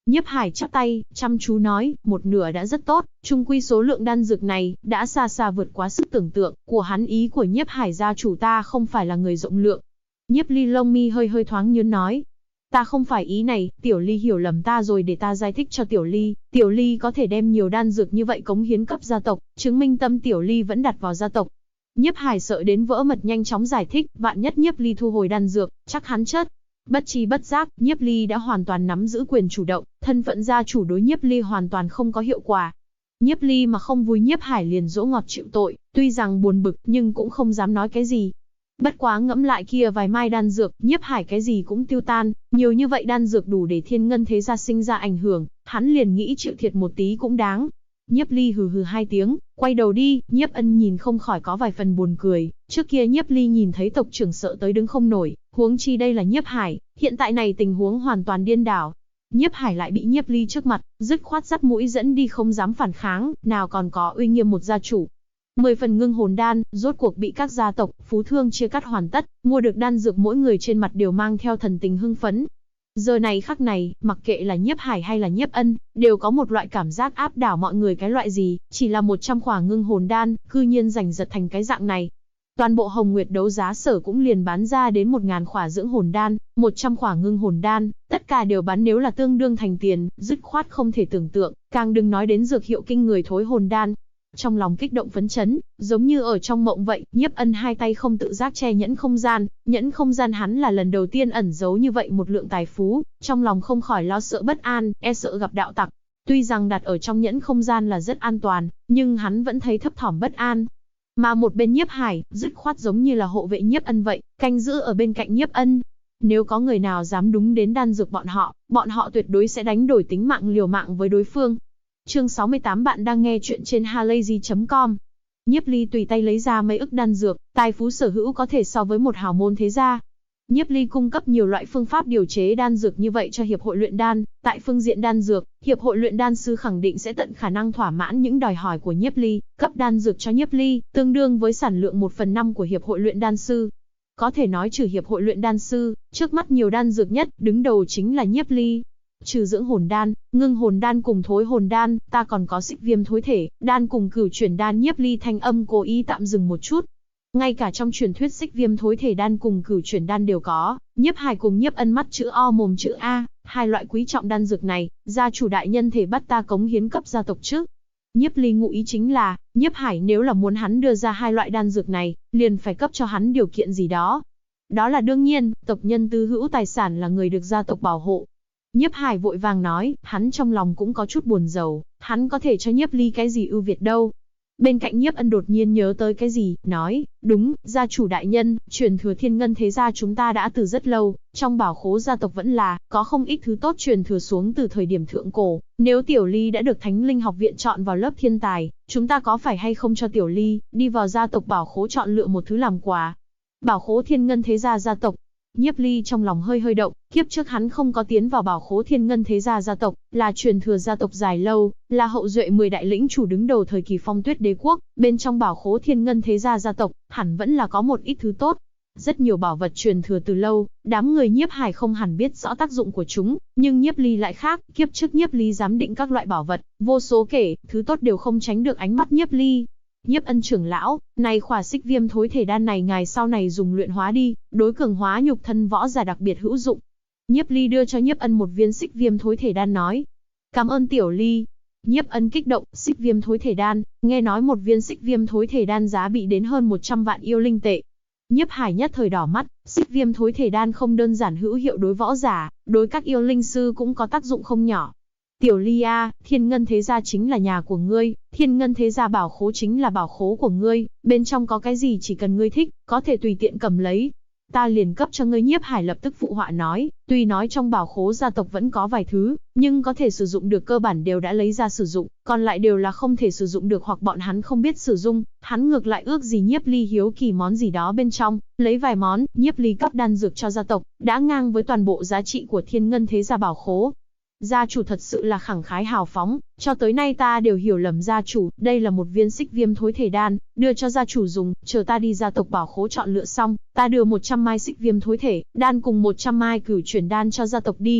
Nhiếp Hải chắp tay, chăm chú nói, một nửa đã rất tốt, chung quy số lượng đan dược này đã xa xa vượt quá sức tưởng tượng của hắn. Ý của Nhiếp Hải gia chủ ta không phải là người rộng lượng. Nhiếp Ly lông mi hơi hơi thoáng nhướng nói, ta không phải ý này, Tiểu Ly hiểu lầm ta rồi, để ta giải thích cho Tiểu Ly. Tiểu Ly có thể đem nhiều đan dược như vậy cống hiến cấp gia tộc, chứng minh tâm Tiểu Ly vẫn đặt vào gia tộc. Nhiếp Hải sợ đến vỡ mật nhanh chóng giải thích, vạn nhất Nhiếp Ly thu hồi đan dược, chắc hắn chết. Bất chi bất giác, Nhiếp Ly đã hoàn toàn nắm giữ quyền chủ động, thân phận gia chủ đối Nhiếp Ly hoàn toàn không có hiệu quả. Nhiếp Ly mà không vui, Nhiếp Hải liền dỗ ngọt chịu tội, tuy rằng buồn bực nhưng cũng không dám nói cái gì. Bất quá ngẫm lại kia vài mai đan dược, Nhiếp Hải cái gì cũng tiêu tan, nhiều như vậy đan dược đủ để Thiên Ngân thế gia sinh ra ảnh hưởng, hắn liền nghĩ chịu thiệt một tí cũng đáng. Nhiếp Ly hừ hừ hai tiếng, quay đầu đi. Nhiếp Ân nhìn không khỏi có vài phần buồn cười, trước kia Nhiếp Ly nhìn thấy tộc trưởng sợ tới đứng không nổi, huống chi đây là Nhiếp Hải, hiện tại này tình huống hoàn toàn điên đảo. Nhiếp Hải lại bị Nhiếp Ly trước mặt, dứt khoát dắt mũi dẫn đi, không dám phản kháng, nào còn có uy nghiêm một gia chủ. 10 phần ngưng hồn đan, rốt cuộc bị các gia tộc, phú thương chia cắt hoàn tất, mua được đan dược mỗi người trên mặt đều mang theo thần tình hưng phấn. Giờ này khắc này, mặc kệ là Nhiếp Hải hay là Nhiếp Ân, đều có một loại cảm giác áp đảo mọi người. Cái loại gì, chỉ là 100 khỏa ngưng hồn đan, cư nhiên giành giật thành cái dạng này. Toàn bộ Hồng Nguyệt đấu giá sở cũng liền bán ra đến 1000 khỏa dưỡng hồn đan, 100 khỏa ngưng hồn đan, tất cả đều bán, nếu là tương đương thành tiền, dứt khoát không thể tưởng tượng, càng đừng nói đến dược hiệu kinh người thối hồn đan. Trong lòng kích động phấn chấn, giống như ở trong mộng vậy. Nhiếp Ân hai tay không tự giác che nhẫn không gian hắn là lần đầu tiên ẩn giấu như vậy một lượng tài phú, trong lòng không khỏi lo sợ bất an, e sợ gặp đạo tặc. Tuy rằng đặt ở trong nhẫn không gian là rất an toàn, nhưng hắn vẫn thấy thấp thỏm bất an. Mà một bên Nhiếp Hải, dứt khoát giống như là hộ vệ Nhiếp Ân vậy, canh giữ ở bên cạnh Nhiếp Ân. Nếu có người nào dám đúng đến đan dược bọn họ tuyệt đối sẽ đánh đổi tính mạng liều mạng với đối phương. Chương 68, bạn đang nghe chuyện trên halayzi.com. Nhiếp Ly tùy tay lấy ra mấy ức đan dược, tài phú sở hữu có thể so với một hào môn thế gia. Nhiếp Ly cung cấp nhiều loại phương pháp điều chế đan dược như vậy cho hiệp hội luyện đan, tại phương diện đan dược, hiệp hội luyện đan sư khẳng định sẽ tận khả năng thỏa mãn những đòi hỏi của Nhiếp Ly, cấp đan dược cho Nhiếp Ly, tương đương với sản lượng 1/5 của hiệp hội luyện đan sư. Có thể nói trừ hiệp hội luyện đan sư, trước mắt nhiều đan dược nhất, đứng đầu chính là Nhiếp Ly. Trừ dưỡng hồn đan, ngưng hồn đan cùng thối hồn đan, ta còn có xích viêm thối thể đan cùng cửu chuyển đan. Nhiếp Ly thanh âm cố ý tạm dừng một chút. Ngay cả trong truyền thuyết xích viêm thối thể đan cùng cửu chuyển đan đều có. Nhiếp Hải cùng Nhiếp Ân mắt chữ O mồm chữ A, hai loại quý trọng đan dược này, gia chủ đại nhân thể bắt ta cống hiến cấp gia tộc chứ. Nhiếp Ly ngụ ý chính là, Nhiếp Hải nếu là muốn hắn đưa ra hai loại đan dược này, liền phải cấp cho hắn điều kiện gì đó. Đó là đương nhiên, tộc nhân tư hữu tài sản là người được gia tộc bảo hộ. Nhiếp Hải vội vàng nói, hắn trong lòng cũng có chút buồn rầu, hắn có thể cho Nhiếp Ly cái gì ưu việt đâu. Bên cạnh Nhiếp Ân đột nhiên nhớ tới cái gì, nói, đúng, gia chủ đại nhân, truyền thừa Thiên Ngân thế gia chúng ta đã từ rất lâu, trong bảo khố gia tộc vẫn là, có không ít thứ tốt truyền thừa xuống từ thời điểm thượng cổ. Nếu Tiểu Ly đã được Thánh Linh học viện chọn vào lớp thiên tài, chúng ta có phải hay không cho Tiểu Ly, đi vào gia tộc bảo khố chọn lựa một thứ làm quà. Bảo khố Thiên Ngân thế gia gia tộc. Nhiếp Ly trong lòng hơi hơi động, kiếp trước hắn không có tiến vào bảo khố Thiên Ngân thế gia gia tộc, là truyền thừa gia tộc dài lâu, là hậu duệ 10 đại lĩnh chủ đứng đầu thời kỳ Phong Tuyết đế quốc, bên trong bảo khố Thiên Ngân thế gia gia tộc, hẳn vẫn là có một ít thứ tốt. Rất nhiều bảo vật truyền thừa từ lâu, đám người Nhiếp Hải không hẳn biết rõ tác dụng của chúng, nhưng Nhiếp Ly lại khác, kiếp trước Nhiếp Ly giám định các loại bảo vật, vô số kể, thứ tốt đều không tránh được ánh mắt Nhiếp Ly. Nhiếp Ân trưởng lão, này khỏa xích viêm thối thể đan này ngài sau này dùng luyện hóa đi, đối cường hóa nhục thân võ giả đặc biệt hữu dụng. Nhiếp Ly đưa cho Nhiếp Ân một viên xích viêm thối thể đan nói. Cảm ơn Tiểu Ly. Nhiếp Ân kích động, xích viêm thối thể đan, nghe nói một viên xích viêm thối thể đan giá bị đến hơn 100 vạn yêu linh tệ. Nhiếp Hải nhất thời đỏ mắt, xích viêm thối thể đan không đơn giản hữu hiệu đối võ giả, đối các yêu linh sư cũng có tác dụng không nhỏ. Tiểu Ly a, Thiên Ngân thế gia chính là nhà của ngươi, Thiên Ngân thế gia bảo khố chính là bảo khố của ngươi, bên trong có cái gì chỉ cần ngươi thích, có thể tùy tiện cầm lấy. Ta liền cấp cho ngươi. Nhiếp Hải lập tức phụ họa nói, tuy nói trong bảo khố gia tộc vẫn có vài thứ, nhưng có thể sử dụng được cơ bản đều đã lấy ra sử dụng, còn lại đều là không thể sử dụng được hoặc bọn hắn không biết sử dụng, hắn ngược lại ước gì Nhiếp Ly hiếu kỳ món gì đó bên trong, lấy vài món. Nhiếp Ly cấp đan dược cho gia tộc, đã ngang với toàn bộ giá trị của Thiên Ngân thế gia bảo khố. Gia chủ thật sự là khẳng khái hào phóng, cho tới nay ta đều hiểu lầm gia chủ, đây là một viên xích viêm thối thể đan, đưa cho gia chủ dùng, chờ ta đi gia tộc bảo khố chọn lựa xong, ta đưa 100 mai xích viêm thối thể đan cùng 100 mai cửu chuyển đan cho gia tộc đi.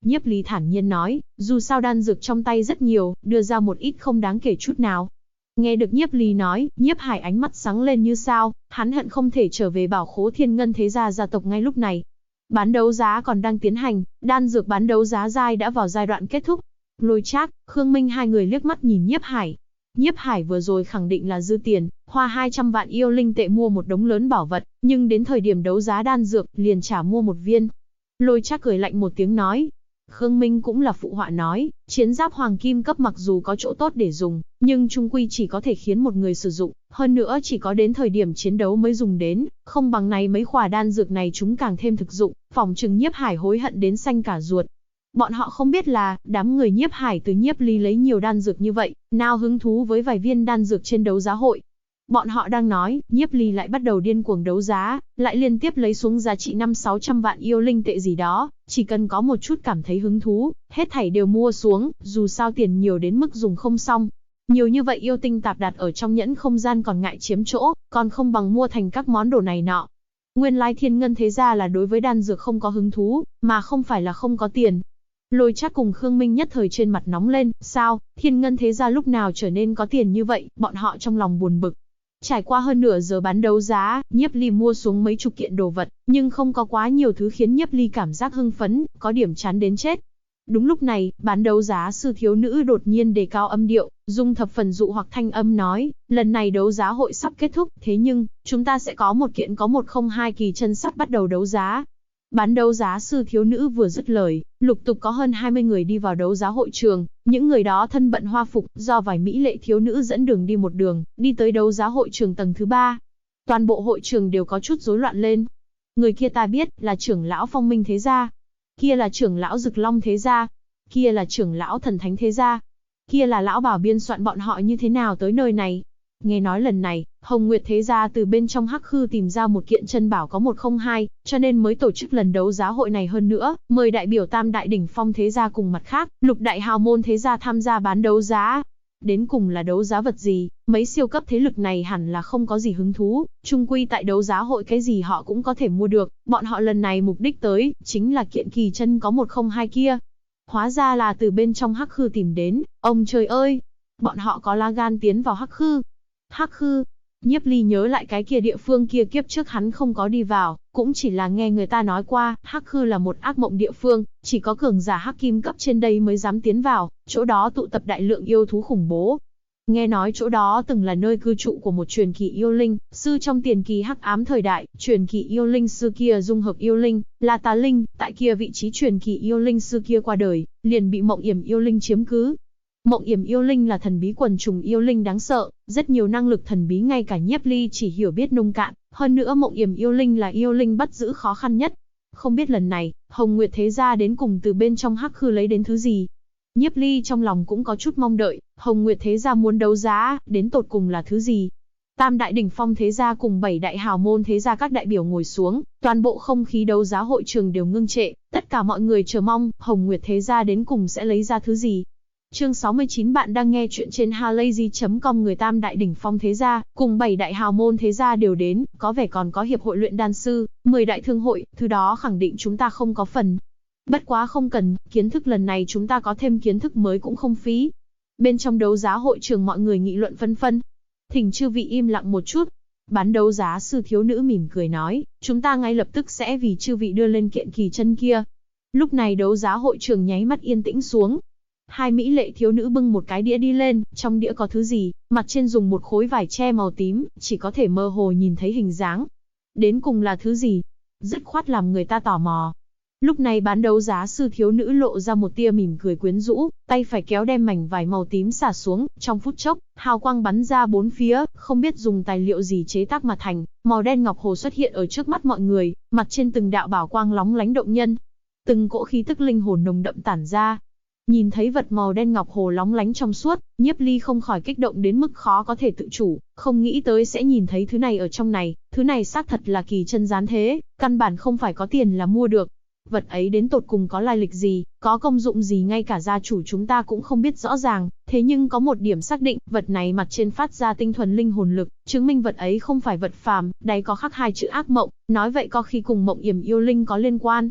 Nhiếp Ly thản nhiên nói, dù sao đan dược trong tay rất nhiều, đưa ra một ít không đáng kể chút nào. Nghe được Nhiếp Ly nói, Nhiếp Hải ánh mắt sáng lên như sao, hắn hận không thể trở về bảo khố Thiên Ngân Thế Gia gia tộc ngay lúc này. Bán đấu giá còn đang tiến hành, đan dược bán đấu giá giai đã vào giai đoạn kết thúc. Lôi Trác, Khương Minh hai người liếc mắt nhìn Nhiếp Hải. Nhiếp Hải vừa rồi khẳng định là dư tiền, hoa 200 vạn yêu linh tệ mua một đống lớn bảo vật, nhưng đến thời điểm đấu giá đan dược, liền trả mua một viên. Lôi Trác cười lạnh một tiếng nói. Khương Minh cũng là phụ họa nói, chiến giáp hoàng kim cấp mặc dù có chỗ tốt để dùng, nhưng chung quy chỉ có thể khiến một người sử dụng, hơn nữa chỉ có đến thời điểm chiến đấu mới dùng đến, không bằng này mấy khỏa đan dược này chúng càng thêm thực dụng, phỏng chừng Nhiếp Hải hối hận đến xanh cả ruột. Bọn họ không biết là, đám người Nhiếp Hải từ Nhiếp Ly lấy nhiều đan dược như vậy, nào hứng thú với vài viên đan dược trên đấu giá hội. Bọn họ đang nói, Nhiếp Ly lại bắt đầu điên cuồng đấu giá, lại liên tiếp lấy xuống giá trị 500-600 vạn yêu linh tệ gì đó, chỉ cần có một chút cảm thấy hứng thú, hết thảy đều mua xuống, dù sao tiền nhiều đến mức dùng không xong. Nhiều như vậy yêu tinh tạp đặt ở trong nhẫn không gian còn ngại chiếm chỗ, còn không bằng mua thành các món đồ này nọ. Nguyên lai Thiên Ngân Thế Gia là đối với đan dược không có hứng thú, mà không phải là không có tiền. Lôi Trác cùng Khương Minh nhất thời trên mặt nóng lên, sao, Thiên Ngân Thế Gia lúc nào trở nên có tiền như vậy, bọn họ trong lòng buồn bực. Trải qua hơn nửa giờ bán đấu giá, Nhiếp Ly mua xuống mấy chục kiện đồ vật, nhưng không có quá nhiều thứ khiến Nhiếp Ly cảm giác hưng phấn, có điểm chán đến chết. Đúng lúc này, bán đấu giá sư thiếu nữ đột nhiên đề cao âm điệu, dùng thập phần dụ hoặc thanh âm nói, lần này đấu giá hội sắp kết thúc, thế nhưng, chúng ta sẽ có một kiện có 102 kỳ chân sắp bắt đầu đấu giá. Bán đấu giá sư thiếu nữ vừa dứt lời, lục tục có hơn 20 người đi vào đấu giá hội trường, những người đó thân bận hoa phục, do vài mỹ lệ thiếu nữ dẫn đường đi một đường, đi tới đấu giá hội trường tầng thứ 3. Toàn bộ hội trường đều có chút rối loạn lên. Người kia ta biết, là trưởng lão Phong Minh Thế Gia. Kia là trưởng lão Dực Long Thế Gia. Kia là trưởng lão Thần Thánh Thế Gia. Kia là lão bảo biên soạn bọn họ như thế nào tới nơi này. Nghe nói lần này, Hồng Nguyệt Thế Gia từ bên trong hắc khư tìm ra một kiện chân bảo có 102, cho nên mới tổ chức lần đấu giá hội này hơn nữa, mời đại biểu Tam Đại Đỉnh Phong Thế Gia cùng mặt khác, Lục Đại Hào Môn Thế Gia tham gia bán đấu giá. Đến cùng là đấu giá vật gì, mấy siêu cấp thế lực này hẳn là không có gì hứng thú, chung quy tại đấu giá hội cái gì họ cũng có thể mua được, bọn họ lần này mục đích tới, chính là kiện kỳ chân có 102 kia. Hóa ra là từ bên trong hắc khư tìm đến, ông trời ơi, bọn họ có lá gan tiến vào hắc khư. Hắc khư. Nhiếp Ly nhớ lại cái kia địa phương kia kiếp trước hắn không có đi vào, cũng chỉ là nghe người ta nói qua, hắc khư là một ác mộng địa phương, chỉ có cường giả hắc kim cấp trên đây mới dám tiến vào, chỗ đó tụ tập đại lượng yêu thú khủng bố. Nghe nói chỗ đó từng là nơi cư trụ của một truyền kỳ yêu linh, sư trong tiền kỳ hắc ám thời đại, truyền kỳ yêu linh sư kia dung hợp yêu linh, là tà linh, tại kia vị trí truyền kỳ yêu linh sư kia qua đời, liền bị Mộng Yểm yêu linh chiếm cứ. Mộng Yểm yêu linh là thần bí quần trùng yêu linh đáng sợ, rất nhiều năng lực thần bí ngay cả Nhiếp Ly chỉ hiểu biết nông cạn, hơn nữa Mộng Yểm yêu linh là yêu linh bắt giữ khó khăn nhất. Không biết lần này, Hồng Nguyệt Thế Gia đến cùng từ bên trong hắc khư lấy đến thứ gì. Nhiếp Ly trong lòng cũng có chút mong đợi, Hồng Nguyệt Thế Gia muốn đấu giá, đến tột cùng là thứ gì. Tam Đại Đỉnh Phong Thế Gia cùng 7 Đại Hào Môn Thế Gia các đại biểu ngồi xuống, toàn bộ không khí đấu giá hội trường đều ngưng trệ, tất cả mọi người chờ mong, Hồng Nguyệt Thế Gia đến cùng sẽ lấy ra thứ gì. Chương 69 bạn đang nghe chuyện trên halayzi.com. Người Tam Đại Đỉnh Phong Thế Gia, cùng 7 Đại Hào Môn Thế Gia đều đến, có vẻ còn có Hiệp hội luyện đan sư, 10 đại thương hội, thứ đó khẳng định chúng ta không có phần. Bất quá không cần, kiến thức lần này chúng ta có thêm kiến thức mới cũng không phí. Bên trong đấu giá hội trường mọi người nghị luận phân phân. Thỉnh chư vị im lặng một chút. Bán đấu giá sư thiếu nữ mỉm cười nói, chúng ta ngay lập tức sẽ vì chư vị đưa lên kiện kỳ chân kia. Lúc này đấu giá hội trường nháy mắt yên tĩnh xuống. Hai mỹ lệ thiếu nữ bưng một cái đĩa đi lên, trong đĩa có thứ gì, mặt trên dùng một khối vải che màu tím, chỉ có thể mơ hồ nhìn thấy hình dáng. Đến cùng là thứ gì? Dứt khoát làm người ta tò mò. Lúc này bán đấu giá sư thiếu nữ lộ ra một tia mỉm cười quyến rũ, tay phải kéo đem mảnh vải màu tím xả xuống, trong phút chốc, hào quang bắn ra bốn phía, không biết dùng tài liệu gì chế tác mà thành, màu đen ngọc hồ xuất hiện ở trước mắt mọi người, mặt trên từng đạo bảo quang lóng lánh động nhân. Từng cỗ khí tức linh hồn nồng đậm tản ra. Nhìn thấy vật màu đen ngọc hồ lóng lánh trong suốt, Nhiếp Ly không khỏi kích động đến mức khó có thể tự chủ, không nghĩ tới sẽ nhìn thấy thứ này ở trong này, thứ này xác thật là kỳ chân gián thế, căn bản không phải có tiền là mua được. Vật ấy đến tột cùng có lai lịch gì, có công dụng gì ngay cả gia chủ chúng ta cũng không biết rõ ràng, thế nhưng có một điểm xác định, vật này mặt trên phát ra tinh thuần linh hồn lực, chứng minh vật ấy không phải vật phàm, đáy có khắc hai chữ ác mộng, nói vậy có khi cùng Mộng Yểm yêu linh có liên quan.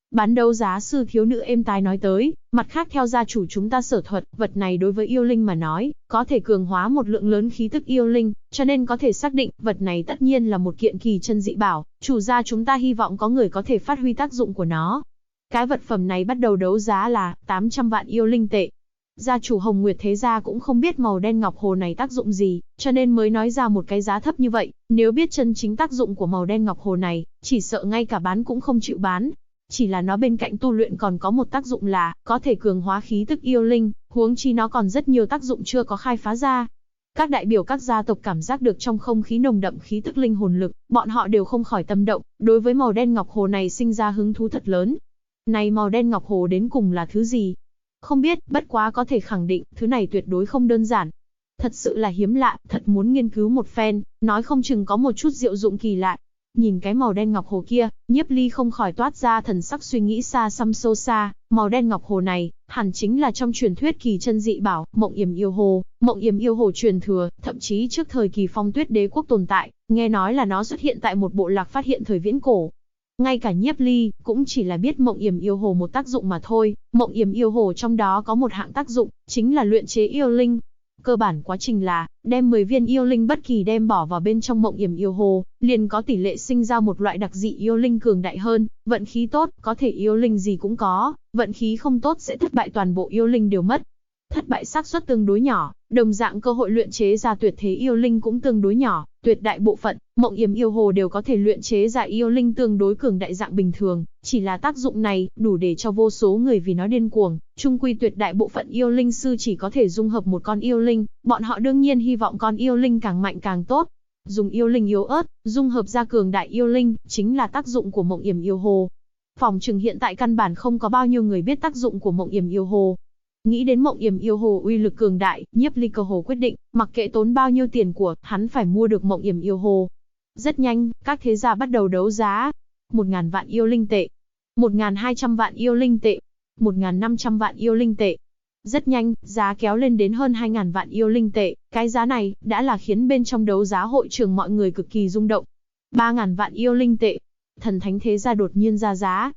Bán đấu giá sư thiếu nữ êm tai nói tới, mặt khác theo gia chủ chúng ta sở thuật, vật này đối với yêu linh mà nói, có thể cường hóa một lượng lớn khí tức yêu linh, cho nên có thể xác định, vật này tất nhiên là một kiện kỳ chân dị bảo, chủ gia chúng ta hy vọng có người có thể phát huy tác dụng của nó. Cái vật phẩm này bắt đầu đấu giá là 800 vạn yêu linh tệ. Gia chủ Hồng Nguyệt Thế Gia cũng không biết màu đen ngọc hồ này tác dụng gì, cho nên mới nói ra một cái giá thấp như vậy, nếu biết chân chính tác dụng của màu đen ngọc hồ này, chỉ sợ ngay cả bán cũng không chịu bán. Chỉ là nó bên cạnh tu luyện còn có một tác dụng là, có thể cường hóa khí tức yêu linh, huống chi nó còn rất nhiều tác dụng chưa có khai phá ra. Các đại biểu các gia tộc cảm giác được trong không khí nồng đậm khí tức linh hồn lực, bọn họ đều không khỏi tâm động, đối với màu đen ngọc hồ này sinh ra hứng thú thật lớn. Này màu đen ngọc hồ đến cùng là thứ gì? Không biết, bất quá có thể khẳng định, thứ này tuyệt đối không đơn giản. Thật sự là hiếm lạ, thật muốn nghiên cứu một phen, nói không chừng có một chút diệu dụng kỳ lạ. Nhìn cái màu đen ngọc hồ kia, Nhiếp Ly không khỏi toát ra thần sắc suy nghĩ xa xăm sâu xa, màu đen ngọc hồ này, hẳn chính là trong truyền thuyết kỳ chân dị bảo, Mộng Yểm Yêu Hồ, Mộng Yểm Yêu Hồ truyền thừa, thậm chí trước thời kỳ Phong Tuyết Đế quốc tồn tại, nghe nói là nó xuất hiện tại một bộ lạc phát hiện thời viễn cổ. Ngay cả Nhiếp Ly, cũng chỉ là biết Mộng Yểm Yêu Hồ một tác dụng mà thôi, Mộng Yểm Yêu Hồ trong đó có một hạng tác dụng, chính là luyện chế yêu linh. Cơ bản quá trình là, đem 10 viên yêu linh bất kỳ đem bỏ vào bên trong Mộng Yểm Yêu Hồ, liền có tỷ lệ sinh ra một loại đặc dị yêu linh cường đại hơn, vận khí tốt, có thể yêu linh gì cũng có, vận khí không tốt sẽ thất bại toàn bộ yêu linh đều mất. Thất bại xác suất tương đối nhỏ, đồng dạng cơ hội luyện chế ra tuyệt thế yêu linh cũng tương đối nhỏ, tuyệt đại bộ phận, Mộng Yểm Yêu Hồ đều có thể luyện chế ra yêu linh tương đối cường đại dạng bình thường, chỉ là tác dụng này, đủ để cho vô số người vì nó điên cuồng, chung quy tuyệt đại bộ phận yêu linh sư chỉ có thể dung hợp một con yêu linh, bọn họ đương nhiên hy vọng con yêu linh càng mạnh càng tốt. Dùng yêu linh yếu ớt, dung hợp ra cường đại yêu linh, chính là tác dụng của Mộng Yểm Yêu Hồ. Phòng chừng hiện tại căn bản không có bao nhiêu người biết tác dụng của Mộng Yểm Yêu Hồ. Nghĩ đến Mộng Yểm Yêu Hồ uy lực cường đại, Nhiếp Ly cơ hồ quyết định, mặc kệ tốn bao nhiêu tiền của, hắn phải mua được Mộng Yểm Yêu Hồ. Rất nhanh, các thế gia bắt đầu đấu giá. 1.000 vạn yêu linh tệ, 1.200 vạn yêu linh tệ, 1.500 vạn yêu linh tệ. Rất nhanh, giá kéo lên đến hơn 2.000 vạn yêu linh tệ, cái giá này, đã là khiến bên trong đấu giá hội trường mọi người cực kỳ rung động. 3.000 vạn yêu linh tệ. Thần Thánh Thế Gia đột nhiên ra giá.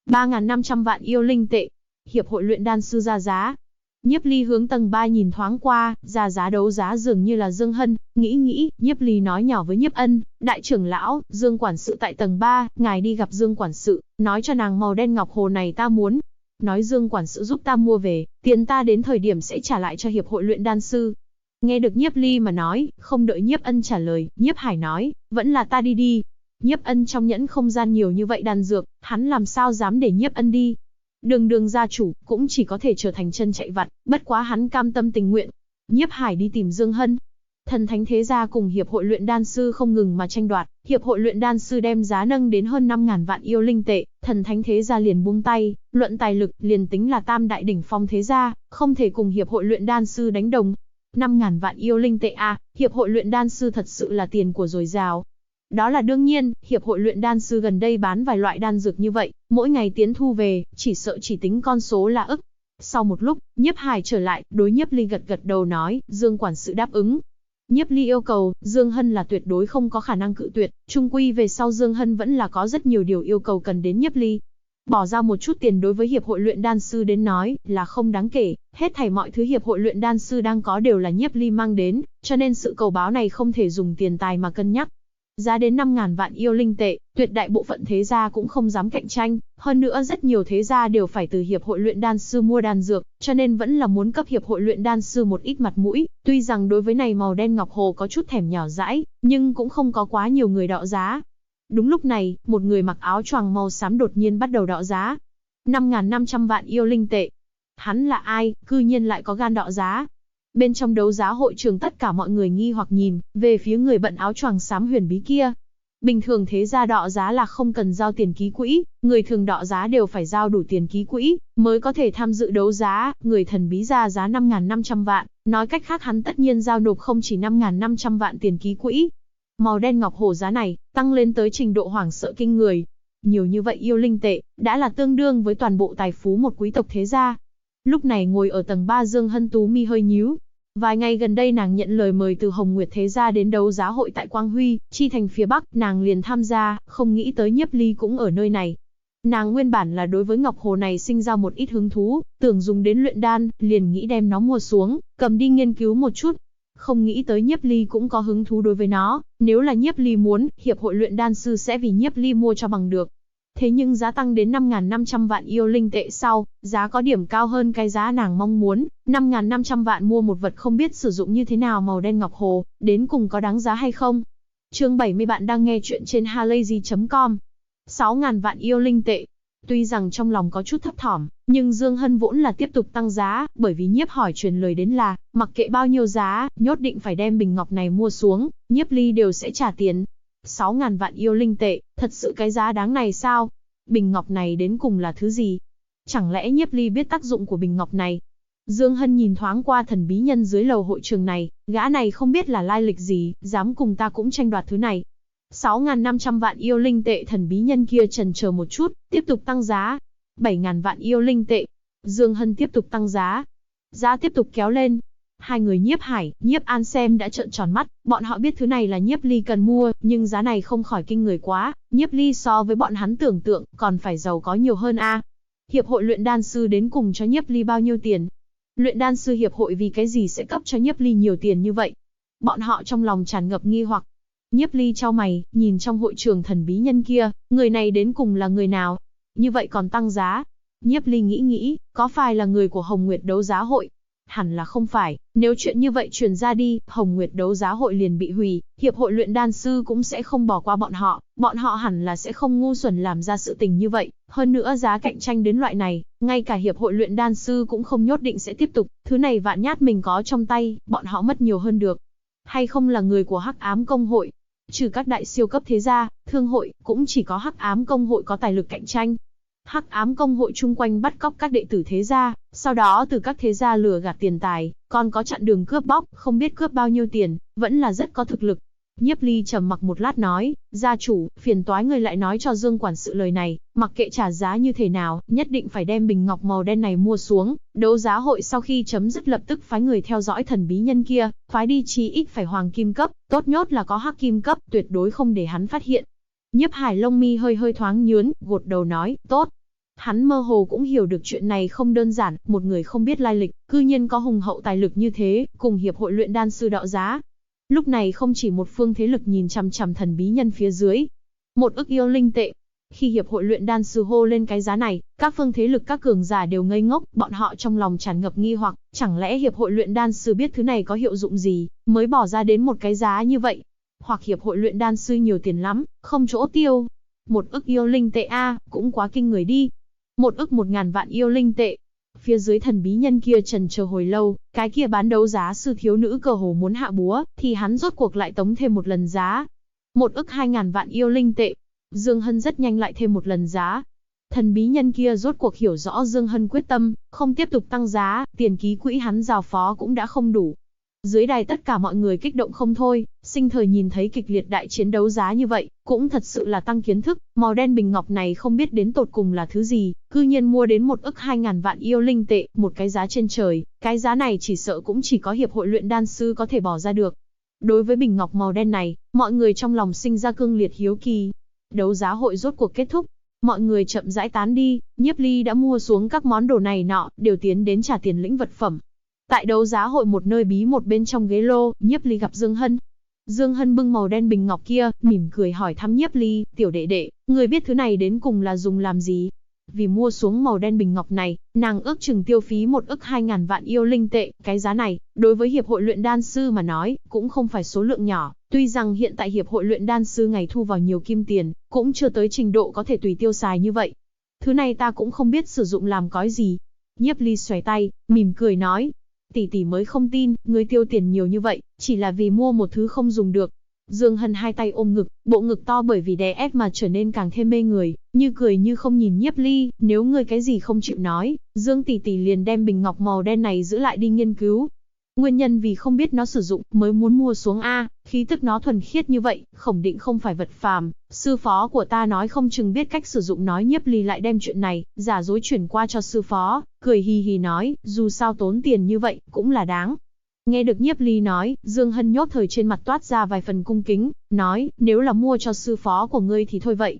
3.500 vạn yêu linh tệ. Hiệp hội luyện đan sư ra giá. Nhiếp Ly hướng tầng 3 nhìn thoáng qua, ra giá đấu giá dường như là Dương Hân, nghĩ, Nhiếp Ly nói nhỏ với Nhiếp Ân, đại trưởng lão, Dương quản sự tại tầng 3, ngài đi gặp Dương quản sự, nói cho nàng màu đen ngọc hồ này ta muốn. Nói Dương quản sự giúp ta mua về, tiền ta đến thời điểm sẽ trả lại cho hiệp hội luyện đan sư. Nghe được Nhiếp Ly mà nói, không đợi Nhiếp Ân trả lời, Nhiếp Hải nói, vẫn là ta đi đi. Nhiếp Ân trong nhẫn không gian nhiều như vậy đan dược, hắn làm sao dám để Nhiếp Ân đi. Đường gia chủ, cũng chỉ có thể trở thành chân chạy vặt, bất quá hắn cam tâm tình nguyện. Nhiếp Hải đi tìm Dương Hân. Thần Thánh Thế Gia cùng Hiệp hội luyện đan sư không ngừng mà tranh đoạt, Hiệp hội luyện đan sư đem giá nâng đến hơn 5.000 vạn yêu linh tệ, Thần Thánh Thế Gia liền buông tay, luận tài lực, liền tính là tam đại đỉnh phong thế gia, không thể cùng Hiệp hội luyện đan sư đánh đồng. 5.000 vạn yêu linh tệ à, Hiệp hội luyện đan sư thật sự là tiền của dồi dào. Đó là đương nhiên, Hiệp hội luyện đan sư gần đây bán vài loại đan dược như vậy, mỗi ngày tiến thu về, chỉ sợ chỉ tính con số là ức. Sau một lúc, Nhiếp Hải trở lại, đối Nhiếp Ly gật đầu nói, Dương quản sự đáp ứng. Nhiếp Ly yêu cầu, Dương Hân là tuyệt đối không có khả năng cự tuyệt, chung quy về sau Dương Hân vẫn là có rất nhiều điều yêu cầu cần đến Nhiếp Ly. Bỏ ra một chút tiền đối với Hiệp hội luyện đan sư đến nói, là không đáng kể, hết thảy mọi thứ Hiệp hội luyện đan sư đang có đều là Nhiếp Ly mang đến, cho nên sự cầu báo này không thể dùng tiền tài mà cân nhắc. Giá đến 5.000 vạn yêu linh tệ, tuyệt đại bộ phận thế gia cũng không dám cạnh tranh, hơn nữa rất nhiều thế gia đều phải từ Hiệp hội luyện đan sư mua đan dược, cho nên vẫn là muốn cấp Hiệp hội luyện đan sư một ít mặt mũi, tuy rằng đối với này màu đen ngọc hồ có chút thèm nhỏ dãi, nhưng cũng không có quá nhiều người đọ giá. Đúng lúc này, một người mặc áo choàng màu xám đột nhiên bắt đầu đọ giá. 5.500 vạn yêu linh tệ. Hắn là ai, cư nhiên lại có gan đọ giá? Bên trong đấu giá hội trường tất cả mọi người nghi hoặc nhìn về phía người bận áo choàng xám huyền bí kia. Bình thường thế gia đọ giá là không cần giao tiền ký quỹ, người thường đọ giá đều phải giao đủ tiền ký quỹ mới có thể tham dự đấu giá, người thần bí ra giá 5.500 vạn, nói cách khác hắn tất nhiên giao nộp không chỉ 5.500 vạn tiền ký quỹ. Màu đen ngọc hồ giá này tăng lên tới trình độ hoảng sợ kinh người. Nhiều như vậy yêu linh tệ, đã là tương đương với toàn bộ tài phú một quý tộc thế gia. Lúc này ngồi ở tầng 3 Dương Hân tú mi hơi nhíu. Vài ngày gần đây nàng nhận lời mời từ Hồng Nguyệt Thế Gia đến đấu giá hội tại Quang Huy, chi thành phía Bắc, nàng liền tham gia, không nghĩ tới Nhiếp Ly cũng ở nơi này. Nàng nguyên bản là đối với ngọc hồ này sinh ra một ít hứng thú, tưởng dùng đến luyện đan, liền nghĩ đem nó mua xuống, cầm đi nghiên cứu một chút. Không nghĩ tới Nhiếp Ly cũng có hứng thú đối với nó, nếu là Nhiếp Ly muốn, hiệp hội luyện đan sư sẽ vì Nhiếp Ly mua cho bằng được. Thế nhưng giá tăng đến 5.500 vạn yêu linh tệ sau, giá có điểm cao hơn cái giá nàng mong muốn, 5.500 vạn mua một vật không biết sử dụng như thế nào màu đen ngọc hồ, đến cùng có đáng giá hay không? Chương 70 bạn đang nghe chuyện trên halayzi.com. 6.000 vạn yêu linh tệ. Tuy rằng trong lòng có chút thấp thỏm, nhưng Dương Hân vốn là tiếp tục tăng giá, bởi vì Nhiếp Hỏi truyền lời đến là, mặc kệ bao nhiêu giá, nhốt định phải đem bình ngọc này mua xuống, Nhiếp Ly đều sẽ trả tiền. 6.000 vạn yêu linh tệ, thật sự cái giá đáng này sao? Bình ngọc này đến cùng là thứ gì? Chẳng lẽ Nhiếp Ly biết tác dụng của bình ngọc này? Dương Hân nhìn thoáng qua thần bí nhân dưới lầu hội trường này, gã này không biết là lai lịch gì, dám cùng ta cũng tranh đoạt thứ này. 6.500 vạn yêu linh tệ, thần bí nhân kia chần chờ một chút, tiếp tục tăng giá. 7.000 vạn yêu linh tệ. Dương Hân tiếp tục tăng giá. Giá tiếp tục kéo lên. Hai người Nhiếp Hải, Nhiếp An xem đã trợn tròn mắt, bọn họ biết thứ này là Nhiếp Ly cần mua, nhưng giá này không khỏi kinh người quá, Nhiếp Ly so với bọn hắn tưởng tượng, còn phải giàu có nhiều hơn a. Hiệp hội luyện đan sư đến cùng cho Nhiếp Ly bao nhiêu tiền? Luyện đan sư hiệp hội vì cái gì sẽ cấp cho Nhiếp Ly nhiều tiền như vậy? Bọn họ trong lòng tràn ngập nghi hoặc. Nhiếp Ly chau mày, nhìn trong hội trường thần bí nhân kia, người này đến cùng là người nào? Như vậy còn tăng giá? Nhiếp Ly nghĩ, có phải là người của Hồng Nguyệt đấu giá hội? Hẳn là không phải, nếu chuyện như vậy truyền ra đi, Hồng Nguyệt đấu giá hội liền bị hủy, hiệp hội luyện đan sư cũng sẽ không bỏ qua bọn họ hẳn là sẽ không ngu xuẩn làm ra sự tình như vậy, hơn nữa giá cạnh tranh đến loại này, ngay cả hiệp hội luyện đan sư cũng không nhốt định sẽ tiếp tục, thứ này vạn nhát mình có trong tay, bọn họ mất nhiều hơn được. Hay không là người của Hắc Ám Công hội? Trừ các đại siêu cấp thế gia, thương hội, cũng chỉ có Hắc Ám Công hội có tài lực cạnh tranh. Hắc Ám Công hội chung quanh bắt cóc các đệ tử thế gia, sau đó từ các thế gia lừa gạt tiền tài, còn có chặn đường cướp bóc, không biết cướp bao nhiêu tiền, vẫn là rất có thực lực. Nhiếp Ly trầm mặc một lát nói, gia chủ, phiền toái người lại nói cho Dương quản sự lời này, mặc kệ trả giá như thế nào, nhất định phải đem bình ngọc màu đen này mua xuống. Đấu giá hội sau khi chấm dứt lập tức phái người theo dõi thần bí nhân kia, phái đi chí ít phải hoàng kim cấp, tốt nhất là có hắc kim cấp, tuyệt đối không để hắn phát hiện. Nhiếp Hải lông mi hơi thoáng nhướn, gột đầu nói, tốt. Hắn mơ hồ cũng hiểu được chuyện này không đơn giản, một người không biết lai lịch, cư nhiên có hùng hậu tài lực như thế, cùng hiệp hội luyện đan sư đạo giá. Lúc này không chỉ một phương thế lực nhìn chằm chằm thần bí nhân phía dưới. 1 ức yêu linh tệ. Khi hiệp hội luyện đan sư hô lên cái giá này, các phương thế lực các cường giả đều ngây ngốc, bọn họ trong lòng tràn ngập nghi hoặc, chẳng lẽ hiệp hội luyện đan sư biết thứ này có hiệu dụng gì, mới bỏ ra đến một cái giá như vậy? Hoặc hiệp hội luyện đan sư nhiều tiền lắm, không chỗ tiêu. 1 ức yêu linh tệ cũng quá kinh người đi. 1 ức 1.000 vạn yêu linh tệ. Phía dưới thần bí nhân kia trần chờ hồi lâu, cái kia bán đấu giá sư thiếu nữ cơ hồ muốn hạ búa, thì hắn rốt cuộc lại tống thêm một lần giá. 1 ức 2.000 vạn yêu linh tệ. Dương Hân rất nhanh lại thêm một lần giá. Thần bí nhân kia rốt cuộc hiểu rõ Dương Hân quyết tâm, không tiếp tục tăng giá, tiền ký quỹ hắn giao phó cũng đã không đủ. Dưới đài tất cả mọi người kích động không thôi, sinh thời nhìn thấy kịch liệt đại chiến đấu giá như vậy, cũng thật sự là tăng kiến thức, màu đen bình ngọc này không biết đến tột cùng là thứ gì, cư nhiên mua đến 1 ức 2.000 vạn yêu linh tệ, một cái giá trên trời, cái giá này chỉ sợ cũng chỉ có hiệp hội luyện đan sư có thể bỏ ra được. Đối với bình ngọc màu đen này, mọi người trong lòng sinh ra cương liệt hiếu kỳ. Đấu giá hội rốt cuộc kết thúc, mọi người chậm rãi tán đi, Nhiếp Ly đã mua xuống các món đồ này nọ, đều tiến đến trả tiền lĩnh vật phẩm. Tại đấu giá hội một nơi bí một bên trong ghế lô, Nhiếp Ly gặp Dương Hân. Dương Hân bưng màu đen bình ngọc kia, mỉm cười hỏi thăm Nhiếp Ly, tiểu đệ đệ, người biết thứ này đến cùng là dùng làm gì? Vì mua xuống màu đen bình ngọc này, nàng ước chừng tiêu phí 1 ức 2.000 vạn yêu linh tệ, cái giá này, đối với hiệp hội luyện đan sư mà nói, cũng không phải số lượng nhỏ, tuy rằng hiện tại hiệp hội luyện đan sư ngày thu vào nhiều kim tiền, cũng chưa tới trình độ có thể tùy tiêu xài như vậy. Thứ này ta cũng không biết sử dụng làm cói gì. Nhiếp Ly xoay tay, mỉm cười nói, tỷ tỷ mới không tin, ngươi tiêu tiền nhiều như vậy, chỉ là vì mua một thứ không dùng được. Dương Hân hai tay ôm ngực, bộ ngực to bởi vì đè ép mà trở nên càng thêm mê người, như cười như không nhìn Nhiếp Ly, nếu ngươi cái gì không chịu nói, Dương tỷ tỷ liền đem bình ngọc màu đen này giữ lại đi nghiên cứu. Nguyên nhân vì không biết nó sử dụng, mới muốn mua xuống khí tức nó thuần khiết như vậy, khẳng định không phải vật phàm, sư phó của ta nói không chừng biết cách sử dụng. Nói Nhiếp Ly lại đem chuyện này, giả dối chuyển qua cho sư phó, cười hì hì nói, dù sao tốn tiền như vậy, cũng là đáng. Nghe được Nhiếp Ly nói, Dương Hân nhốt thời trên mặt toát ra vài phần cung kính, nói, nếu là mua cho sư phó của ngươi thì thôi vậy.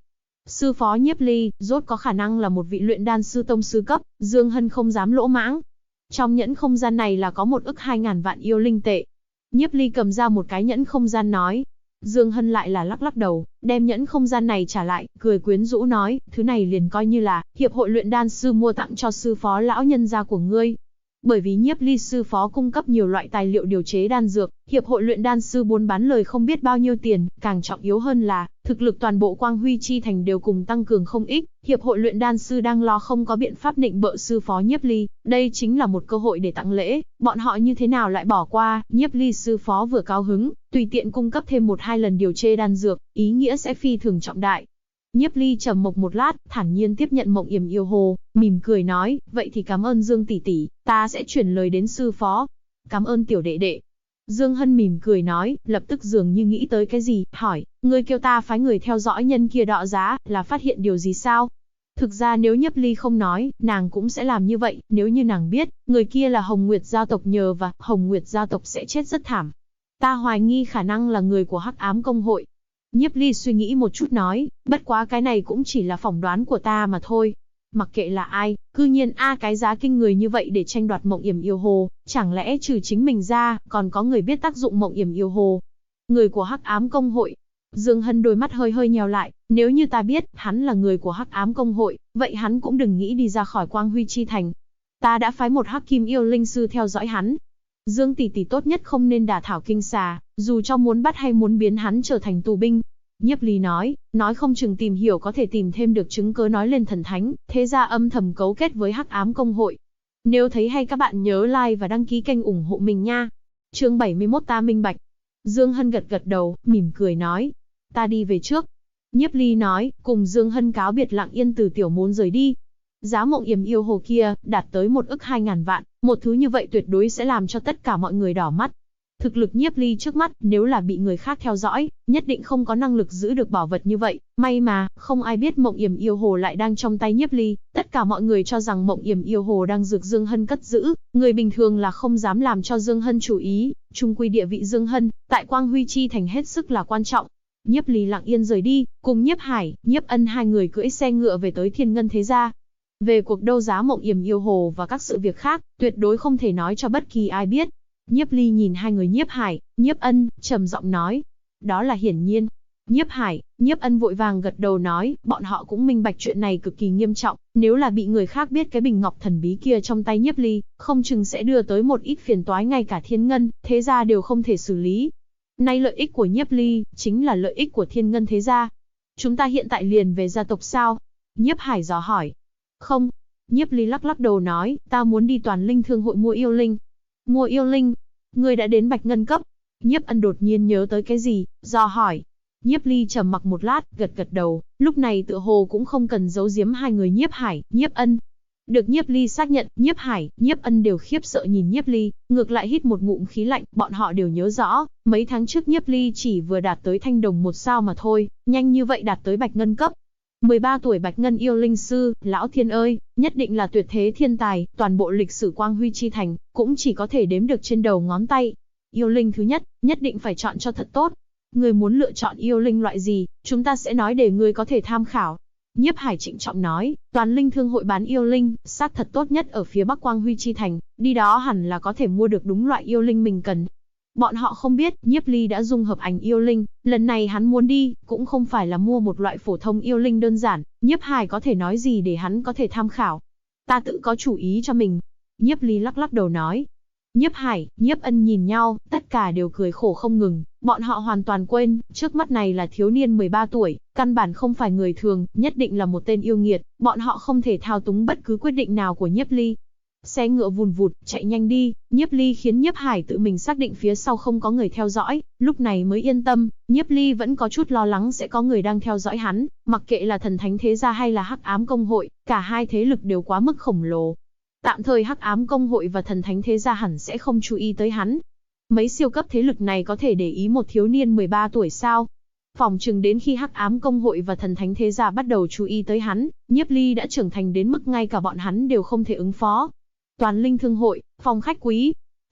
Sư phó Nhiếp Ly, rốt có khả năng là một vị luyện đan sư tông sư cấp, Dương Hân không dám lỗ mãng. Trong nhẫn không gian này là có 1.200.000 vạn yêu linh tệ. Nhiếp Ly cầm ra một cái nhẫn không gian nói. Dương Hân lại là lắc lắc đầu, đem nhẫn không gian này trả lại, cười quyến rũ nói, thứ này liền coi như là hiệp hội luyện đan sư mua tặng cho sư phó lão nhân gia của ngươi. Bởi vì Nhiếp Ly sư phó cung cấp nhiều loại tài liệu điều chế đan dược, hiệp hội luyện đan sư buôn bán lời không biết bao nhiêu tiền, càng trọng yếu hơn là, thực lực toàn bộ Quang Huy Chi Thành đều cùng tăng cường không ít, hiệp hội luyện đan sư đang lo không có biện pháp nịnh bợ sư phó Nhiếp Ly, đây chính là một cơ hội để tặng lễ, bọn họ như thế nào lại bỏ qua. Nhiếp Ly sư phó vừa cao hứng, tùy tiện cung cấp thêm 1-2 lần điều chế đan dược, ý nghĩa sẽ phi thường trọng đại. Nhiếp Ly trầm mộc một lát, thản nhiên tiếp nhận Mộng Yểm Yêu Hồ, mỉm cười nói, vậy thì cảm ơn Dương tỷ tỷ, ta sẽ chuyển lời đến sư phó. Cảm ơn tiểu đệ đệ. Dương Hân mỉm cười nói, lập tức dường như nghĩ tới cái gì, hỏi, ngươi kêu ta phái người theo dõi nhân kia đọ giá, là phát hiện điều gì sao? Thực ra nếu Nhiếp Ly không nói, nàng cũng sẽ làm như vậy, nếu như nàng biết, người kia là Hồng Nguyệt gia tộc nhờ và Hồng Nguyệt gia tộc sẽ chết rất thảm. Ta hoài nghi khả năng là người của Hắc Ám Công hội. Nhiếp Ly suy nghĩ một chút nói, bất quá cái này cũng chỉ là phỏng đoán của ta mà thôi. Mặc kệ là ai, cư nhiên cái giá kinh người như vậy để tranh đoạt Mộng Yểm Yêu Hồ, chẳng lẽ trừ chính mình ra, còn có người biết tác dụng Mộng Yểm Yêu Hồ? Người của Hắc Ám Công hội. Dương Hân đôi mắt hơi hơi nheo lại, nếu như ta biết, hắn là người của Hắc Ám Công hội, vậy hắn cũng đừng nghĩ đi ra khỏi Quang Huy Chi Thành. Ta đã phái một Hắc Kim yêu linh sư theo dõi hắn. Dương tỷ tỷ tốt nhất không nên đả thảo kinh xà, dù cho muốn bắt hay muốn biến hắn trở thành tù binh. Nhiếp Ly nói không chừng tìm hiểu có thể tìm thêm được chứng cớ nói lên thần thánh, thế ra âm thầm cấu kết với Hắc Ám Công hội. Nếu thấy hay các bạn nhớ like và đăng ký kênh ủng hộ mình nha. Chương 71 ta minh bạch. Dương Hân gật gật đầu, mỉm cười nói, ta đi về trước. Nhiếp Ly nói, cùng Dương Hân cáo biệt lặng yên từ tiểu môn rời đi. Giá Mộng Yểm Yêu Hồ kia, đạt tới 1.200.000 vạn, một thứ như vậy tuyệt đối sẽ làm cho tất cả mọi người đỏ mắt. Thực lực Nhiếp Ly trước mắt, nếu là bị người khác theo dõi, nhất định không có năng lực giữ được bảo vật như vậy. May mà, không ai biết Mộng Yểm Yêu Hồ lại đang trong tay Nhiếp Ly. Tất cả mọi người cho rằng Mộng Yểm Yêu Hồ đang được Dương Hân cất giữ. Người bình thường là không dám làm cho Dương Hân chú ý. Chung quy địa vị Dương Hân, tại Quang Huy Chi Thành hết sức là quan trọng. Nhiếp Ly lặng yên rời đi, cùng Nhiếp Hải, Nhiếp Ân hai người cưỡi xe ngựa về tới Thiên Ngân Thế Gia. Về cuộc đấu giá Mộng Yểm Yêu Hồ và các sự việc khác, tuyệt đối không thể nói cho bất kỳ ai biết. Nhiếp Ly nhìn hai người Nhiếp Hải, Nhiếp Ân, trầm giọng nói. Đó là hiển nhiên. Nhiếp Hải, Nhiếp Ân vội vàng gật đầu nói, bọn họ cũng minh bạch chuyện này cực kỳ nghiêm trọng, nếu là bị người khác biết cái bình ngọc thần bí kia trong tay Nhiếp Ly, không chừng sẽ đưa tới một ít phiền toái ngay cả Thiên Ngân Thế Gia đều không thể xử lý. Nay lợi ích của Nhiếp Ly, chính là lợi ích của Thiên Ngân Thế Gia. Chúng ta hiện tại liền về gia tộc sao? Nhiếp Hải dò hỏi. Không. Nhiếp Ly lắc lắc đầu nói, ta muốn đi Toàn Linh Thương hội mua yêu linh. Mua yêu linh? Ngươi đã đến Bạch Ngân cấp? Nhiếp Ân đột nhiên nhớ tới cái gì, dò hỏi. Nhiếp Ly trầm mặc một lát, gật gật đầu, lúc này tựa hồ cũng không cần giấu giếm hai người Nhiếp Hải, Nhiếp Ân. Được Nhiếp Ly xác nhận, Nhiếp Hải, Nhiếp Ân đều khiếp sợ nhìn Nhiếp Ly, ngược lại hít một ngụm khí lạnh, bọn họ đều nhớ rõ, mấy tháng trước Nhiếp Ly chỉ vừa đạt tới Thanh Đồng 1 sao mà thôi, nhanh như vậy đạt tới Bạch Ngân cấp. 13 tuổi Bạch Ngân yêu linh sư, lão thiên ơi, nhất định là tuyệt thế thiên tài, toàn bộ lịch sử Quang Huy Chi Thành, cũng chỉ có thể đếm được trên đầu ngón tay. Yêu linh thứ nhất, nhất định phải chọn cho thật tốt. Ngươi muốn lựa chọn yêu linh loại gì, chúng ta sẽ nói để ngươi có thể tham khảo. Nhiếp Hải trịnh trọng nói, Toàn Linh Thương hội bán yêu linh, xác thật tốt nhất ở phía Bắc Quang Huy Chi Thành, đi đó hẳn là có thể mua được đúng loại yêu linh mình cần. Bọn họ không biết, Nhiếp Ly đã dung hợp ảnh yêu linh, lần này hắn muốn đi, cũng không phải là mua một loại phổ thông yêu linh đơn giản, Nhiếp Hải có thể nói gì để hắn có thể tham khảo. Ta tự có chủ ý cho mình. Nhiếp Ly lắc lắc đầu nói. Nhiếp Hải, Nhiếp Ân nhìn nhau, tất cả đều cười khổ không ngừng, bọn họ hoàn toàn quên, trước mắt này là thiếu niên 13 tuổi, căn bản không phải người thường, nhất định là một tên yêu nghiệt, bọn họ không thể thao túng bất cứ quyết định nào của Nhiếp Ly. Xe ngựa vùn vụt, chạy nhanh đi, Nhiếp Ly khiến Nhiếp Hải tự mình xác định phía sau không có người theo dõi, lúc này mới yên tâm, Nhiếp Ly vẫn có chút lo lắng sẽ có người đang theo dõi hắn, mặc kệ là Thần Thánh Thế Gia hay là Hắc Ám Công hội, cả hai thế lực đều quá mức khổng lồ. Tạm thời Hắc Ám Công hội và Thần Thánh Thế Gia hẳn sẽ không chú ý tới hắn. Mấy siêu cấp thế lực này có thể để ý một thiếu niên 13 tuổi sao? Phỏng chừng đến khi Hắc Ám Công hội và Thần Thánh Thế Gia bắt đầu chú ý tới hắn, Nhiếp Ly đã trưởng thành đến mức ngay cả bọn hắn đều không thể ứng phó. Toàn Linh Thương hội, phòng khách quý.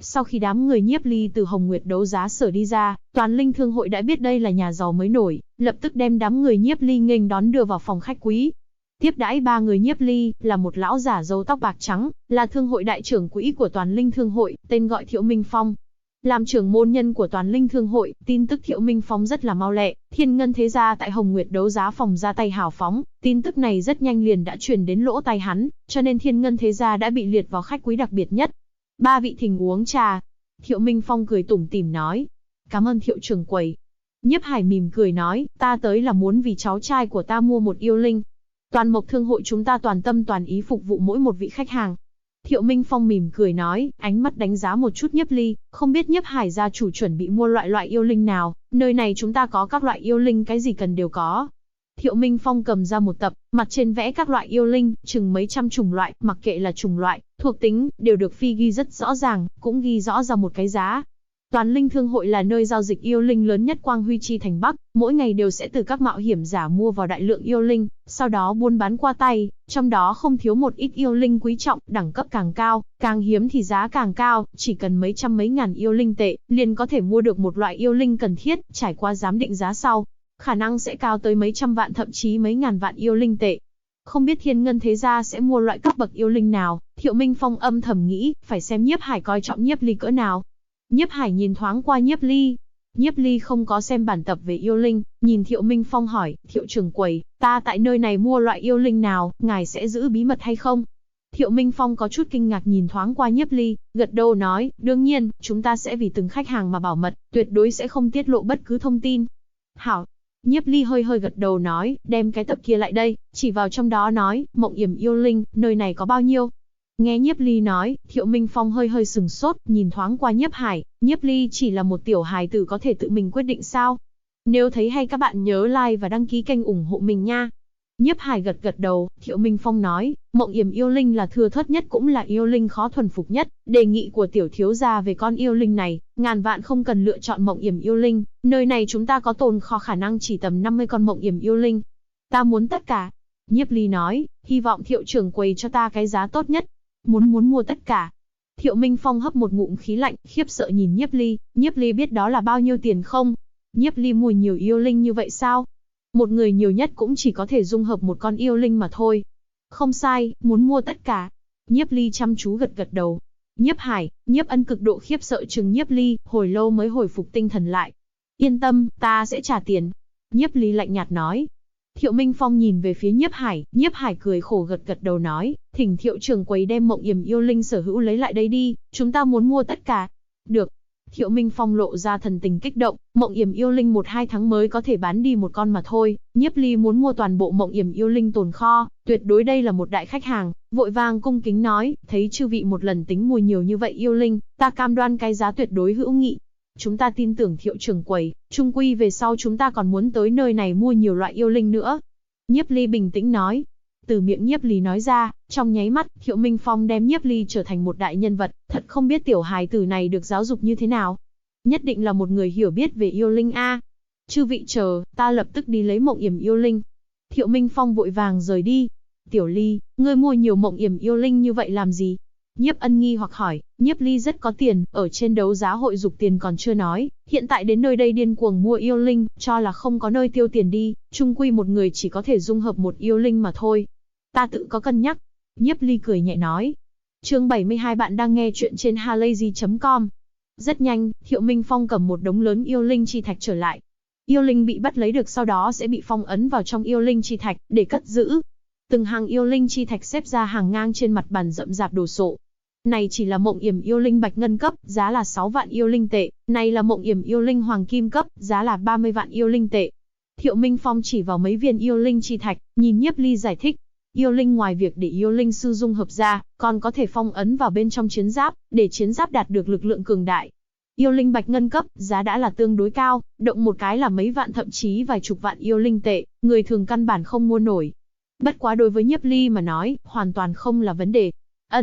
Sau khi đám người Nhiếp Ly từ Hồng Nguyệt đấu giá sở đi ra, Toàn Linh Thương hội đã biết đây là nhà giàu mới nổi, lập tức đem đám người Nhiếp Ly nghênh đón đưa vào phòng khách quý. Tiếp đãi ba người Nhiếp Ly là một lão giả râu tóc bạc trắng, là thương hội đại trưởng quỹ của Toàn Linh Thương hội, tên gọi Thiệu Minh Phong. Làm trưởng môn nhân của Toàn Linh Thương hội, tin tức Thiệu Minh Phong rất là mau lẹ, Thiên Ngân thế gia tại Hồng Nguyệt đấu giá phòng ra tay hào phóng, tin tức này rất nhanh liền đã truyền đến lỗ tai hắn, cho nên Thiên Ngân thế gia đã bị liệt vào khách quý đặc biệt nhất. Ba vị thỉnh uống trà. Thiệu Minh Phong cười tủm tỉm nói. Cảm ơn Thiệu trưởng quầy. Nhiếp Hải mỉm cười nói, ta tới là muốn vì cháu trai của ta mua một yêu linh. Toàn Mộc Thương hội chúng ta toàn tâm toàn ý phục vụ mỗi một vị khách hàng. Thiệu Minh Phong mỉm cười nói, ánh mắt đánh giá một chút Nhiếp Ly, không biết Nhiếp Hải gia chủ chuẩn bị mua loại yêu linh nào, nơi này chúng ta có các loại yêu linh, cái gì cần đều có. Thiệu Minh Phong cầm ra một tập, mặt trên vẽ các loại yêu linh, chừng mấy trăm chủng loại, mặc kệ là chủng loại, thuộc tính, đều được phi ghi rất rõ ràng, cũng ghi rõ ra một cái giá. Toàn Linh Thương hội là nơi giao dịch yêu linh lớn nhất Quang Huy Chi thành Bắc, mỗi ngày đều sẽ từ các mạo hiểm giả mua vào đại lượng yêu linh, sau đó buôn bán qua tay, trong đó không thiếu một ít yêu linh quý trọng, đẳng cấp càng cao, càng hiếm thì giá càng cao, chỉ cần mấy trăm mấy ngàn yêu linh tệ, liền có thể mua được một loại yêu linh cần thiết, trải qua giám định giá sau, khả năng sẽ cao tới mấy trăm vạn thậm chí mấy ngàn vạn yêu linh tệ. Không biết Thiên Ngân thế gia sẽ mua loại cấp bậc yêu linh nào, Thiệu Minh Phong âm thầm nghĩ, phải xem Nhiếp Hải coi trọng Nhiếp Ly cỡ nào. Nhiếp Hải nhìn thoáng qua Nhiếp Ly. Nhiếp Ly không có xem bản tập về yêu linh, nhìn Thiệu Minh Phong hỏi, Thiệu trưởng quầy, ta tại nơi này mua loại yêu linh nào, ngài sẽ giữ bí mật hay không? Thiệu Minh Phong có chút kinh ngạc nhìn thoáng qua Nhiếp Ly, gật đầu nói, đương nhiên, chúng ta sẽ vì từng khách hàng mà bảo mật, tuyệt đối sẽ không tiết lộ bất cứ thông tin. Hảo. Nhiếp Ly hơi gật đầu nói, đem cái tập kia lại đây, chỉ vào trong đó nói, Mộng Yểm yêu linh, nơi này có bao nhiêu? Nghe Nhiếp Ly nói, Thiệu Minh Phong hơi sừng sốt, nhìn thoáng qua Nhiếp Hải, Nhiếp Ly chỉ là một tiểu hài tử có thể tự mình quyết định sao? Nếu thấy hay các bạn nhớ like và đăng ký kênh ủng hộ mình nha. Nhiếp Hải gật đầu, Thiệu Minh Phong nói, Mộng Yểm yêu linh là thưa thớt nhất cũng là yêu linh khó thuần phục nhất, đề nghị của tiểu thiếu gia về con yêu linh này, ngàn vạn không cần lựa chọn Mộng Yểm yêu linh, nơi này chúng ta có tồn kho khả năng chỉ tầm 50 con Mộng Yểm yêu linh. Ta muốn tất cả. Nhiếp Ly nói, hy vọng Thiệu trưởng quầy cho ta cái giá tốt nhất. Muốn mua tất cả. Thiệu Minh Phong hấp một ngụm khí lạnh, khiếp sợ nhìn Nhiếp Ly biết đó là bao nhiêu tiền không? Nhiếp Ly mua nhiều yêu linh như vậy sao? Một người nhiều nhất cũng chỉ có thể dung hợp một con yêu linh mà thôi. Không sai, muốn mua tất cả. Nhiếp Ly chăm chú gật đầu. Nhiếp Hải, Nhiếp Ân cực độ khiếp sợ chừng Nhiếp Ly, hồi lâu mới hồi phục tinh thần lại. Yên tâm, ta sẽ trả tiền. Nhiếp Ly lạnh nhạt nói. Thiệu Minh Phong nhìn về phía Nhiếp Hải cười khổ gật đầu nói, thỉnh Thiệu trưởng quầy đem Mộng Yểm yêu linh sở hữu lấy lại đây đi, chúng ta muốn mua tất cả. Được. Thiệu Minh Phong lộ ra thần tình kích động, Mộng Yểm yêu linh 1-2 tháng mới có thể bán đi một con mà thôi, Nhiếp Ly muốn mua toàn bộ Mộng Yểm yêu linh tồn kho, tuyệt đối đây là một đại khách hàng, vội vàng cung kính nói, thấy chư vị một lần tính mua nhiều như vậy yêu linh, ta cam đoan cái giá tuyệt đối hữu nghị. Chúng ta tin tưởng Thiệu trưởng quầy, chung quy về sau chúng ta còn muốn tới nơi này mua nhiều loại yêu linh nữa. Nhiếp Ly bình tĩnh nói. Từ miệng Nhiếp Ly nói ra, trong nháy mắt, Thiệu Minh Phong đem Nhiếp Ly trở thành một đại nhân vật, thật không biết tiểu hài tử này được giáo dục như thế nào. Nhất định là một người hiểu biết về yêu linh a. Chư vị chờ, ta lập tức đi lấy Mộng Yểm yêu linh. Thiệu Minh Phong vội vàng rời đi. Tiểu Ly, ngươi mua nhiều Mộng Yểm yêu linh như vậy làm gì? Nhiếp Ân nghi hoặc hỏi, Nhiếp Ly rất có tiền, ở trên đấu giá hội dục tiền còn chưa nói, hiện tại đến nơi đây điên cuồng mua yêu linh, cho là không có nơi tiêu tiền đi, chung quy một người chỉ có thể dung hợp một yêu linh mà thôi. Ta tự có cân nhắc. Nhiếp Ly cười nhẹ nói. Chương 72 bạn đang nghe chuyện trên halayzi.com. Rất nhanh, Thiệu Minh Phong cầm một đống lớn yêu linh chi thạch trở lại. Yêu linh bị bắt lấy được sau đó sẽ bị phong ấn vào trong yêu linh chi thạch, để cất giữ. Từng hàng yêu linh chi thạch xếp ra hàng ngang trên mặt bàn rậm rạp đồ sộ. Này chỉ là Mộng Yểm yêu linh bạch ngân cấp, giá là 6 vạn yêu linh tệ. Này là Mộng Yểm yêu linh hoàng kim cấp, giá là 30 vạn yêu linh tệ. Thiệu Minh Phong chỉ vào mấy viên yêu linh chi thạch, nhìn Nhiếp Ly giải thích. Yêu linh ngoài việc để yêu linh sư dung hợp ra, còn có thể phong ấn vào bên trong chiến giáp, để chiến giáp đạt được lực lượng cường đại. Yêu linh bạch ngân cấp, giá đã là tương đối cao, động một cái là mấy vạn thậm chí vài chục vạn yêu linh tệ, người thường căn bản không mua nổi. Bất quá đối với Nhiếp Ly mà nói, hoàn toàn không là vấn đề.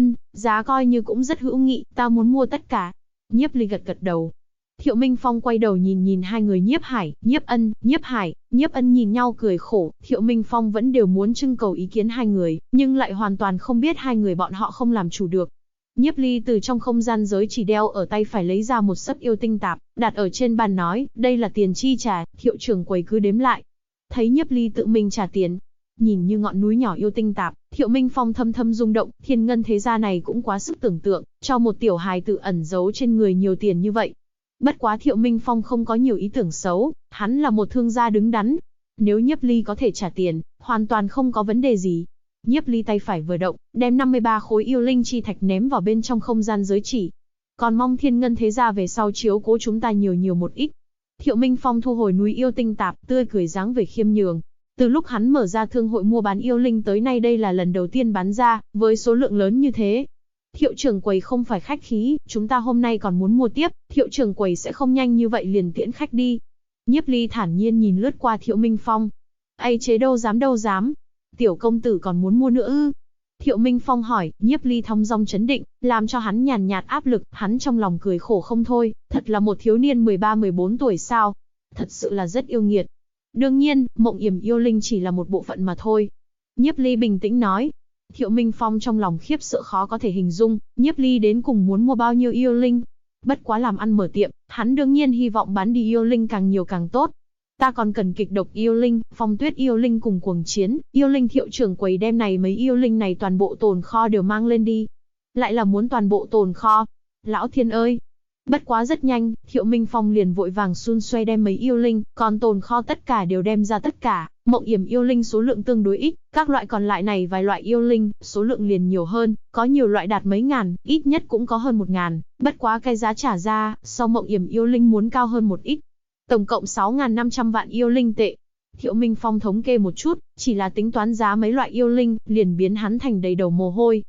Giá coi như cũng rất hữu nghị, ta muốn mua tất cả. Nhiếp Ly gật đầu. Thiệu Minh Phong quay đầu nhìn hai người Nhiếp Hải, Nhiếp Ân nhìn nhau cười khổ, Thiệu Minh Phong vẫn đều muốn trưng cầu ý kiến hai người, nhưng lại hoàn toàn không biết hai người bọn họ không làm chủ được. Nhiếp Ly từ trong không gian giới chỉ đeo ở tay phải lấy ra một sấp yêu tinh tạp, đặt ở trên bàn nói, đây là tiền chi trả, Thiệu trưởng quầy cứ đếm lại. Thấy Nhiếp Ly tự mình trả tiền, nhìn như ngọn núi nhỏ yêu tinh tạp, Thiệu Minh Phong thâm thâm rung động, thiên ngân thế gia này cũng quá sức tưởng tượng, cho một tiểu hài tử ẩn giấu trên người nhiều tiền như vậy. Bất quá Thiệu Minh Phong không có nhiều ý tưởng xấu, hắn là một thương gia đứng đắn. Nếu Nhiếp Ly có thể trả tiền, hoàn toàn không có vấn đề gì. Nhiếp Ly tay phải vừa động, đem 53 khối yêu linh chi thạch ném vào bên trong không gian giới chỉ. Còn mong thiên ngân thế gia về sau chiếu cố chúng ta nhiều một ít. Thiệu Minh Phong thu hồi núi yêu tinh tạp, tươi cười dáng vẻ khiêm nhường. Từ lúc hắn mở ra thương hội mua bán yêu linh tới nay đây là lần đầu tiên bán ra, với số lượng lớn như thế. Thiệu trưởng quầy không phải khách khí, chúng ta hôm nay còn muốn mua tiếp, Thiệu trưởng quầy sẽ không nhanh như vậy liền tiễn khách đi. Nhiếp Ly thản nhiên nhìn lướt qua Thiệu Minh Phong. Ây chế đâu dám. Tiểu công tử còn muốn mua nữa ư? Thiệu Minh Phong hỏi, Nhiếp Ly thong dong trấn định, làm cho hắn nhàn nhạt áp lực, hắn trong lòng cười khổ không thôi, thật là một thiếu niên 13-14 tuổi sao? Thật sự là rất yêu nghiệt. Đương nhiên, mộng yểm yêu linh chỉ là một bộ phận mà thôi. Nhiếp Ly bình tĩnh nói. Thiệu Minh Phong trong lòng khiếp sợ khó có thể hình dung, Nhiếp Ly đến cùng muốn mua bao nhiêu yêu linh. Bất quá làm ăn mở tiệm, hắn đương nhiên hy vọng bán đi yêu linh càng nhiều càng tốt. Ta còn cần kịch độc yêu linh, phong tuyết yêu linh cùng cuồng chiến, yêu linh Thiệu trưởng quầy đem này mấy yêu linh này toàn bộ tồn kho đều mang lên đi. Lại là muốn toàn bộ tồn kho. Lão thiên ơi! Bất quá rất nhanh, Thiệu Minh Phong liền vội vàng xun xoay đem mấy yêu linh, còn tồn kho tất cả đều đem ra tất cả. Mộng yểm yêu linh số lượng tương đối ít, các loại còn lại này vài loại yêu linh, số lượng liền nhiều hơn, có nhiều loại đạt mấy ngàn, ít nhất cũng có hơn 1000, bất quá cái giá trả ra, so mộng yểm yêu linh muốn cao hơn một ít. Tổng cộng 6.500 vạn yêu linh tệ. Thiệu Minh Phong thống kê một chút, chỉ là tính toán giá mấy loại yêu linh, liền biến hắn thành đầy đầu mồ hôi.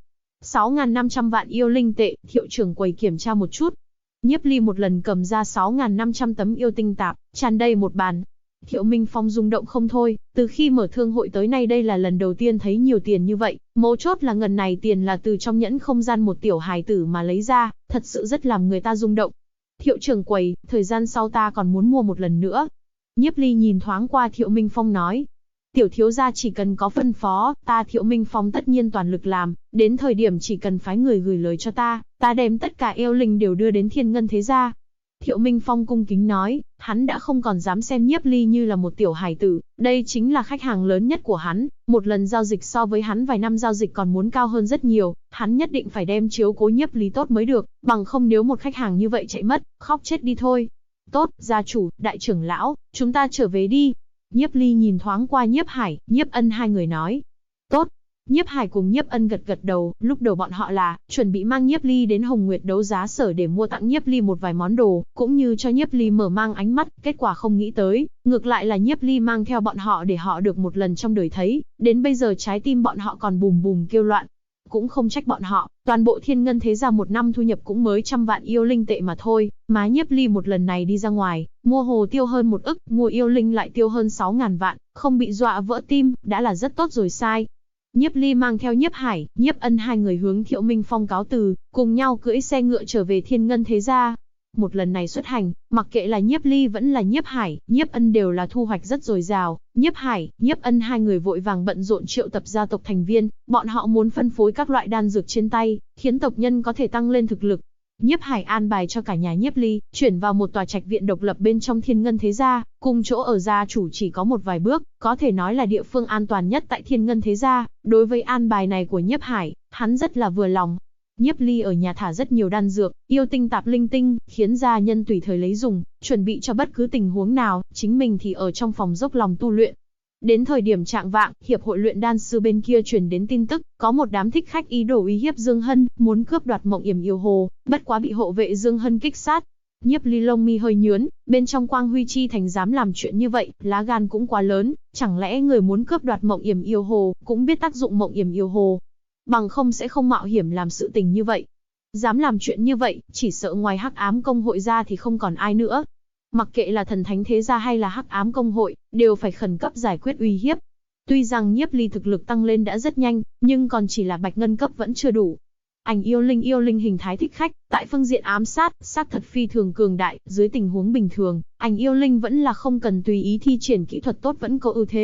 6.500 vạn yêu linh tệ, Thiệu trưởng quầy kiểm tra một chút. Nhiếp Ly một lần cầm ra 6.500 tấm yêu tinh tạp, tràn đầy một bàn. Thiệu Minh Phong rung động không thôi, từ khi mở thương hội tới nay đây là lần đầu tiên thấy nhiều tiền như vậy, mấu chốt là ngần này tiền là từ trong nhẫn không gian một tiểu hài tử mà lấy ra, thật sự rất làm người ta rung động. Thiệu trưởng quầy, thời gian sau ta còn muốn mua một lần nữa. Nhiếp Ly nhìn thoáng qua Thiệu Minh Phong nói. Tiểu thiếu gia chỉ cần có phân phó, ta Thiệu Minh Phong tất nhiên toàn lực làm, đến thời điểm chỉ cần phái người gửi lời cho ta đem tất cả yêu linh đều đưa đến thiên ngân thế gia. Thiệu Minh Phong cung kính nói, hắn đã không còn dám xem Nhiếp Ly như là một tiểu hài tử, đây chính là khách hàng lớn nhất của hắn, một lần giao dịch so với hắn vài năm giao dịch còn muốn cao hơn rất nhiều, hắn nhất định phải đem chiếu cố Nhiếp Ly tốt mới được, bằng không nếu một khách hàng như vậy chạy mất, khóc chết đi thôi. Tốt, gia chủ, đại trưởng lão, chúng ta trở về đi. Nhiếp Ly nhìn thoáng qua Nhiếp Hải, Nhiếp Ân hai người nói. Tốt. Nhiếp Hải cùng Nhiếp Ân gật đầu, lúc đầu bọn họ là chuẩn bị mang Nhiếp Ly đến Hồng Nguyệt đấu giá sở để mua tặng Nhiếp Ly một vài món đồ, cũng như cho Nhiếp Ly mở mang ánh mắt, kết quả không nghĩ tới, ngược lại là Nhiếp Ly mang theo bọn họ để họ được một lần trong đời thấy, đến bây giờ trái tim bọn họ còn bùm bùm kêu loạn. Cũng không trách bọn họ, toàn bộ thiên ngân thế gia một năm thu nhập cũng mới 100 vạn yêu linh tệ mà thôi, mà Nhiếp Ly một lần này đi ra ngoài, mua hồ tiêu hơn 1 ức, mua yêu linh lại tiêu hơn 6.000 vạn, không bị dọa vỡ tim, đã là rất tốt rồi sai. Nhiếp Ly mang theo Nhiếp Hải, Nhiếp Ân hai người hướng Thiệu Minh Phong cáo từ, cùng nhau cưỡi xe ngựa trở về thiên ngân thế gia. Một lần này xuất hành, mặc kệ là Nhiếp Ly vẫn là Nhiếp Hải, Nhiếp Ân đều là thu hoạch rất dồi dào. Nhiếp Hải, Nhiếp Ân hai người vội vàng bận rộn triệu tập gia tộc thành viên, bọn họ muốn phân phối các loại đan dược trên tay, khiến tộc nhân có thể tăng lên thực lực. Nhiếp Hải an bài cho cả nhà Nhiếp Ly, chuyển vào một tòa trạch viện độc lập bên trong thiên ngân thế gia, cùng chỗ ở gia chủ chỉ có một vài bước, có thể nói là địa phương an toàn nhất tại thiên ngân thế gia. Đối với an bài này của Nhiếp Hải, hắn rất là vừa lòng. Nhiếp Ly ở nhà thả rất nhiều đan dược, yêu tinh tạp linh tinh, khiến gia nhân tùy thời lấy dùng, chuẩn bị cho bất cứ tình huống nào, chính mình thì ở trong phòng dốc lòng tu luyện. Đến thời điểm chạng vạng, hiệp hội luyện đan sư bên kia truyền đến tin tức, có một đám thích khách ý đồ uy hiếp Dương Hân, muốn cướp đoạt mộng yểm yêu hồ, bất quá bị hộ vệ Dương Hân kích sát. Nhiếp Ly lông mi hơi nhướng, bên trong Quang Huy Chi thành dám làm chuyện như vậy, lá gan cũng quá lớn, chẳng lẽ người muốn cướp đoạt mộng yểm yêu hồ, cũng biết tác dụng mộng yểm yêu hồ, bằng không sẽ không mạo hiểm làm sự tình như vậy. Dám làm chuyện như vậy, chỉ sợ ngoài Hắc Ám Công hội ra thì không còn ai nữa. Mặc kệ là Thần Thánh Thế gia hay là Hắc Ám Công hội, đều phải khẩn cấp giải quyết uy hiếp. Tuy rằng Nhiếp Ly thực lực tăng lên đã rất nhanh, nhưng còn chỉ là bạch ngân cấp vẫn chưa đủ. Ảnh yêu linh hình thái thích khách, tại phương diện ám sát, xác thật phi thường cường đại, dưới tình huống bình thường, ảnh yêu linh vẫn là không cần tùy ý thi triển kỹ thuật tốt vẫn có ưu thế.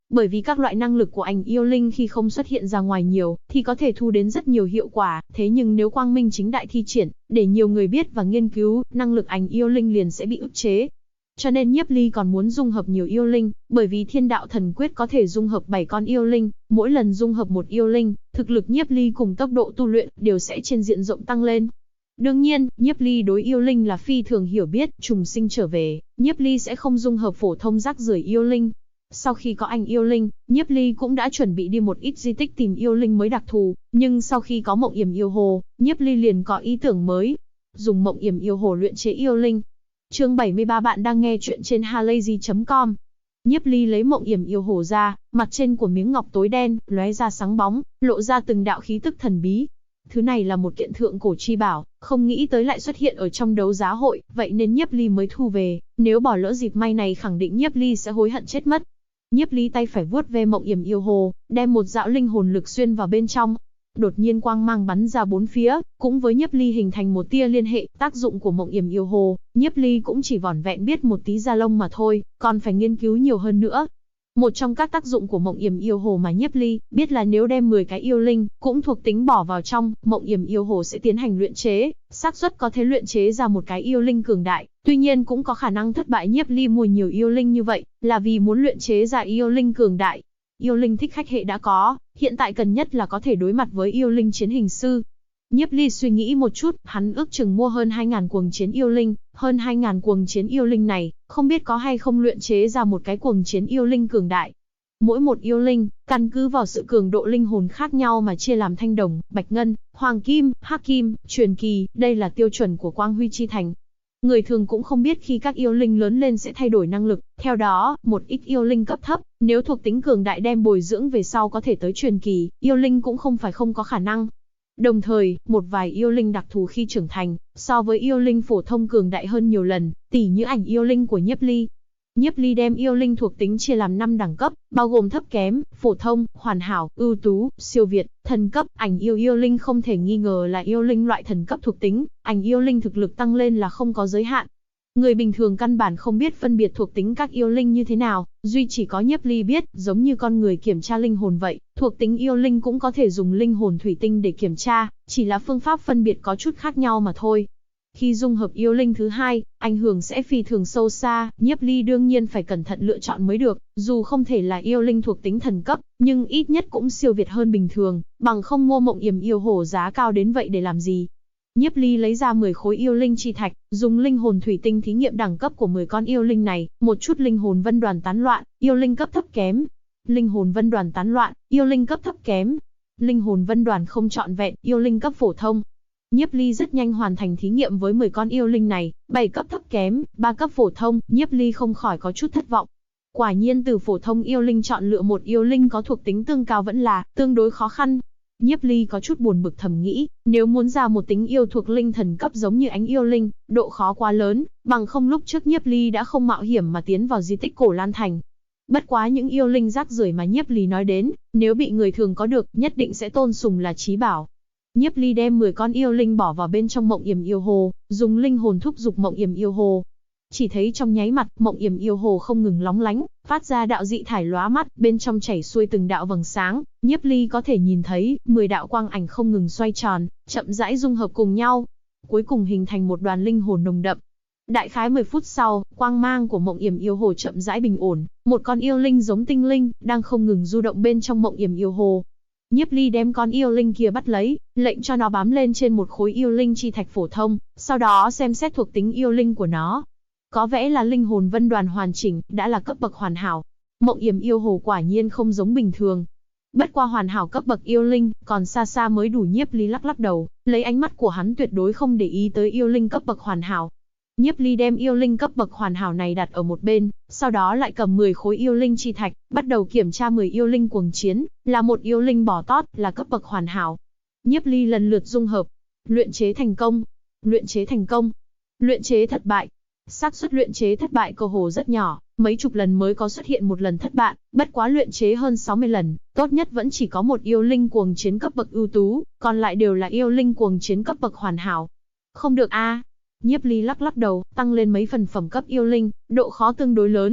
Bởi vì các loại năng lực của ảnh yêu linh khi không xuất hiện ra ngoài nhiều, thì có thể thu đến rất nhiều hiệu quả, thế nhưng nếu quang minh chính đại thi triển, để nhiều người biết và nghiên cứu, năng lực ảnh yêu linh liền sẽ bị ức chế. Cho nên Nhiếp Ly còn muốn dung hợp nhiều yêu linh, bởi vì Thiên Đạo Thần Quyết có thể dung hợp 7 con yêu linh, mỗi lần dung hợp một yêu linh, thực lực Nhiếp Ly cùng tốc độ tu luyện đều sẽ trên diện rộng tăng lên. Đương nhiên, Nhiếp Ly đối yêu linh là phi thường hiểu biết, trùng sinh trở về, Nhiếp Ly sẽ không dung hợp phổ thông rác rưởi yêu linh. Sau khi có ảnh yêu linh, Nhiếp Ly cũng đã chuẩn bị đi một ít di tích tìm yêu linh mới đặc thù, nhưng sau khi có Mộng Yểm Yêu Hồ, Nhiếp Ly liền có ý tưởng mới, dùng Mộng Yểm Yêu Hồ luyện chế yêu linh. Chương 73 bạn đang nghe chuyện trên halayzi.com. Nhiếp Ly lấy Mộng Yểm Yêu Hồ ra, mặt trên của miếng ngọc tối đen, lóe ra sáng bóng, lộ ra từng đạo khí tức thần bí. Thứ này là một kiện thượng cổ chi bảo, không nghĩ tới lại xuất hiện ở trong đấu giá hội, vậy nên Nhiếp Ly mới thu về, nếu bỏ lỡ dịp may này khẳng định Nhiếp Ly sẽ hối hận chết mất. Nhiếp Ly tay phải vuốt ve Mộng Yểm Yêu Hồ, đem một dạo linh hồn lực xuyên vào bên trong. Đột nhiên quang mang bắn ra bốn phía, cũng với Nhiếp Ly hình thành một tia liên hệ, tác dụng của Mộng Yểm Yêu Hồ, Nhiếp Ly cũng chỉ vỏn vẹn biết một tí da lông mà thôi, còn phải nghiên cứu nhiều hơn nữa. Một trong các tác dụng của Mộng Yểm Yêu Hồ mà Nhiếp Ly biết là nếu đem 10 cái yêu linh cũng thuộc tính bỏ vào trong, Mộng Yểm Yêu Hồ sẽ tiến hành luyện chế, xác suất có thể luyện chế ra một cái yêu linh cường đại, tuy nhiên cũng có khả năng thất bại. Nhiếp Ly mua nhiều yêu linh như vậy, là vì muốn luyện chế ra yêu linh cường đại. Yêu linh thích khách hệ đã có, hiện tại cần nhất là có thể đối mặt với yêu linh chiến hình sư. Nhiếp Ly suy nghĩ một chút, hắn ước chừng mua hơn 2.000 cuồng chiến yêu linh, hơn 2.000 cuồng chiến yêu linh này, không biết có hay không luyện chế ra một cái cuồng chiến yêu linh cường đại. Mỗi một yêu linh, căn cứ vào sự cường độ linh hồn khác nhau mà chia làm thanh đồng, bạch ngân, hoàng kim, hắc kim, truyền kỳ, đây là tiêu chuẩn của Quang Huy Chi Thành. Người thường cũng không biết khi các yêu linh lớn lên sẽ thay đổi năng lực, theo đó, một ít yêu linh cấp thấp, nếu thuộc tính cường đại đem bồi dưỡng về sau có thể tới truyền kỳ, yêu linh cũng không phải không có khả năng. Đồng thời, một vài yêu linh đặc thù khi trưởng thành, so với yêu linh phổ thông cường đại hơn nhiều lần, tỉ như ảnh yêu linh của Nhiếp Ly. Nhiếp Ly đem yêu linh thuộc tính chia làm 5 đẳng cấp, bao gồm thấp kém, phổ thông, hoàn hảo, ưu tú, siêu việt, thần cấp. Ảnh yêu linh không thể nghi ngờ là yêu linh loại thần cấp thuộc tính, ảnh yêu linh thực lực tăng lên là không có giới hạn. Người bình thường căn bản không biết phân biệt thuộc tính các yêu linh như thế nào, duy chỉ có Nhiếp Ly biết, giống như con người kiểm tra linh hồn vậy, thuộc tính yêu linh cũng có thể dùng linh hồn thủy tinh để kiểm tra, chỉ là phương pháp phân biệt có chút khác nhau mà thôi. Khi dung hợp yêu linh thứ hai, ảnh hưởng sẽ phi thường sâu xa, Nhiếp Ly đương nhiên phải cẩn thận lựa chọn mới được, dù không thể là yêu linh thuộc tính thần cấp, nhưng ít nhất cũng siêu việt hơn bình thường, bằng không mua Mộng Yểm Yêu Hồ giá cao đến vậy để làm gì. Nhiếp Ly lấy ra 10 khối yêu linh chi thạch, dùng linh hồn thủy tinh thí nghiệm đẳng cấp của 10 con yêu linh này, một chút linh hồn vân đoàn tán loạn, yêu linh cấp thấp kém. Linh hồn vân đoàn tán loạn, yêu linh cấp thấp kém. Linh hồn vân đoàn không trọn vẹn, yêu linh cấp phổ thông. Nhiếp Ly rất nhanh hoàn thành thí nghiệm với 10 con yêu linh này, 7 cấp thấp kém, 3 cấp phổ thông, Nhiếp Ly không khỏi có chút thất vọng. Quả nhiên từ phổ thông yêu linh chọn lựa một yêu linh có thuộc tính tương cao vẫn là tương đối khó khăn. Nhiếp Ly có chút buồn bực thầm nghĩ, nếu muốn ra một tính yêu thuộc linh thần cấp giống như ánh yêu linh, độ khó quá lớn, bằng không lúc trước Nhiếp Ly đã không mạo hiểm mà tiến vào di tích Cổ Lan Thành. Bất quá những yêu linh rác rưởi mà Nhiếp Ly nói đến, nếu bị người thường có được, nhất định sẽ tôn sùng là chí bảo. Nhiếp Ly đem 10 con yêu linh bỏ vào bên trong Mộng Yểm Yêu Hồ, dùng linh hồn thúc giục Mộng Yểm Yêu Hồ. Chỉ thấy trong nháy mặt, Mộng Yểm Yêu Hồ không ngừng lóng lánh, phát ra đạo dị thải lóa mắt, bên trong chảy xuôi từng đạo vầng sáng, Nhiếp Ly có thể nhìn thấy 10 đạo quang ảnh không ngừng xoay tròn, chậm rãi dung hợp cùng nhau, cuối cùng hình thành một đoàn linh hồn nồng đậm. Đại khái 10 phút sau, quang mang của Mộng Yểm Yêu Hồ chậm rãi bình ổn, một con yêu linh giống tinh linh đang không ngừng du động bên trong Mộng Yểm Yêu Hồ. Nhiếp Ly đem con yêu linh kia bắt lấy, lệnh cho nó bám lên trên một khối yêu linh chi thạch phổ thông, sau đó xem xét thuộc tính yêu linh của nó. Có vẻ là linh hồn vân đoàn hoàn chỉnh, đã là cấp bậc hoàn hảo. Mộng Yểm Yêu Hồ quả nhiên không giống bình thường. Bất qua hoàn hảo cấp bậc yêu linh, còn xa xa mới đủ. Nhiếp Ly lắc lắc đầu, lấy ánh mắt của hắn tuyệt đối không để ý tới yêu linh cấp bậc hoàn hảo. Nhiếp Ly đem yêu linh cấp bậc hoàn hảo này đặt ở một bên, sau đó lại cầm 10 khối yêu linh chi thạch, bắt đầu kiểm tra 10 yêu linh cuồng chiến, là một yêu linh bò tót, là cấp bậc hoàn hảo. Nhiếp Ly lần lượt dung hợp, luyện chế thành công, luyện chế thành công, luyện chế thất bại. Xác suất luyện chế thất bại cơ hồ rất nhỏ, mấy chục lần mới có xuất hiện một lần thất bại, bất quá luyện chế hơn 60 lần, tốt nhất vẫn chỉ có một yêu linh cuồng chiến cấp bậc ưu tú, còn lại đều là yêu linh cuồng chiến cấp bậc hoàn hảo. Không được a. Nhiếp Ly lắc lắc đầu, tăng lên mấy phần phẩm cấp yêu linh, độ khó tương đối lớn.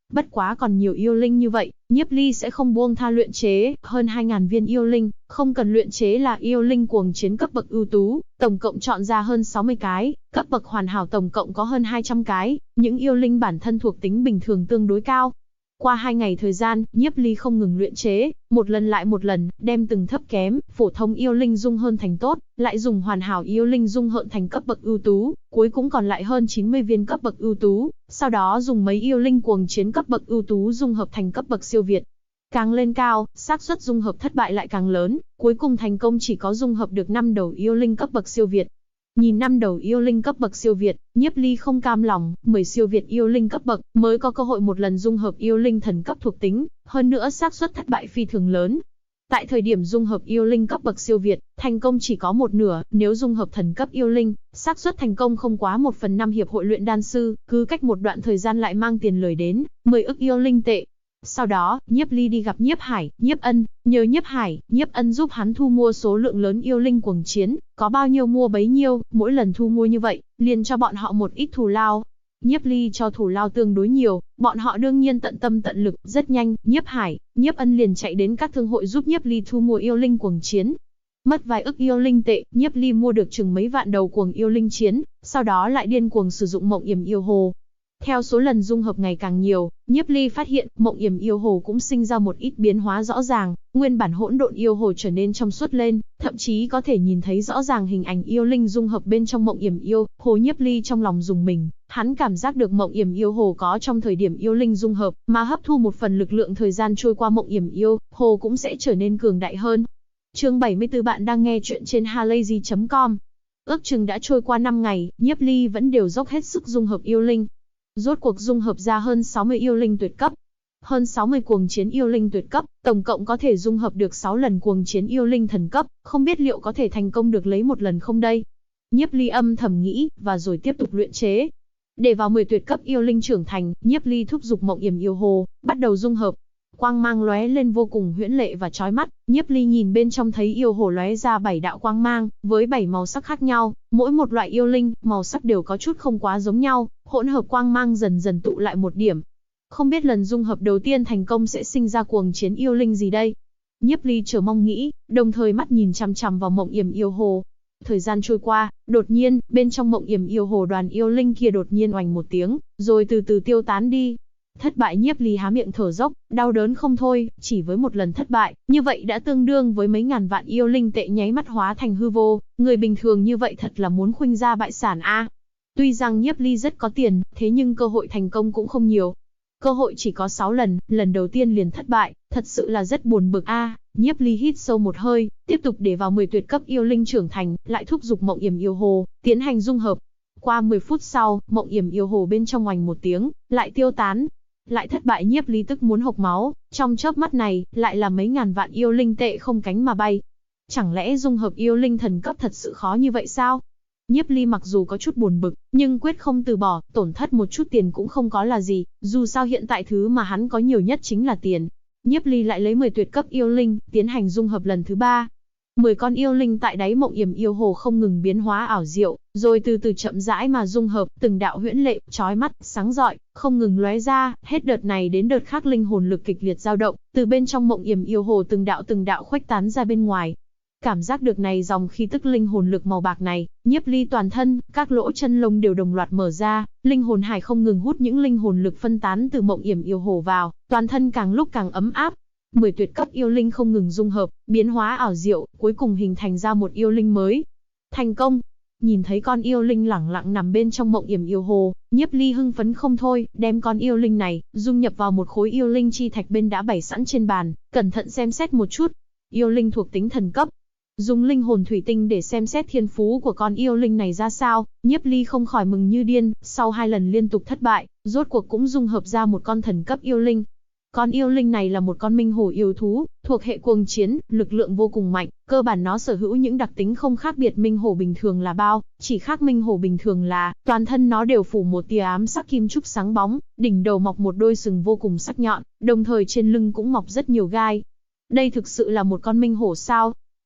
Bất quá còn nhiều yêu linh như vậy, Nhiếp Ly sẽ không buông tha luyện chế, hơn 2000 viên yêu linh, không cần luyện chế là yêu linh cuồng chiến cấp bậc ưu tú, tổng cộng chọn ra hơn 60 cái, cấp bậc hoàn hảo tổng cộng có hơn 200 cái, những yêu linh bản thân thuộc tính bình thường tương đối cao. Qua 2 ngày thời gian, Nhiếp Ly không ngừng luyện chế, một lần lại một lần, đem từng thấp kém, phổ thông yêu linh dung hơn thành tốt, lại dùng hoàn hảo yêu linh dung hợn thành cấp bậc ưu tú, cuối cùng còn lại hơn 90 viên cấp bậc ưu tú, sau đó dùng mấy yêu linh cuồng chiến cấp bậc ưu tú dung hợp thành cấp bậc siêu việt. Càng lên cao, xác suất dung hợp thất bại lại càng lớn, cuối cùng thành công chỉ có dung hợp được 5 đầu yêu linh cấp bậc siêu việt. Nhìn 5 đầu yêu linh cấp bậc siêu việt, Nhiếp Ly không cam lòng, 10 siêu việt yêu linh cấp bậc mới có cơ hội một lần dung hợp yêu linh thần cấp thuộc tính, hơn nữa xác suất thất bại phi thường lớn. Tại thời điểm dung hợp yêu linh cấp bậc siêu việt, thành công chỉ có một nửa, nếu dung hợp thần cấp yêu linh, xác suất thành công không quá 1/5 hiệp hội luyện đan sư, cứ cách một đoạn thời gian lại mang tiền lời đến 10 ức yêu linh tệ. Sau đó, Nhiếp Ly đi gặp Nhiếp Hải, Nhiếp Ân, nhờ Nhiếp Hải, Nhiếp Ân giúp hắn thu mua số lượng lớn yêu linh cuồng chiến, có bao nhiêu mua bấy nhiêu, mỗi lần thu mua như vậy, liền cho bọn họ một ít thù lao. Nhiếp Ly cho thù lao tương đối nhiều, bọn họ đương nhiên tận tâm tận lực, rất nhanh, Nhiếp Hải, Nhiếp Ân liền chạy đến các thương hội giúp Nhiếp Ly thu mua yêu linh cuồng chiến. Mất vài ức yêu linh tệ, Nhiếp Ly mua được chừng mấy vạn đầu cuồng yêu linh chiến, sau đó lại điên cuồng sử dụng Mộng Yểm Yêu Hồ. Theo số lần dung hợp ngày càng nhiều, Nhiếp Ly phát hiện, Mộng Yểm Yêu Hồ cũng sinh ra một ít biến hóa rõ ràng, nguyên bản hỗn độn yêu hồ trở nên trong suốt lên, thậm chí có thể nhìn thấy rõ ràng hình ảnh yêu linh dung hợp bên trong Mộng Yểm Yêu Hồ. Nhiếp Ly trong lòng rùng mình, hắn cảm giác được Mộng Yểm Yêu Hồ có trong thời điểm yêu linh dung hợp, mà hấp thu một phần lực lượng thời gian trôi qua Mộng Yểm Yêu Hồ cũng sẽ trở nên cường đại hơn. Chương 74 bạn đang nghe chuyện trên halayzi.com. Ước chừng đã trôi qua 5 ngày, Nhiếp Ly vẫn đều dốc hết sức dung hợp yêu linh. Rốt cuộc dung hợp ra hơn 60 yêu linh tuyệt cấp, hơn 60 cuồng chiến yêu linh tuyệt cấp, tổng cộng có thể dung hợp được 6 lần cuồng chiến yêu linh thần cấp, không biết liệu có thể thành công được lấy một lần không đây. Nhiếp Ly âm thầm nghĩ, và rồi tiếp tục luyện chế. Để vào 10 tuyệt cấp yêu linh trưởng thành, Nhiếp Ly thúc giục Mộng Yểm Yêu Hồ, bắt đầu dung hợp. Quang mang lóe lên vô cùng huyễn lệ và chói mắt, Nhiếp Ly nhìn bên trong thấy yêu hồ lóe ra 7 đạo quang mang, với 7 màu sắc khác nhau, mỗi một loại yêu linh, màu sắc đều có chút không quá giống nhau, hỗn hợp quang mang dần dần tụ lại một điểm. Không biết lần dung hợp đầu tiên thành công sẽ sinh ra cuồng chiến yêu linh gì đây? Nhiếp Ly chờ mong nghĩ, đồng thời mắt nhìn chằm chằm vào Mộng Yểm Yêu Hồ. Thời gian trôi qua, đột nhiên, bên trong Mộng Yểm Yêu Hồ đoàn yêu linh kia đột nhiên oành một tiếng, rồi từ từ tiêu tán đi. Thất bại. Nhiếp Ly há miệng thở dốc, đau đớn không thôi, chỉ với một lần thất bại, như vậy đã tương đương với mấy ngàn vạn yêu linh tệ nháy mắt hóa thành hư vô, người bình thường như vậy thật là muốn khuynh gia bại sản a. Tuy rằng Nhiếp Ly rất có tiền, thế nhưng cơ hội thành công cũng không nhiều. Cơ hội chỉ có 6 lần, lần đầu tiên liền thất bại, thật sự là rất buồn bực a. Nhiếp Ly hít sâu một hơi, tiếp tục để vào 10 tuyệt cấp yêu linh trưởng thành, lại thúc giục Mộng Yểm Yêu Hồ, tiến hành dung hợp. Qua 10 phút sau, Mộng Yểm Yêu Hồ bên trong oành một tiếng, lại tiêu tán. Lại thất bại. Nhiếp Ly tức muốn hộc máu, trong chớp mắt này, lại là mấy ngàn vạn yêu linh tệ không cánh mà bay. Chẳng lẽ dung hợp yêu linh thần cấp thật sự khó như vậy sao? Nhiếp Ly mặc dù có chút buồn bực, nhưng quyết không từ bỏ, tổn thất một chút tiền cũng không có là gì, dù sao hiện tại thứ mà hắn có nhiều nhất chính là tiền. Nhiếp Ly lại lấy 10 tuyệt cấp yêu linh, tiến hành dung hợp lần thứ 3. 10 con yêu linh tại đáy Mộng Yểm Yêu Hồ không ngừng biến hóa ảo diệu, rồi từ từ chậm rãi mà dung hợp, từng đạo huyễn lệ, chói mắt, sáng rọi, không ngừng lóe ra, hết đợt này đến đợt khác linh hồn lực kịch liệt dao động, từ bên trong Mộng Yểm Yêu Hồ từng đạo khuếch tán ra bên ngoài. Cảm giác được này dòng khí tức linh hồn lực màu bạc này, Nhiếp Ly toàn thân, các lỗ chân lông đều đồng loạt mở ra, linh hồn hải không ngừng hút những linh hồn lực phân tán từ Mộng Yểm Yêu Hồ vào, toàn thân càng lúc càng ấm áp. 10 tuyệt cấp yêu linh không ngừng dung hợp, biến hóa ảo diệu, cuối cùng hình thành ra một yêu linh mới. Thành công! Nhìn thấy con yêu linh lẳng lặng nằm bên trong Mộng Yểm Yêu Hồ, Nhiếp Ly hưng phấn không thôi, đem con yêu linh này dung nhập vào một khối yêu linh chi thạch bên đã bày sẵn trên bàn, cẩn thận xem xét một chút. Yêu linh thuộc tính thần cấp. Dùng linh hồn thủy tinh để xem xét thiên phú của con yêu linh này ra sao, Nhiếp Ly không khỏi mừng như điên, sau 2 lần liên tục thất bại, rốt cuộc cũng dung hợp ra một con thần cấp yêu linh. Con yêu linh này là một con minh hổ yêu thú, thuộc hệ cuồng chiến, lực lượng vô cùng mạnh, cơ bản nó sở hữu những đặc tính không khác biệt minh hổ bình thường là bao, chỉ khác minh hổ bình thường là, toàn thân nó đều phủ một tia ám sắc kim trúc sáng bóng, đỉnh đầu mọc một đôi sừng vô cùng sắc nhọn, đồng thời trên lưng cũng mọc rất nhiều gai. Đây thực sự là một con minh hổ sao?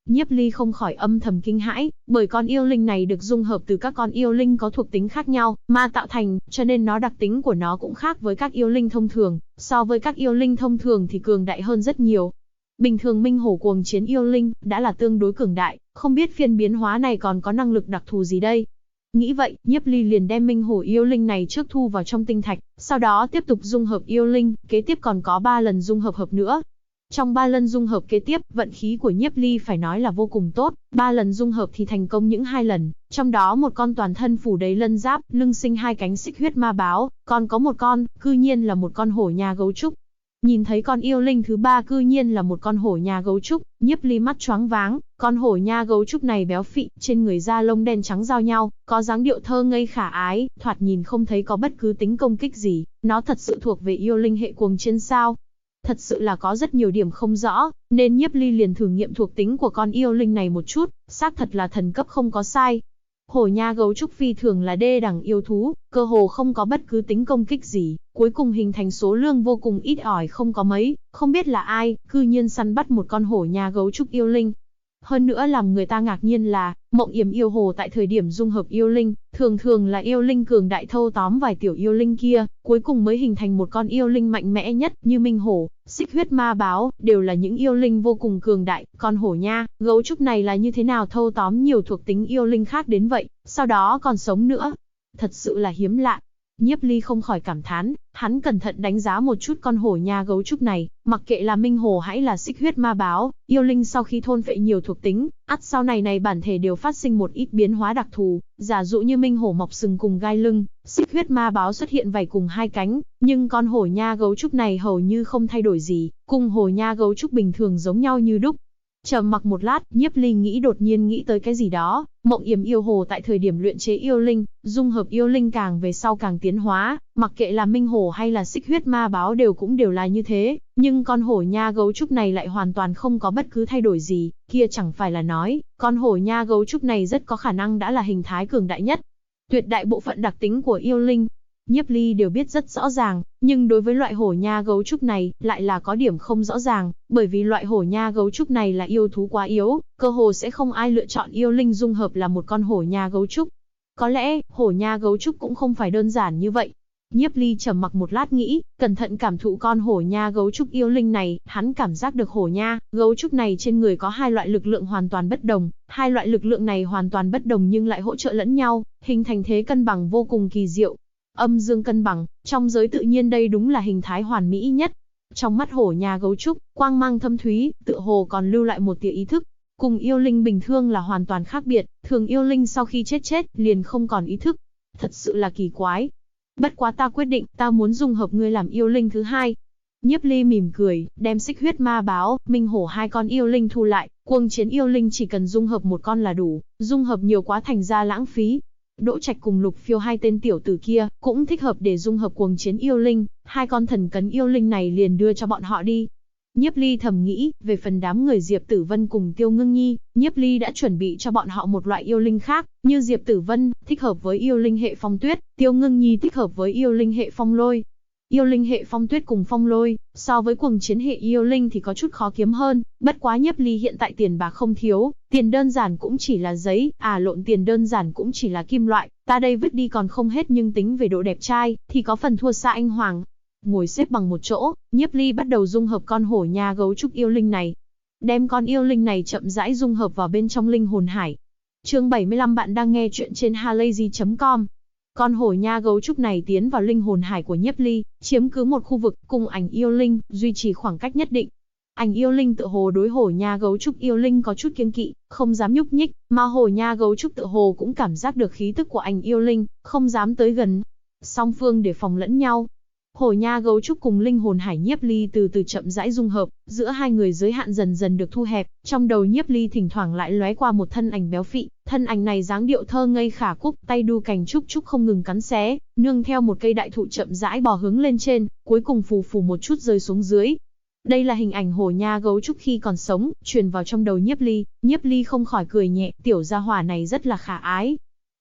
Nhiếp Ly không khỏi âm thầm kinh hãi, bởi con yêu linh này được dung hợp từ các con yêu linh có thuộc tính khác nhau mà tạo thành, cho nên đặc tính của nó cũng khác với các yêu linh thông thường, so với các yêu linh thông thường thì cường đại hơn rất nhiều. Bình thường Minh Hổ cuồng chiến yêu linh đã là tương đối cường đại, không biết phiên biến hóa này còn có năng lực đặc thù gì đây. Nghĩ vậy, Nhiếp Ly liền đem Minh Hổ yêu linh này trước thu vào trong tinh thạch, sau đó tiếp tục dung hợp yêu linh, kế tiếp còn có 3 lần dung hợp nữa. Trong 3 lần dung hợp kế tiếp, vận khí của Nhiếp Ly phải nói là vô cùng tốt, 3 lần dung hợp thì thành công những 2 lần, trong đó một con toàn thân phủ đầy lân giáp, lưng sinh 2 cánh xích huyết ma báo, còn có một con, cư nhiên là một con hổ nhà gấu trúc. Nhìn thấy con yêu linh thứ 3 cư nhiên là một con hổ nhà gấu trúc, Nhiếp Ly mắt choáng váng, con hổ nha gấu trúc này béo phị, trên người da lông đen trắng giao nhau, có dáng điệu thơ ngây khả ái, thoạt nhìn không thấy có bất cứ tính công kích gì, nó thật sự thuộc về yêu linh hệ cuồng chiến sao? Thật sự là có rất nhiều điểm không rõ, nên Nhiếp Ly liền thử nghiệm thuộc tính của con yêu linh này một chút, xác thật là thần cấp không có sai. Hổ nha gấu trúc phi thường là đê đẳng yêu thú, cơ hồ không có bất cứ tính công kích gì, cuối cùng hình thành số lượng vô cùng ít ỏi không có mấy, không biết là ai, cư nhiên săn bắt một con hổ nha gấu trúc yêu linh. Hơn nữa làm người ta ngạc nhiên là, Mộng Yểm yêu hồ tại thời điểm dung hợp yêu linh, thường là yêu linh cường đại thâu tóm vài tiểu yêu linh kia, cuối cùng mới hình thành một con yêu linh mạnh mẽ nhất như Minh Hổ, Xích Huyết Ma Báo, đều là những yêu linh vô cùng cường đại, con hổ nha, gấu trúc này là như thế nào thâu tóm nhiều thuộc tính yêu linh khác đến vậy, sau đó còn sống nữa. Thật sự là hiếm lạ. Nhiếp Ly không khỏi cảm thán, hắn cẩn thận đánh giá một chút con hổ nha gấu trúc này, mặc kệ là Minh Hổ hay là Xích Huyết Ma Báo, yêu linh sau khi thôn phệ nhiều thuộc tính, ắt sau này bản thể đều phát sinh một ít biến hóa đặc thù, giả dụ như Minh Hổ mọc sừng cùng gai lưng, Xích Huyết Ma Báo xuất hiện vảy cùng 2 cánh, nhưng con hổ nha gấu trúc này hầu như không thay đổi gì, cùng hổ nha gấu trúc bình thường giống nhau như đúc. Trầm mặc một lát, Nhiếp Ly đột nhiên nghĩ tới cái gì đó, Mộng Yểm yêu hồ tại thời điểm luyện chế yêu linh, dung hợp yêu linh càng về sau càng tiến hóa, mặc kệ là Minh Hổ hay là Xích Huyết Ma Báo đều là như thế, nhưng con hổ nha gấu trúc này lại hoàn toàn không có bất cứ thay đổi gì, kia chẳng phải là nói, con hổ nha gấu trúc này rất có khả năng đã là hình thái cường đại nhất. Tuyệt đại bộ phận đặc tính của yêu linh, Nhiếp Ly đều biết rất rõ ràng, nhưng đối với loại hổ nha gấu trúc này, lại là có điểm không rõ ràng, bởi vì loại hổ nha gấu trúc này là yêu thú quá yếu, cơ hồ sẽ không ai lựa chọn yêu linh dung hợp là một con hổ nha gấu trúc. Có lẽ, hổ nha gấu trúc cũng không phải đơn giản như vậy. Nhiếp Ly trầm mặc một lát nghĩ, cẩn thận cảm thụ con hổ nha gấu trúc yêu linh này, hắn cảm giác được hổ nha gấu trúc này trên người có 2 loại lực lượng hoàn toàn bất đồng, 2 loại lực lượng này hoàn toàn bất đồng nhưng lại hỗ trợ lẫn nhau, hình thành thế cân bằng vô cùng kỳ diệu. Âm dương cân bằng, trong giới tự nhiên đây đúng là hình thái hoàn mỹ nhất. Trong mắt hổ nha gấu trúc, quang mang thâm thúy, tựa hồ còn lưu lại một tia ý thức. Cùng yêu linh bình thường là hoàn toàn khác biệt, thường yêu linh sau khi chết liền không còn ý thức. Thật sự là kỳ quái. Bất quá ta quyết định, ta muốn dung hợp ngươi làm yêu linh thứ 2. Nhiếp Ly mỉm cười, đem Xích Huyết Ma Báo, Minh Hổ 2 con yêu linh thu lại, cuồng chiến yêu linh chỉ cần dung hợp một con là đủ, dung hợp nhiều quá thành ra lãng phí. Đỗ Trạch cùng Lục Phiêu 2 tên tiểu tử kia, cũng thích hợp để dung hợp cuồng chiến yêu linh, 2 con thần cấn yêu linh này liền đưa cho bọn họ đi. Nhiếp Ly thầm nghĩ, về phần đám người Diệp Tử Vân cùng Tiêu Ngưng Nhi, Nhiếp Ly đã chuẩn bị cho bọn họ một loại yêu linh khác, như Diệp Tử Vân, thích hợp với yêu linh hệ phong tuyết, Tiêu Ngưng Nhi thích hợp với yêu linh hệ phong lôi. Yêu linh hệ phong tuyết cùng phong lôi, so với cuồng chiến hệ yêu linh thì có chút khó kiếm hơn, bất quá Nhiếp Ly hiện tại tiền bạc không thiếu, tiền đơn giản cũng chỉ là giấy, tiền đơn giản cũng chỉ là kim loại, ta đây vứt đi còn không hết nhưng tính về độ đẹp trai, thì có phần thua xa anh Hoàng. Ngồi xếp bằng một chỗ, Nhiếp Ly bắt đầu dung hợp con hổ nha gấu trúc yêu linh này. Đem con yêu linh này chậm rãi dung hợp vào bên trong linh hồn hải. Chương 75 bạn đang nghe chuyện trên halayzi.com. Con hổ nha gấu trúc này tiến vào linh hồn hải của Nhiếp Ly, chiếm cứ một khu vực cùng ảnh yêu linh, duy trì khoảng cách nhất định. Ảnh yêu linh tự hồ đối hổ nha gấu trúc yêu linh có chút kiêng kỵ, không dám nhúc nhích, mà hổ nha gấu trúc tự hồ cũng cảm giác được khí tức của ảnh yêu linh, không dám tới gần. Song phương để phòng lẫn nhau. Hổ nha gấu trúc cùng linh hồn hải Nhiếp Ly từ từ chậm rãi dung hợp, giữa hai người giới hạn dần dần được thu hẹp, trong đầu Nhiếp Ly thỉnh thoảng lại lóe qua một thân ảnh béo phị, thân ảnh này dáng điệu thơ ngây khả cúc, tay đu cành trúc trúc không ngừng cắn xé, nương theo một cây đại thụ chậm rãi bò hướng lên trên, cuối cùng phù phù một chút rơi xuống dưới. Đây là hình ảnh hổ nha gấu trúc khi còn sống, truyền vào trong đầu Nhiếp Ly không khỏi cười nhẹ, tiểu gia hỏa này rất là khả ái.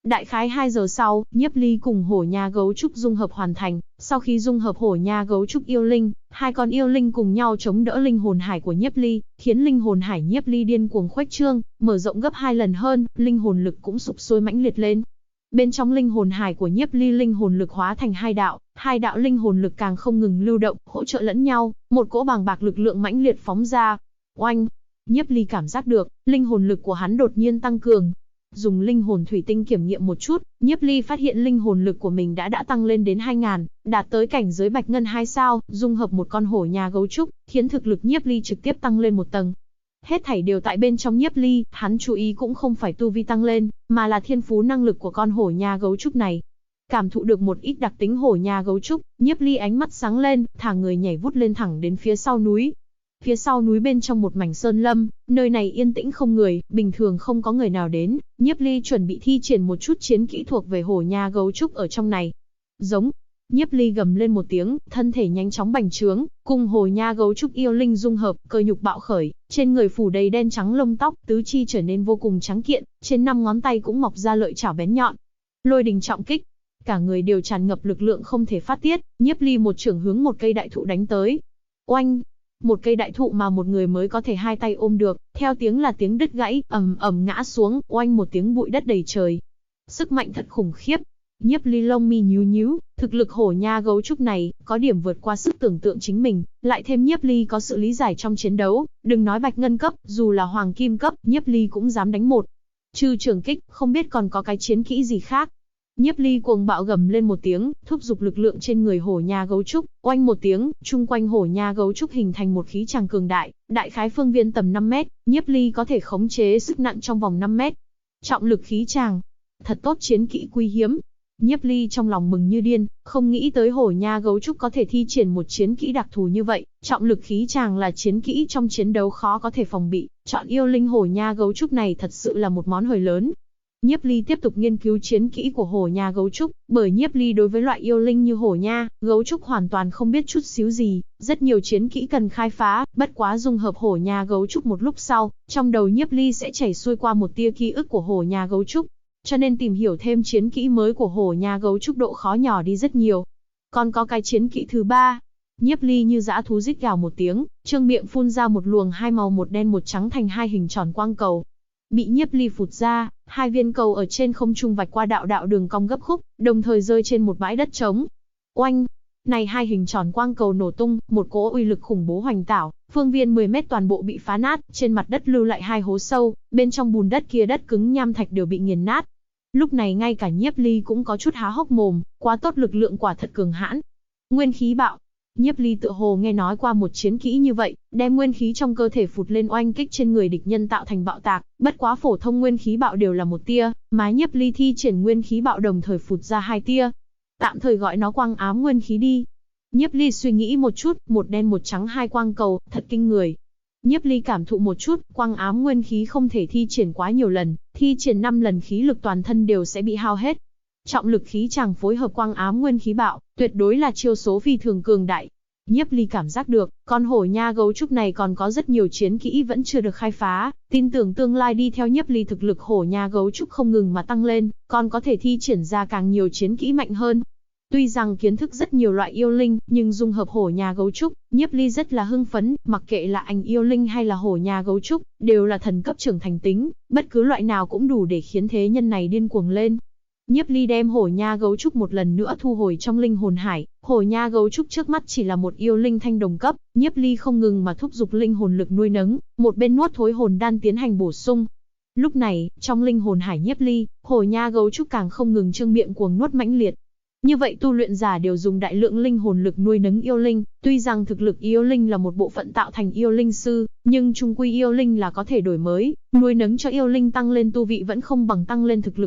Đại khái 2 giờ sau, Nhiếp Ly cùng hổ nha gấu trúc dung hợp hoàn thành. Sau khi dung hợp hổ nha gấu trúc yêu linh, hai con yêu linh cùng nhau chống đỡ linh hồn hải của Nhiếp Ly, khiến linh hồn hải Nhiếp Ly điên cuồng khuếch trương, mở rộng gấp 2 lần hơn, linh hồn lực cũng sục sôi mãnh liệt lên. Bên trong linh hồn hải của Nhiếp Ly linh hồn lực hóa thành hai đạo linh hồn lực càng không ngừng lưu động, hỗ trợ lẫn nhau, một cỗ bàng bạc lực lượng mãnh liệt phóng ra. Oanh! Nhiếp Ly cảm giác được, linh hồn lực của hắn đột nhiên tăng cường. Dùng linh hồn thủy tinh kiểm nghiệm một chút, Nhiếp Ly phát hiện linh hồn lực của mình đã tăng lên đến 2000, đạt tới cảnh giới bạch ngân 2 sao, dung hợp một con hổ nha gấu trúc, khiến thực lực Nhiếp Ly trực tiếp tăng lên một tầng. Hết thảy đều tại bên trong Nhiếp Ly, hắn chú ý cũng không phải tu vi tăng lên, mà là thiên phú năng lực của con hổ nha gấu trúc này. Cảm thụ được một ít đặc tính hổ nha gấu trúc, Nhiếp Ly ánh mắt sáng lên, thả người nhảy vút lên thẳng đến phía sau núi. Phía sau núi bên trong một mảnh sơn lâm, nơi này yên tĩnh không người, bình thường không có người nào đến, Nhiếp Ly chuẩn bị thi triển một chút chiến kỹ thuộc về hổ nha gấu trúc ở trong này. Giống. Nhiếp Ly gầm lên một tiếng, thân thể nhanh chóng bành trướng, cùng hổ nha gấu trúc yêu linh dung hợp, cơ nhục bạo khởi, trên người phủ đầy đen trắng lông tóc, tứ chi trở nên vô cùng trắng kiện, trên 5 ngón tay cũng mọc ra lợi chảo bén nhọn. Lôi đình trọng kích. Cả người đều tràn ngập lực lượng không thể phát tiết, Nhiếp Ly một chưởng hướng một cây đại thụ đánh tới. Oanh! Một cây đại thụ mà một người mới có thể hai tay ôm được, theo tiếng là tiếng đứt gãy, ầm ầm ngã xuống, oanh một tiếng bụi đất đầy trời. Sức mạnh thật khủng khiếp. Nhiếp Ly lông mi nhíu nhíu, thực lực hổ nha gấu trúc này, có điểm vượt qua sức tưởng tượng chính mình, lại thêm Nhiếp Ly có sự lý giải trong chiến đấu, đừng nói bạch ngân cấp, dù là hoàng kim cấp, Nhiếp Ly cũng dám đánh một. Trừ trường kích, không biết còn có cái chiến kỹ gì khác. Nhiếp Ly cuồng bạo gầm lên một tiếng, thúc giục lực lượng trên người hổ nha gấu trúc, oanh một tiếng, chung quanh hổ nha gấu trúc hình thành một khí tràng cường đại, đại khái phương viên tầm 5 mét, Nhiếp Ly có thể khống chế sức nặng trong vòng 5 mét. Trọng lực khí tràng, thật tốt chiến kỹ quý hiếm. Nhiếp Ly trong lòng mừng như điên, không nghĩ tới hổ nha gấu trúc có thể thi triển một chiến kỹ đặc thù như vậy, trọng lực khí tràng là chiến kỹ trong chiến đấu khó có thể phòng bị, chọn yêu linh hổ nha gấu trúc này thật sự là một món hời lớn. Nhiếp Ly tiếp tục nghiên cứu chiến kỹ của hổ nha gấu trúc, bởi Nhiếp Ly đối với loại yêu linh như hổ nha, gấu trúc hoàn toàn không biết chút xíu gì, rất nhiều chiến kỹ cần khai phá, bất quá dung hợp hổ nha gấu trúc một lúc sau, trong đầu Nhiếp Ly sẽ chảy xuôi qua một tia ký ức của hổ nha gấu trúc, cho nên tìm hiểu thêm chiến kỹ mới của hổ nha gấu trúc độ khó nhỏ đi rất nhiều. Còn có cái chiến kỹ thứ 3. Nhiếp Ly như dã thú rít gào một tiếng, trương miệng phun ra một luồng hai màu một đen một trắng thành hai hình tròn quang cầu. Bị Nhiếp Ly phụt ra, hai viên cầu ở trên không trung vạch qua đạo đạo đường cong gấp khúc, đồng thời rơi trên một bãi đất trống. Oanh! Này hai hình tròn quang cầu nổ tung, một cỗ uy lực khủng bố hoành tảo, phương viên 10 mét toàn bộ bị phá nát, trên mặt đất lưu lại hai hố sâu, bên trong bùn đất kia đất cứng nham thạch đều bị nghiền nát. Lúc này ngay cả Nhiếp Ly cũng có chút há hốc mồm, quá tốt, lực lượng quả thật cường hãn. Nguyên khí bạo. Nhiếp Ly tựa hồ nghe nói qua một chiến kỹ như vậy, đem nguyên khí trong cơ thể phụt lên oanh kích trên người địch nhân tạo thành bạo tạc, bất quá phổ thông nguyên khí bạo đều là một tia, mà Nhiếp Ly thi triển nguyên khí bạo đồng thời phụt ra 2 tia. Tạm thời gọi nó quang ám nguyên khí đi. Nhiếp Ly suy nghĩ một chút, một đen một trắng hai quang cầu, thật kinh người. Nhiếp Ly cảm thụ một chút, quang ám nguyên khí không thể thi triển quá nhiều lần, thi triển 5 lần khí lực toàn thân đều sẽ bị hao hết. Trọng lực khí chàng phối hợp quang ám nguyên khí bạo, tuyệt đối là chiêu số phi thường cường đại. Nhiếp Ly cảm giác được, con hổ nha gấu trúc này còn có rất nhiều chiến kỹ vẫn chưa được khai phá, tin tưởng tương lai đi theo Nhiếp Ly thực lực hổ nha gấu trúc không ngừng mà tăng lên, còn có thể thi triển ra càng nhiều chiến kỹ mạnh hơn. Tuy rằng kiến thức rất nhiều loại yêu linh, nhưng dung hợp hổ nha gấu trúc, Nhiếp Ly rất là hưng phấn, mặc kệ là ảnh yêu linh hay là hổ nha gấu trúc, đều là thần cấp trưởng thành tính, bất cứ loại nào cũng đủ để khiến thế nhân này điên cuồng lên. Nhiếp Ly đem hổ nha gấu trúc một lần nữa thu hồi trong linh hồn hải, hổ nha gấu trúc trước mắt chỉ là một yêu linh thanh đồng cấp, Nhiếp Ly không ngừng mà thúc giục linh hồn lực nuôi nấng, một bên nuốt thối hồn đan tiến hành bổ sung. Lúc này, trong linh hồn hải Nhiếp Ly, hổ nha gấu trúc càng không ngừng trương miệng cuồng nuốt mãnh liệt. Như vậy tu luyện giả đều dùng đại lượng linh hồn lực nuôi nấng yêu linh, tuy rằng thực lực yêu linh là một bộ phận tạo thành yêu linh sư, nhưng chung quy yêu linh là có thể đổi mới, nuôi nấng cho yêu linh tăng lên tu vị vẫn không bằng tăng lên thực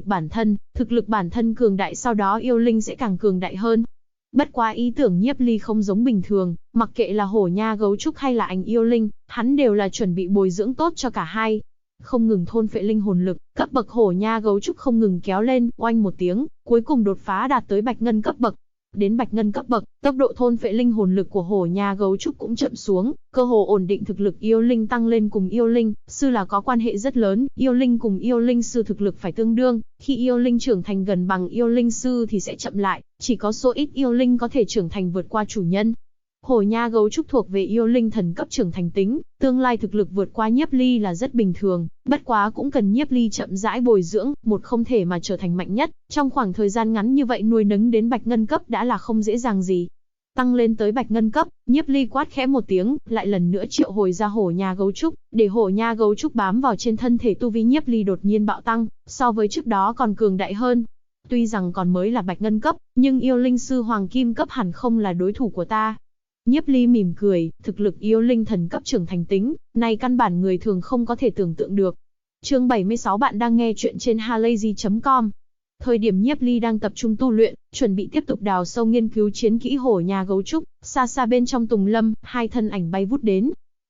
lực bản thân cường đại sau đó yêu linh sẽ càng cường đại hơn. Bất quá ý tưởng Nhiếp Ly không giống bình thường, mặc kệ là hổ nha gấu trúc hay là ảnh yêu linh, hắn đều là chuẩn bị bồi dưỡng tốt cho cả hai. Không ngừng thôn phệ linh hồn lực, cấp bậc hổ nha gấu trúc không ngừng kéo lên, oanh một tiếng, cuối cùng đột phá đạt tới bạch ngân cấp bậc. đến bạch ngân cấp bậc, tốc độ thôn phệ linh hồn lực của hổ nha gấu trúc cũng chậm xuống, cơ hồ ổn định thực lực yêu linh tăng lên cùng yêu linh sư là có quan hệ rất lớn, yêu linh cùng yêu linh sư thực lực phải tương đương, khi yêu linh trưởng thành gần bằng yêu linh sư thì sẽ chậm lại, chỉ có số ít yêu linh có thể trưởng thành vượt qua chủ nhân. Hổ nha gấu trúc thuộc về yêu linh thần cấp trưởng thành tính, tương lai thực lực vượt qua Nhiếp Ly là rất bình thường, bất quá cũng cần Nhiếp Ly chậm rãi bồi dưỡng, một không thể mà trở thành mạnh nhất, trong khoảng thời gian ngắn như vậy nuôi nấng đến bạch ngân cấp đã là không dễ dàng gì. Tăng lên tới bạch ngân cấp, Nhiếp Ly quát khẽ một tiếng, lại lần nữa triệu hồi ra hổ nha gấu trúc, để hổ nha gấu trúc bám vào trên thân thể tu vi Nhiếp Ly đột nhiên bạo tăng, so với trước đó còn cường đại hơn. Tuy rằng còn mới là bạch ngân cấp, nhưng yêu linh sư hoàng kim cấp hẳn không là đối thủ của ta. Nhiếp Ly mỉm cười, thực lực yêu linh thần cấp trưởng thành tính, này căn bản người thường không có thể tưởng tượng được. Chương 76 bạn đang nghe chuyện trên halayzi.com. Thời điểm Nhiếp Ly đang tập trung tu luyện, chuẩn bị tiếp tục đào sâu nghiên cứu chiến kỹ hổ nha gấu trúc, xa xa bên trong tùng lâm, hai thân ảnh bay vút đến.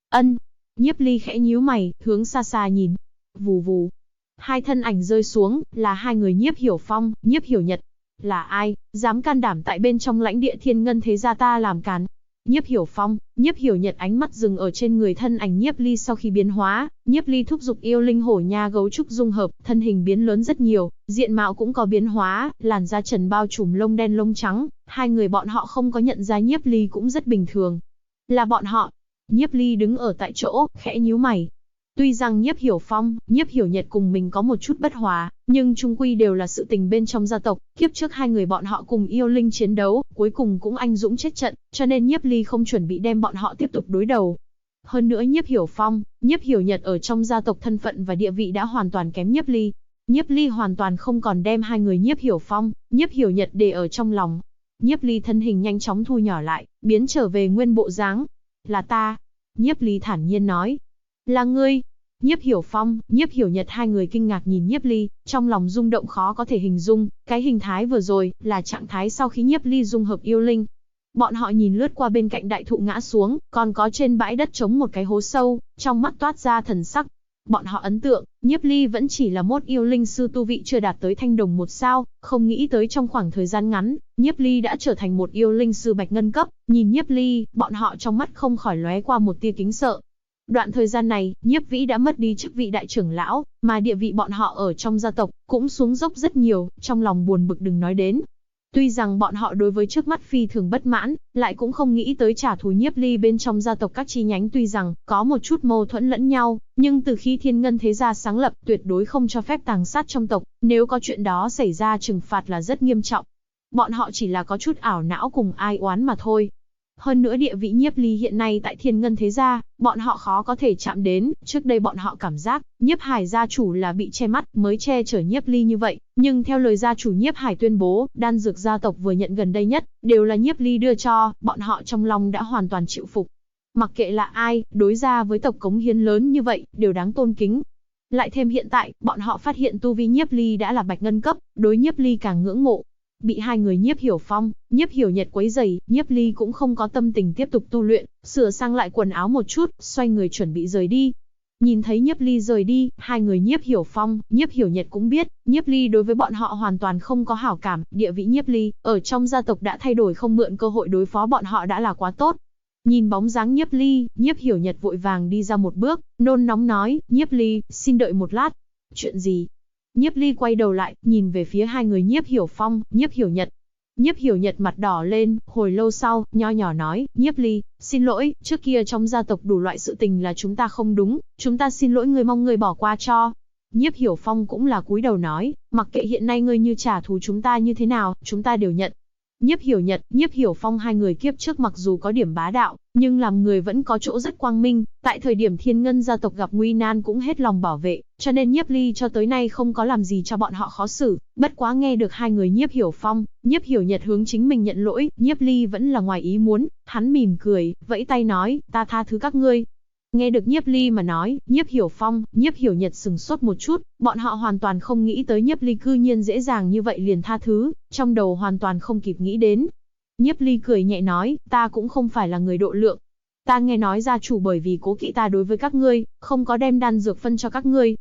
Nhiếp Ly khẽ nhíu mày, hướng xa xa nhìn. Vù vù. Hai thân ảnh rơi xuống, là hai người Nhiếp Hiểu Phong, Nhiếp Hiểu Nhật. Là ai, dám can đảm tại bên trong lãnh địa Thiên Ngân thế gia ta làm càn? Nhiếp Hiểu Phong, Nhiếp Hiểu Nhật ánh mắt dừng ở trên người thân ảnh Nhiếp Ly sau khi biến hóa, Nhiếp Ly thúc giục yêu linh hổ nha gấu trúc dung hợp, thân hình biến lớn rất nhiều, diện mạo cũng có biến hóa, làn da trần bao trùm lông đen lông trắng, hai người bọn họ không có nhận ra Nhiếp Ly cũng rất bình thường. Là bọn họ. Nhiếp Ly đứng ở tại chỗ, khẽ nhíu mày. Tuy rằng Nhiếp Hiểu Phong, Nhiếp Hiểu Nhật cùng mình có một chút bất hòa, nhưng chung quy đều là sự tình bên trong gia tộc, kiếp trước hai người bọn họ cùng yêu linh chiến đấu, cuối cùng cũng anh dũng chết trận, cho nên Nhiếp Ly không chuẩn bị đem bọn họ tiếp tục đối đầu. Hơn nữa Nhiếp Hiểu Phong, Nhiếp Hiểu Nhật ở trong gia tộc thân phận và địa vị đã hoàn toàn kém Nhiếp Ly. Nhiếp Ly hoàn toàn không còn đem hai người Nhiếp Hiểu Phong, Nhiếp Hiểu Nhật để ở trong lòng. Nhiếp Ly thân hình nhanh chóng thu nhỏ lại, biến trở về nguyên bộ dáng. Là ta. Nhiếp Ly thản nhiên nói. Là ngươi. Nhiếp Hiểu Phong, Nhiếp Hiểu Nhật hai người kinh ngạc nhìn Nhiếp Ly, trong lòng rung động khó có thể hình dung, cái hình thái vừa rồi, là trạng thái sau khi Nhiếp Ly dung hợp yêu linh. Bọn họ nhìn lướt qua bên cạnh đại thụ ngã xuống, còn có trên bãi đất trống một cái hố sâu, trong mắt toát ra thần sắc. Bọn họ ấn tượng, Nhiếp Ly vẫn chỉ là một yêu linh sư tu vị chưa đạt tới thanh đồng 1 sao, không nghĩ tới trong khoảng thời gian ngắn, Nhiếp Ly đã trở thành một yêu linh sư bạch ngân cấp, nhìn Nhiếp Ly, bọn họ trong mắt không khỏi lóe qua một tia kính sợ. Đoạn thời gian này, Nhiếp Vĩ đã mất đi chức vị đại trưởng lão, mà địa vị bọn họ ở trong gia tộc cũng xuống dốc rất nhiều, trong lòng buồn bực đừng nói đến. Tuy rằng bọn họ đối với trước mắt phi thường bất mãn, lại cũng không nghĩ tới trả thù Nhiếp Ly bên trong gia tộc các chi nhánh tuy rằng có một chút mâu thuẫn lẫn nhau, nhưng từ khi Thiên Ngân thế gia sáng lập tuyệt đối không cho phép tàng sát trong tộc, nếu có chuyện đó xảy ra trừng phạt là rất nghiêm trọng. Bọn họ chỉ là có chút ảo não cùng ai oán mà thôi. Hơn nữa địa vị Nhiếp Ly hiện nay tại Thiên Ngân thế gia, bọn họ khó có thể chạm đến, trước đây bọn họ cảm giác, Nhiếp Hải gia chủ là bị che mắt mới che chở Nhiếp Ly như vậy, nhưng theo lời gia chủ Nhiếp Hải tuyên bố, đan dược gia tộc vừa nhận gần đây nhất, đều là Nhiếp Ly đưa cho, bọn họ trong lòng đã hoàn toàn chịu phục. Mặc kệ là ai, đối gia với tộc cống hiến lớn như vậy, đều đáng tôn kính. Lại thêm hiện tại, bọn họ phát hiện tu vi Nhiếp Ly đã là bạch ngân cấp, đối Nhiếp Ly càng ngưỡng mộ. Bị hai người Nhiếp Hiểu Phong, Nhiếp Hiểu Nhật quấy rầy, Nhiếp Ly cũng không có tâm tình tiếp tục tu luyện, sửa sang lại quần áo một chút, xoay người chuẩn bị rời đi. Nhìn thấy Nhiếp Ly rời đi, hai người Nhiếp Hiểu Phong, Nhiếp Hiểu Nhật cũng biết, Nhiếp Ly đối với bọn họ hoàn toàn không có hảo cảm, địa vị Nhiếp Ly ở trong gia tộc đã thay đổi, không mượn cơ hội đối phó bọn họ đã là quá tốt. Nhìn bóng dáng Nhiếp Ly, Nhiếp Hiểu Nhật vội vàng đi ra một bước, nôn nóng nói, Nhiếp Ly, xin đợi một lát. Chuyện gì? Nhiếp Ly quay đầu lại, nhìn về phía hai người Nhiếp Hiểu Phong, Nhiếp Hiểu Nhật. Nhiếp Hiểu Nhật mặt đỏ lên, hồi lâu sau, nho nhỏ nói, Nhiếp Ly, xin lỗi, trước kia trong gia tộc đủ loại sự tình là chúng ta không đúng, chúng ta xin lỗi người, mong người bỏ qua cho. Nhiếp Hiểu Phong cũng là cúi đầu nói, mặc kệ hiện nay ngươi như trả thù chúng ta như thế nào, chúng ta đều nhận. Nhiếp Hiểu Nhật, Nhiếp Hiểu Phong hai người kiếp trước mặc dù có điểm bá đạo, nhưng làm người vẫn có chỗ rất quang minh, tại thời điểm Thiên Ngân gia tộc gặp nguy nan cũng hết lòng bảo vệ, cho nên Nhiếp Ly cho tới nay không có làm gì cho bọn họ khó xử, bất quá nghe được hai người Nhiếp Hiểu Phong, Nhiếp Hiểu Nhật hướng chính mình nhận lỗi, Nhiếp Ly vẫn là ngoài ý muốn, hắn mỉm cười, vẫy tay nói, ta tha thứ các ngươi. Nghe được Nhiếp Ly mà nói, Nhiếp Hiểu Phong, Nhiếp Hiểu Nhật sừng sốt một chút, bọn họ hoàn toàn không nghĩ tới Nhiếp Ly cư nhiên dễ dàng như vậy liền tha thứ, trong đầu hoàn toàn không kịp nghĩ đến. Nhiếp Ly cười nhẹ nói, ta cũng không phải là người độ lượng. Ta nghe nói gia chủ bởi vì cố kỵ ta đối với các ngươi, không có đem đan dược phân cho các ngươi.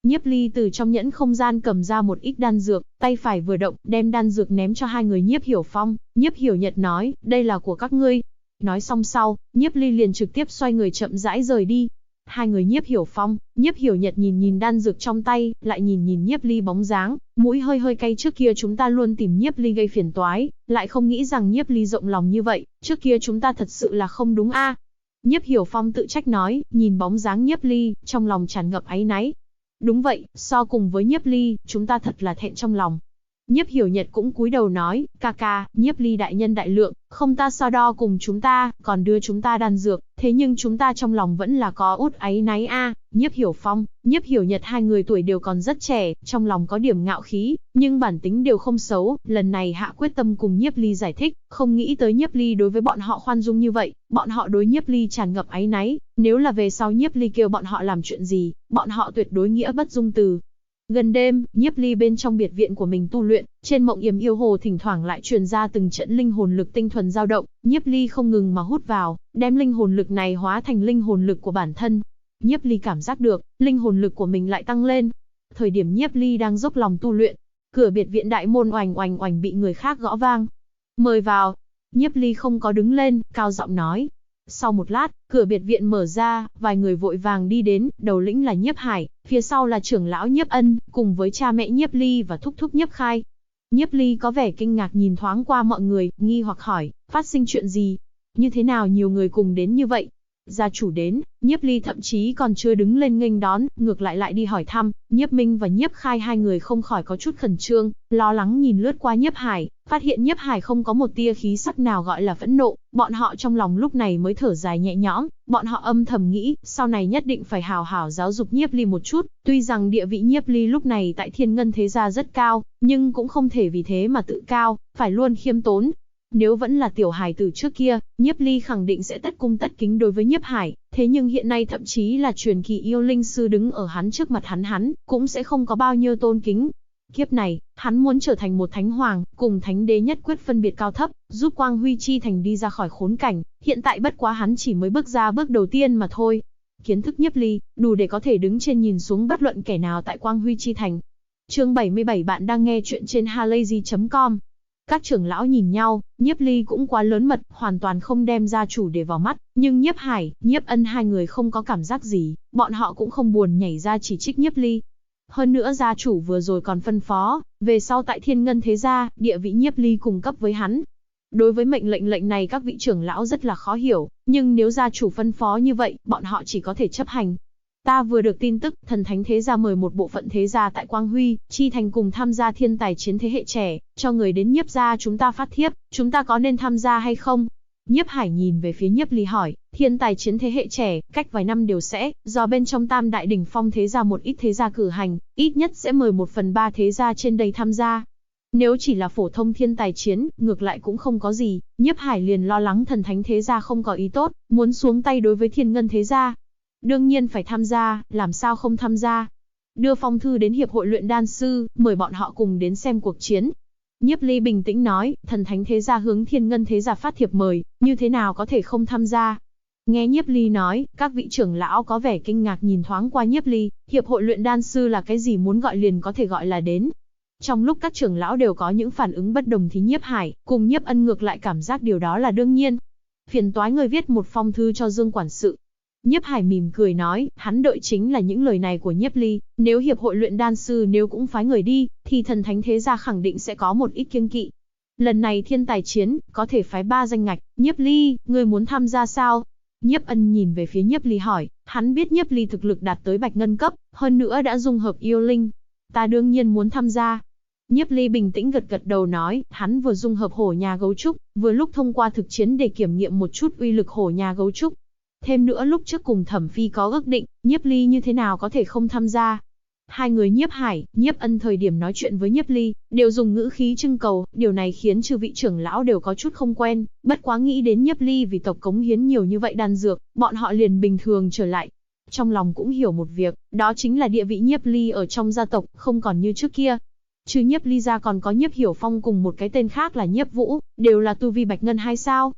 Nhiếp Ly từ trong nhẫn không gian cầm ra một ít đan dược, tay phải vừa động, đem đan dược ném cho hai người Nhiếp Hiểu Phong. Nhiếp Hiểu Nhật nói, đây là của các ngươi. Nói xong sau, Nhiếp Ly liền trực tiếp xoay người chậm rãi rời đi. Hai người Nhiếp Hiểu Phong, Nhiếp Hiểu Nhật nhìn nhìn đan dược trong tay, lại nhìn nhìn Nhiếp Ly bóng dáng, mũi hơi hơi cay. Trước kia chúng ta luôn tìm Nhiếp Ly gây phiền toái, lại không nghĩ rằng Nhiếp Ly rộng lòng như vậy, trước kia chúng ta thật sự là không đúng a. Nhiếp Hiểu Phong tự trách nói, nhìn bóng dáng Nhiếp Ly, trong lòng tràn ngập áy náy. Đúng vậy, so cùng với Nhiếp Ly, chúng ta thật là thẹn trong lòng. Nhiếp Hiểu Nhật cũng cúi đầu nói, ca ca, Nhiếp Ly đại nhân đại lượng, không ta so đo cùng chúng ta, còn đưa chúng ta đan dược, thế nhưng chúng ta trong lòng vẫn là có út áy náy a. Nhiếp Hiểu Phong, Nhiếp Hiểu Nhật hai người tuổi đều còn rất trẻ, trong lòng có điểm ngạo khí, nhưng bản tính đều không xấu, lần này hạ quyết tâm cùng Nhiếp Ly giải thích, không nghĩ tới Nhiếp Ly đối với bọn họ khoan dung như vậy, bọn họ đối Nhiếp Ly tràn ngập áy náy, nếu là về sau Nhiếp Ly kêu bọn họ làm chuyện gì, bọn họ tuyệt đối nghĩa bất dung từ. Gần đêm, Nhiếp Ly bên trong biệt viện của mình tu luyện, trên Mộng Yểm Yêu Hồ thỉnh thoảng lại truyền ra từng trận linh hồn lực tinh thuần dao động, Nhiếp Ly không ngừng mà hút vào, đem linh hồn lực này hóa thành linh hồn lực của bản thân. Nhiếp Ly cảm giác được, linh hồn lực của mình lại tăng lên. Thời điểm Nhiếp Ly đang dốc lòng tu luyện, cửa biệt viện đại môn oành oành oành bị người khác gõ vang. "Mời vào." Nhiếp Ly không có đứng lên, cao giọng nói. Sau một lát, cửa biệt viện mở ra, vài người vội vàng đi đến, đầu lĩnh là Nhiếp Hải, phía sau là trưởng lão Nhiếp Ân, cùng với cha mẹ Nhiếp Ly và thúc thúc Nhiếp Khai. Nhiếp Ly có vẻ kinh ngạc nhìn thoáng qua mọi người, nghi hoặc hỏi, phát sinh chuyện gì? Như thế nào nhiều người cùng đến như vậy? Gia chủ đến, Nhiếp Ly thậm chí còn chưa đứng lên nghênh đón, ngược lại đi hỏi thăm. Nhiếp Minh và Nhiếp Khai hai người không khỏi có chút khẩn trương, lo lắng nhìn lướt qua Nhiếp Hải, phát hiện Nhiếp Hải không có một tia khí sắc nào gọi là phẫn nộ, bọn họ trong lòng lúc này mới thở dài nhẹ nhõm, bọn họ âm thầm nghĩ, sau này nhất định phải hào hào giáo dục Nhiếp Ly một chút, tuy rằng địa vị Nhiếp Ly lúc này tại Thiên Ngân thế gia rất cao, nhưng cũng không thể vì thế mà tự cao, phải luôn khiêm tốn. Nếu vẫn là tiểu hài tử trước kia, Nhiếp Ly khẳng định sẽ tất cung tất kính đối với Nhiếp Hải, thế nhưng hiện nay thậm chí là truyền kỳ yêu linh sư đứng ở hắn trước mặt hắn cũng sẽ không có bao nhiêu tôn kính. Kiếp này, hắn muốn trở thành một thánh hoàng, cùng thánh đế nhất quyết phân biệt cao thấp, giúp Quang Huy Chi Thành đi ra khỏi khốn cảnh, hiện tại bất quá hắn chỉ mới bước ra bước đầu tiên mà thôi. Kiến thức Nhiếp Ly, đủ để có thể đứng trên nhìn xuống bất luận kẻ nào tại Quang Huy Chi Thành. Chương 77 bạn đang nghe chuyện trên halayzi.com. Các trưởng lão nhìn nhau, Nhiếp Ly cũng quá lớn mật, hoàn toàn không đem gia chủ để vào mắt, nhưng Nhiếp Hải, Nhiếp Ân hai người không có cảm giác gì, bọn họ cũng không buồn nhảy ra chỉ trích Nhiếp Ly. Hơn nữa gia chủ vừa rồi còn phân phó, về sau tại Thiên Ngân thế gia, địa vị Nhiếp Ly cùng cấp với hắn. Đối với mệnh lệnh này các vị trưởng lão rất là khó hiểu, nhưng nếu gia chủ phân phó như vậy, bọn họ chỉ có thể chấp hành. Ta vừa được tin tức, Thần Thánh thế gia mời một bộ phận thế gia tại Quang Huy Chi Thành cùng tham gia thiên tài chiến thế hệ trẻ, cho người đến Nhiếp gia chúng ta phát thiếp, chúng ta có nên tham gia hay không? Nhiếp Hải nhìn về phía Nhiếp Ly hỏi, thiên tài chiến thế hệ trẻ, cách vài năm đều sẽ, do bên trong Tam Đại đỉnh phong thế gia một ít thế gia cử hành, ít nhất sẽ mời 1/3 thế gia trên đây tham gia. Nếu chỉ là phổ thông thiên tài chiến, ngược lại cũng không có gì, Nhiếp Hải liền lo lắng Thần Thánh thế gia không có ý tốt, muốn xuống tay đối với Thiên Ngân thế gia. Đương nhiên phải tham gia, làm sao không tham gia. Đưa phong thư đến Hiệp hội luyện đan sư, mời bọn họ cùng đến xem cuộc chiến. Nhiếp Ly bình tĩnh nói, Thần Thánh thế gia hướng Thiên Ngân thế gia phát thiệp mời, như thế nào có thể không tham gia. Nghe Nhiếp Ly nói, các vị trưởng lão có vẻ kinh ngạc nhìn thoáng qua Nhiếp Ly, Hiệp hội luyện đan sư là cái gì muốn gọi liền có thể gọi là đến. Trong lúc các trưởng lão đều có những phản ứng bất đồng thì Nhiếp Hải, cùng Nhiếp Ân ngược lại cảm giác điều đó là đương nhiên. Phiền toái người viết một phong thư cho Dương quản sự. Nhiếp Hải mỉm cười nói, hắn đợi chính là những lời này của Nhiếp Ly, nếu Hiệp hội luyện đan sư nếu cũng phái người đi, thì Thần Thánh thế gia khẳng định sẽ có một ít kiêng kỵ. Lần này thiên tài chiến, có thể phái 3 danh ngạch, Nhiếp Ly, ngươi muốn tham gia sao? Nhiếp Ân nhìn về phía Nhiếp Ly hỏi, hắn biết Nhiếp Ly thực lực đạt tới bạch ngân cấp, hơn nữa đã dung hợp yêu linh. Ta đương nhiên muốn tham gia. Nhiếp Ly bình tĩnh gật đầu nói, hắn vừa dung hợp hổ nhà gấu trúc, vừa lúc thông qua thực chiến để kiểm nghiệm một chút uy lực hổ nhà gấu trúc. Thêm nữa lúc trước cùng Thẩm Phi có ước định, Nhiếp Ly như thế nào có thể không tham gia. Hai người Nhiếp Hải, Nhiếp Ân thời điểm nói chuyện với Nhiếp Ly, đều dùng ngữ khí trưng cầu, điều này khiến chư vị trưởng lão đều có chút không quen, bất quá nghĩ đến Nhiếp Ly vì tộc cống hiến nhiều như vậy đan dược, bọn họ liền bình thường trở lại. Trong lòng cũng hiểu một việc, đó chính là địa vị Nhiếp Ly ở trong gia tộc, không còn như trước kia. Trừ Nhiếp Ly ra còn có Nhiếp Hiểu Phong cùng một cái tên khác là Nhiếp Vũ, đều là tu vi bạch ngân 2 sao.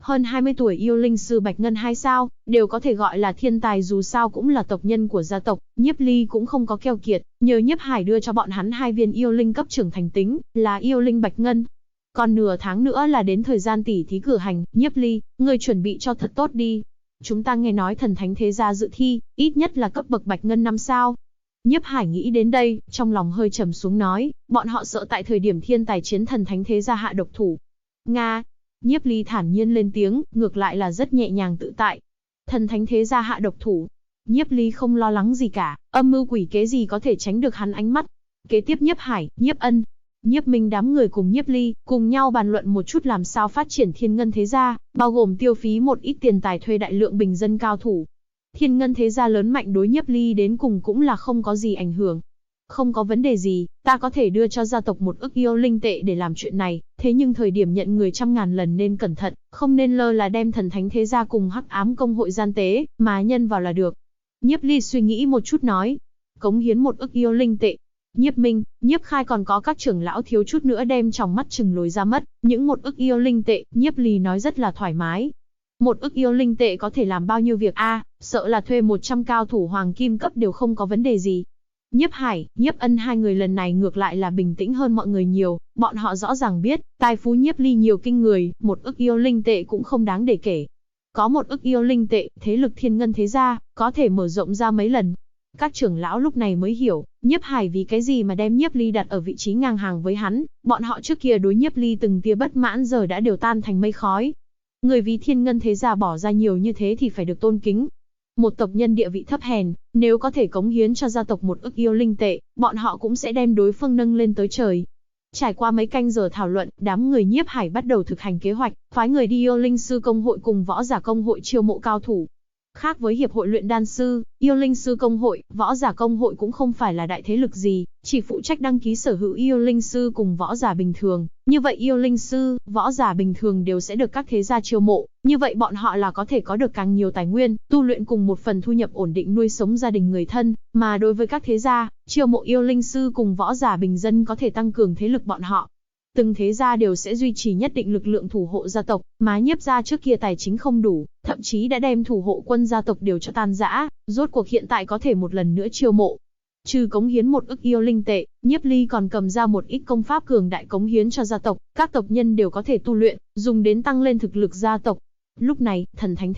Hơn 20 tuổi yêu linh sư Bạch Ngân 2 sao, đều có thể gọi là thiên tài, dù sao cũng là tộc nhân của gia tộc. Nhiếp Ly cũng không có keo kiệt, nhờ Nhiếp Hải đưa cho bọn hắn 2 viên yêu linh cấp trưởng thành tính, là yêu linh Bạch Ngân. Còn nửa tháng nữa là đến thời gian tỉ thí cử hành, Nhiếp Ly, ngươi chuẩn bị cho thật tốt đi. Chúng ta nghe nói thần thánh thế gia dự thi, ít nhất là cấp bậc Bạch Ngân 5 sao. Nhiếp Hải nghĩ đến đây, trong lòng hơi trầm xuống nói, bọn họ sợ tại thời điểm thiên tài chiến thần thánh thế gia hạ độc thủ. Nga. Nhiếp Ly thản nhiên lên tiếng, ngược lại là rất nhẹ nhàng tự tại. Thần thánh thế gia hạ độc thủ. Nhiếp Ly không lo lắng gì cả, âm mưu quỷ kế gì có thể tránh được hắn ánh mắt. Kế tiếp Nhiếp Hải, Nhiếp Ân, Nhiếp Minh đám người cùng Nhiếp Ly, cùng nhau bàn luận một chút làm sao phát triển Thiên Ngân thế gia, bao gồm tiêu phí một ít tiền tài thuê đại lượng bình dân cao thủ. Thiên Ngân thế gia lớn mạnh đối Nhiếp Ly đến cùng cũng là không có gì ảnh hưởng. Không có vấn đề gì, ta có thể đưa cho gia tộc 1 ức yêu linh tệ để làm chuyện này, thế nhưng thời điểm nhận người 100.000 lần nên cẩn thận, không nên lơ là đem thần thánh thế gia cùng hắc ám công hội gian tế, mà nhân vào là được. Nhiếp Ly suy nghĩ một chút nói, cống hiến 1 ức yêu linh tệ. Nhiếp Minh, Nhiếp Khai còn có các trưởng lão thiếu chút nữa đem tròng mắt chừng lồi ra mất, những 1 ức yêu linh tệ, Nhiếp Ly nói rất là thoải mái. 1 ức yêu linh tệ có thể làm bao nhiêu việc sợ là thuê 100 cao thủ hoàng kim cấp đều không có vấn đề gì. Nhiếp Hải, Nhiếp Ân 2 người lần này ngược lại là bình tĩnh hơn mọi người nhiều, bọn họ rõ ràng biết, tài phú Nhiếp Ly nhiều kinh người, 1 ức yêu linh tệ cũng không đáng để kể. Có 1 ức yêu linh tệ, thế lực Thiên Ngân thế gia, có thể mở rộng ra mấy lần. Các trưởng lão lúc này mới hiểu, Nhiếp Hải vì cái gì mà đem Nhiếp Ly đặt ở vị trí ngang hàng với hắn, bọn họ trước kia đối Nhiếp Ly từng tia bất mãn giờ đã đều tan thành mây khói. Người vì Thiên Ngân thế gia bỏ ra nhiều như thế thì phải được tôn kính. Một tộc nhân địa vị thấp hèn, nếu có thể cống hiến cho gia tộc 1 ức yêu linh tệ, bọn họ cũng sẽ đem đối phương nâng lên tới trời. Trải qua mấy canh giờ thảo luận, đám người Nhiếp Hải bắt đầu thực hành kế hoạch, phái người đi yêu linh sư công hội cùng võ giả công hội chiêu mộ cao thủ. Khác với hiệp hội luyện đan sư, yêu linh sư công hội, võ giả công hội cũng không phải là đại thế lực gì, chỉ phụ trách đăng ký sở hữu yêu linh sư cùng võ giả bình thường. Như vậy yêu linh sư, võ giả bình thường đều sẽ được các thế gia chiêu mộ, như vậy bọn họ là có thể có được càng nhiều tài nguyên, tu luyện cùng một phần thu nhập ổn định nuôi sống gia đình người thân, mà đối với các thế gia, chiêu mộ yêu linh sư cùng võ giả bình dân có thể tăng cường thế lực bọn họ. Từng thế gia đều sẽ duy trì nhất định lực lượng thủ hộ gia tộc, mà Nhiếp gia trước kia tài chính không đủ, thậm chí đã đem thủ hộ quân gia tộc đều cho tan rã, rốt cuộc hiện tại có thể một lần nữa chiêu mộ. Trừ cống hiến 1 ức yêu linh tệ, Nhiếp Ly còn cầm ra một ít công pháp cường đại cống hiến cho gia tộc, các tộc nhân đều có thể tu luyện, dùng đến tăng lên thực lực gia tộc. Lúc này, thần thánh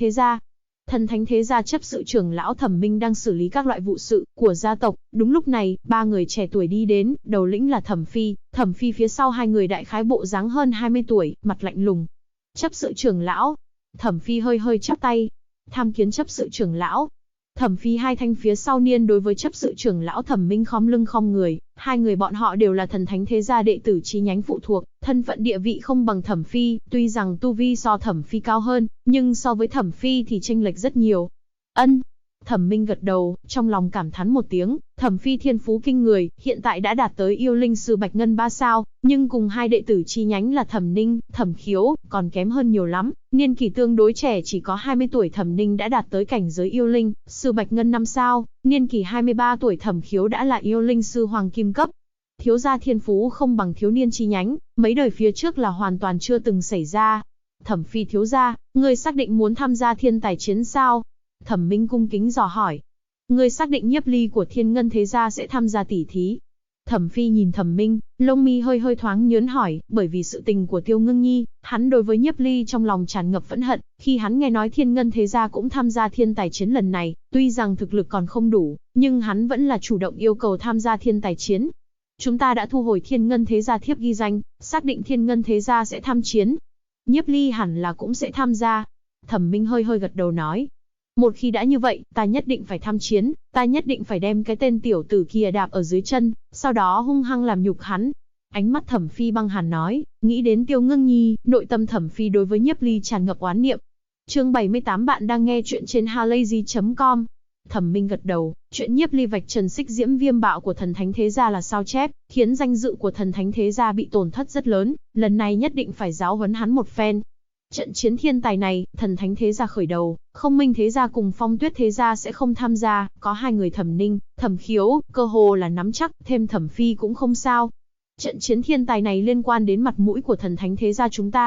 thế gia chấp sự trưởng lão Thẩm Minh đang xử lý các loại vụ sự của gia tộc. Đúng lúc này, 3 người trẻ tuổi đi đến, đầu lĩnh là Thẩm Phi phía sau 2 người đại khái bộ dáng hơn 20 tuổi, mặt lạnh lùng. Chấp sự trưởng lão. Thẩm Phi hơi hơi chắp tay. Tham kiến chấp sự trưởng lão. Thẩm Phi 2 thanh phía sau niên đối với chấp sự trưởng lão Thẩm Minh khom lưng khom người, 2 người bọn họ đều là thần thánh thế gia đệ tử chi nhánh phụ thuộc, thân phận địa vị không bằng Thẩm Phi, tuy rằng tu vi so Thẩm Phi cao hơn, nhưng so với Thẩm Phi thì chênh lệch rất nhiều. Ân. Thẩm Minh gật đầu, trong lòng cảm thán một tiếng, Thẩm Phi thiên phú kinh người, hiện tại đã đạt tới yêu linh sư Bạch Ngân 3 sao, nhưng cùng 2 đệ tử chi nhánh là Thẩm Ninh, Thẩm Khiếu, còn kém hơn nhiều lắm, niên kỷ tương đối trẻ chỉ có 20 tuổi Thẩm Ninh đã đạt tới cảnh giới yêu linh, sư Bạch Ngân 5 sao, niên kỷ 23 tuổi Thẩm Khiếu đã là yêu linh sư hoàng kim cấp. Thiếu gia thiên phú không bằng thiếu niên chi nhánh, mấy đời phía trước là hoàn toàn chưa từng xảy ra. Thẩm Phi thiếu gia, ngươi xác định muốn tham gia thiên tài chiến sao? Thẩm Minh cung kính dò hỏi. Ngươi xác định Nhiếp Ly của Thiên Ngân thế gia sẽ tham gia tỷ thí? Thẩm Phi nhìn Thẩm Minh, lông mi hơi hơi thoáng nhớn hỏi, bởi vì sự tình của Tiêu Ngưng Nhi, hắn đối với Nhiếp Ly trong lòng tràn ngập phẫn hận, khi hắn nghe nói Thiên Ngân thế gia cũng tham gia thiên tài chiến lần này, tuy rằng thực lực còn không đủ, nhưng hắn vẫn là chủ động yêu cầu tham gia thiên tài chiến. Chúng ta đã thu hồi Thiên Ngân thế gia thiếp ghi danh, xác định Thiên Ngân thế gia sẽ tham chiến. Nhiếp Ly hẳn là cũng sẽ tham gia. Thẩm Minh hơi hơi gật đầu nói. Một khi đã như vậy, ta nhất định phải tham chiến, ta nhất định phải đem cái tên tiểu tử kia đạp ở dưới chân, sau đó hung hăng làm nhục hắn. Ánh mắt Thẩm Phi băng hàn nói, nghĩ đến Tiêu Ngưng Nhi, nội tâm Thẩm Phi đối với Nhiếp Ly tràn ngập oán niệm. Chương 78 bạn đang nghe chuyện trên halayzi.com. Thẩm Minh gật đầu, chuyện Nhiếp Ly vạch trần xích diễm viêm bạo của thần thánh thế gia là sao chép, khiến danh dự của thần thánh thế gia bị tổn thất rất lớn, lần này nhất định phải giáo huấn hắn một phen. Trận chiến thiên tài này, thần thánh thế gia khởi đầu, Không Minh thế gia cùng Phong Tuyết thế gia sẽ không tham gia, có 2 người Thẩm Ninh, Thẩm Khiếu, cơ hồ là nắm chắc, thêm Thẩm Phi cũng không sao. Trận chiến thiên tài này liên quan đến mặt mũi của thần thánh thế gia chúng ta.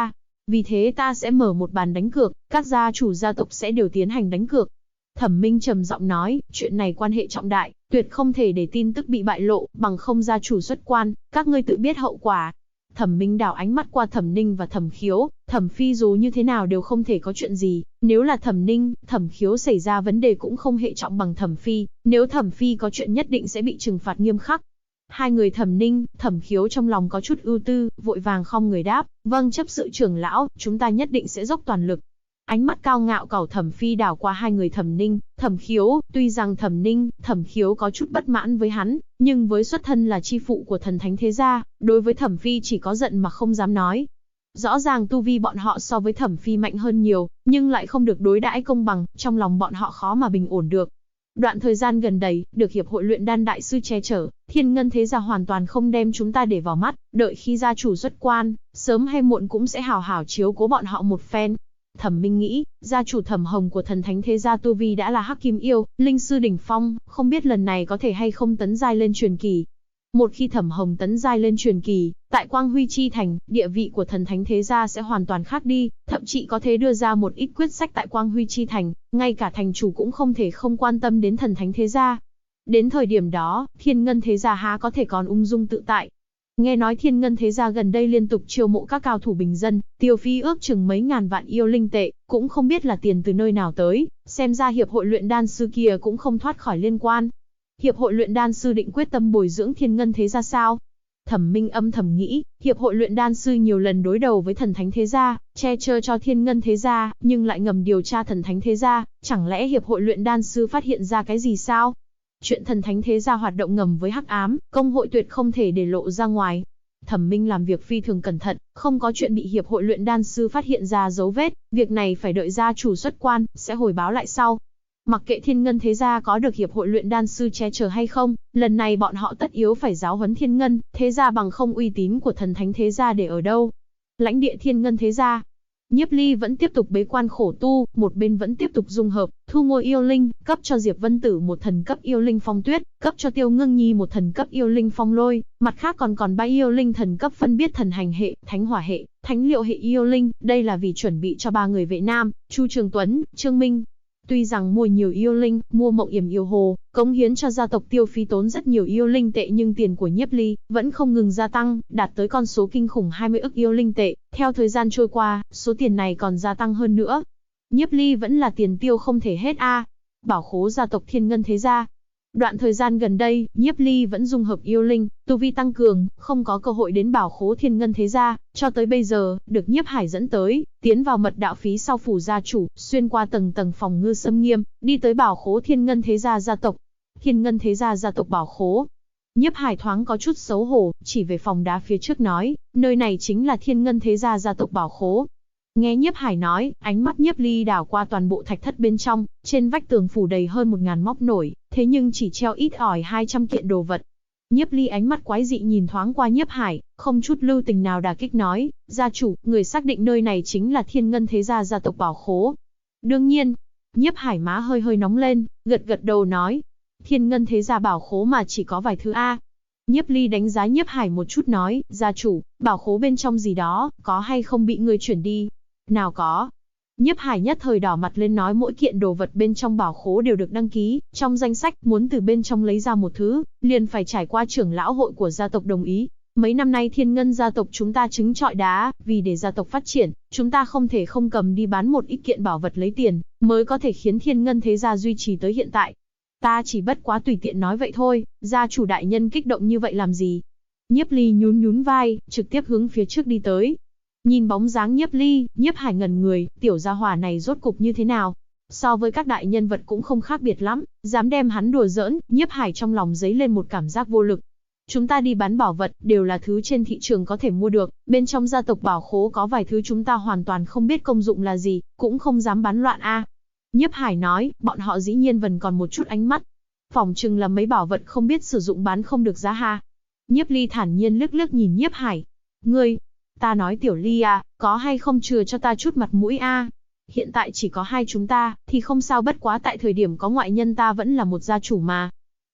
Vì thế ta sẽ mở một bàn đánh cược, các gia chủ gia tộc sẽ đều tiến hành đánh cược. Thẩm Minh trầm giọng nói, chuyện này quan hệ trọng đại, tuyệt không thể để tin tức bị bại lộ, bằng không gia chủ xuất quan, các ngươi tự biết hậu quả. Thẩm Minh đảo ánh mắt qua Thẩm Ninh và Thẩm Khiếu, Thẩm Phi dù như thế nào đều không thể có chuyện gì, nếu là Thẩm Ninh, Thẩm Khiếu xảy ra vấn đề cũng không hệ trọng bằng Thẩm Phi, nếu Thẩm Phi có chuyện nhất định sẽ bị trừng phạt nghiêm khắc. Hai người Thẩm Ninh, Thẩm Khiếu trong lòng có chút ưu tư, vội vàng khom người đáp, vâng chấp sự trưởng lão, chúng ta nhất định sẽ dốc toàn lực. Ánh mắt cao ngạo cẩu Thẩm Phi đảo qua hai người Thẩm Ninh, Thẩm Khiếu, tuy rằng Thẩm Ninh, Thẩm Khiếu có chút bất mãn với hắn, nhưng với xuất thân là chi phụ của thần thánh thế gia, đối với Thẩm Phi chỉ có giận mà không dám nói. Rõ ràng tu vi bọn họ so với Thẩm Phi mạnh hơn nhiều, nhưng lại không được đối đãi công bằng, trong lòng bọn họ khó mà bình ổn được. Đoạn thời gian gần đây, được Hiệp hội luyện đan đại sư che chở, Thiên Ngân thế gia hoàn toàn không đem chúng ta để vào mắt, đợi khi gia chủ xuất quan, sớm hay muộn cũng sẽ hào hảo chiếu cố bọn họ một phen. Thẩm Minh nghĩ, gia chủ Thẩm Hồng của thần thánh thế gia tu vi đã là Hắc Kim Yêu, linh sư đỉnh phong, không biết lần này có thể hay không tấn giai lên truyền kỳ. Một khi Thẩm Hồng tấn giai lên truyền kỳ, tại Quang Huy Chi Thành, địa vị của thần thánh thế gia sẽ hoàn toàn khác đi, thậm chí có thể đưa ra một ít quyết sách tại Quang Huy Chi Thành, ngay cả thành chủ cũng không thể không quan tâm đến thần thánh thế gia. Đến thời điểm đó, Thiên Ngân thế gia há có thể còn ung dung tự tại. Nghe nói Thiên Ngân thế gia gần đây liên tục chiêu mộ các cao thủ bình dân, tiêu phí ước chừng mấy ngàn vạn yêu linh tệ, cũng không biết là tiền từ nơi nào tới, xem ra hiệp hội luyện đan sư kia cũng không thoát khỏi liên quan. Hiệp hội luyện đan sư định quyết tâm bồi dưỡng Thiên Ngân thế gia sao? Thẩm Minh âm thầm nghĩ, hiệp hội luyện đan sư nhiều lần đối đầu với thần thánh thế gia, che chở cho Thiên Ngân thế gia, nhưng lại ngầm điều tra thần thánh thế gia, chẳng lẽ hiệp hội luyện đan sư phát hiện ra cái gì sao? Chuyện thần thánh thế gia hoạt động ngầm với hắc ám, công hội tuyệt không thể để lộ ra ngoài. Thẩm Minh làm việc phi thường cẩn thận, không có chuyện bị hiệp hội luyện đan sư phát hiện ra dấu vết, việc này phải đợi gia chủ xuất quan, sẽ hồi báo lại sau. Mặc kệ Thiên Ngân thế gia có được hiệp hội luyện đan sư che chở hay không, lần này bọn họ tất yếu phải giáo huấn Thiên Ngân thế gia, bằng không uy tín của thần thánh thế gia để ở đâu. Lãnh địa Thiên Ngân thế gia, Nhiếp Ly vẫn tiếp tục bế quan khổ tu, một bên vẫn tiếp tục dung hợp, thu mua yêu linh, cấp cho Diệp Vân Tử một thần cấp yêu linh phong tuyết, cấp cho Tiêu Ngưng Nhi một thần cấp yêu linh phong lôi, mặt khác còn 3 yêu linh thần cấp phân biết thần hành hệ, thánh hỏa hệ, thánh liệu hệ yêu linh, đây là vì chuẩn bị cho 3 người vệ nam, Chu Trường Tuấn, Trương Minh. Tuy rằng mua nhiều yêu linh, mua Mộng Yểm yêu hồ, cống hiến cho gia tộc tiêu phí tốn rất nhiều yêu linh tệ, nhưng tiền của Nhiếp Ly vẫn không ngừng gia tăng, đạt tới con số kinh khủng 20 ức yêu linh tệ. Theo thời gian trôi qua, số tiền này còn gia tăng hơn nữa. Nhiếp Ly vẫn là tiền tiêu không thể hết a. Bảo khố gia tộc Thiên Ngân thế gia. Đoạn thời gian gần đây, Nhiếp Ly vẫn dung hợp yêu linh, tu vi tăng cường, không có cơ hội đến bảo khố Thiên Ngân thế gia, cho tới bây giờ, được Nhiếp Hải dẫn tới, tiến vào mật đạo phí sau phủ gia chủ, xuyên qua tầng tầng phòng ngư xâm nghiêm, đi tới bảo khố Thiên Ngân thế gia gia tộc. Thiên Ngân thế gia gia tộc bảo khố. Nhiếp Hải thoáng có chút xấu hổ, chỉ về phòng đá phía trước nói, nơi này chính là Thiên Ngân thế gia gia tộc bảo khố. Nghe Nhiếp Hải nói, ánh mắt Nhiếp Ly đảo qua toàn bộ thạch thất bên trong, trên vách tường phủ đầy hơn 1000 móc nổi, thế nhưng chỉ treo ít ỏi 200 kiện đồ vật. Nhiếp Ly ánh mắt quái dị nhìn thoáng qua Nhiếp Hải, không chút lưu tình nào đả kích nói, gia chủ, người xác định nơi này chính là Thiên Ngân thế gia gia tộc bảo khố. Đương nhiên. Nhiếp Hải má hơi hơi nóng lên, gật đầu nói, Thiên Ngân thế gia bảo khố mà chỉ có vài thứ a. Nhiếp Ly đánh giá Nhiếp Hải một chút nói, gia chủ, bảo khố bên trong gì đó, có hay không bị người chuyển đi? Nào có. Nhiếp Hải nhất thời đỏ mặt lên nói, mỗi kiện đồ vật bên trong bảo khố đều được đăng ký, trong danh sách, muốn từ bên trong lấy ra một thứ, liền phải trải qua trưởng lão hội của gia tộc đồng ý. Mấy năm nay Thiên Ngân gia tộc chúng ta trứng trọi đá, vì để gia tộc phát triển, chúng ta không thể không cầm đi bán một ít kiện bảo vật lấy tiền, mới có thể khiến Thiên Ngân thế gia duy trì tới hiện tại. Ta chỉ bất quá tùy tiện nói vậy thôi, gia chủ đại nhân kích động như vậy làm gì? Nhiếp Ly nhún vai, trực tiếp hướng phía trước đi tới. Nhìn bóng dáng Nhiếp Ly, Nhiếp Hải ngẩn người, tiểu gia hỏa này rốt cục như thế nào? So với các đại nhân vật cũng không khác biệt lắm, dám đem hắn đùa giỡn, Nhiếp Hải trong lòng dấy lên một cảm giác vô lực. Chúng ta đi bán bảo vật, đều là thứ trên thị trường có thể mua được, bên trong gia tộc bảo khố có vài thứ chúng ta hoàn toàn không biết công dụng là gì, cũng không dám bán loạn a. Nhiếp Hải nói, bọn họ dĩ nhiên vẫn còn một chút ánh mắt. Phỏng chừng là mấy bảo vật không biết sử dụng bán không được giá ha. Nhiếp Ly thản nhiên liếc nhìn Nhiếp Hải. Ngươi, ta nói tiểu Ly à, có hay không chừa cho ta chút mặt mũi a? Hiện tại chỉ có hai chúng ta, thì không sao, bất quá tại thời điểm có ngoại nhân ta vẫn là một gia chủ mà.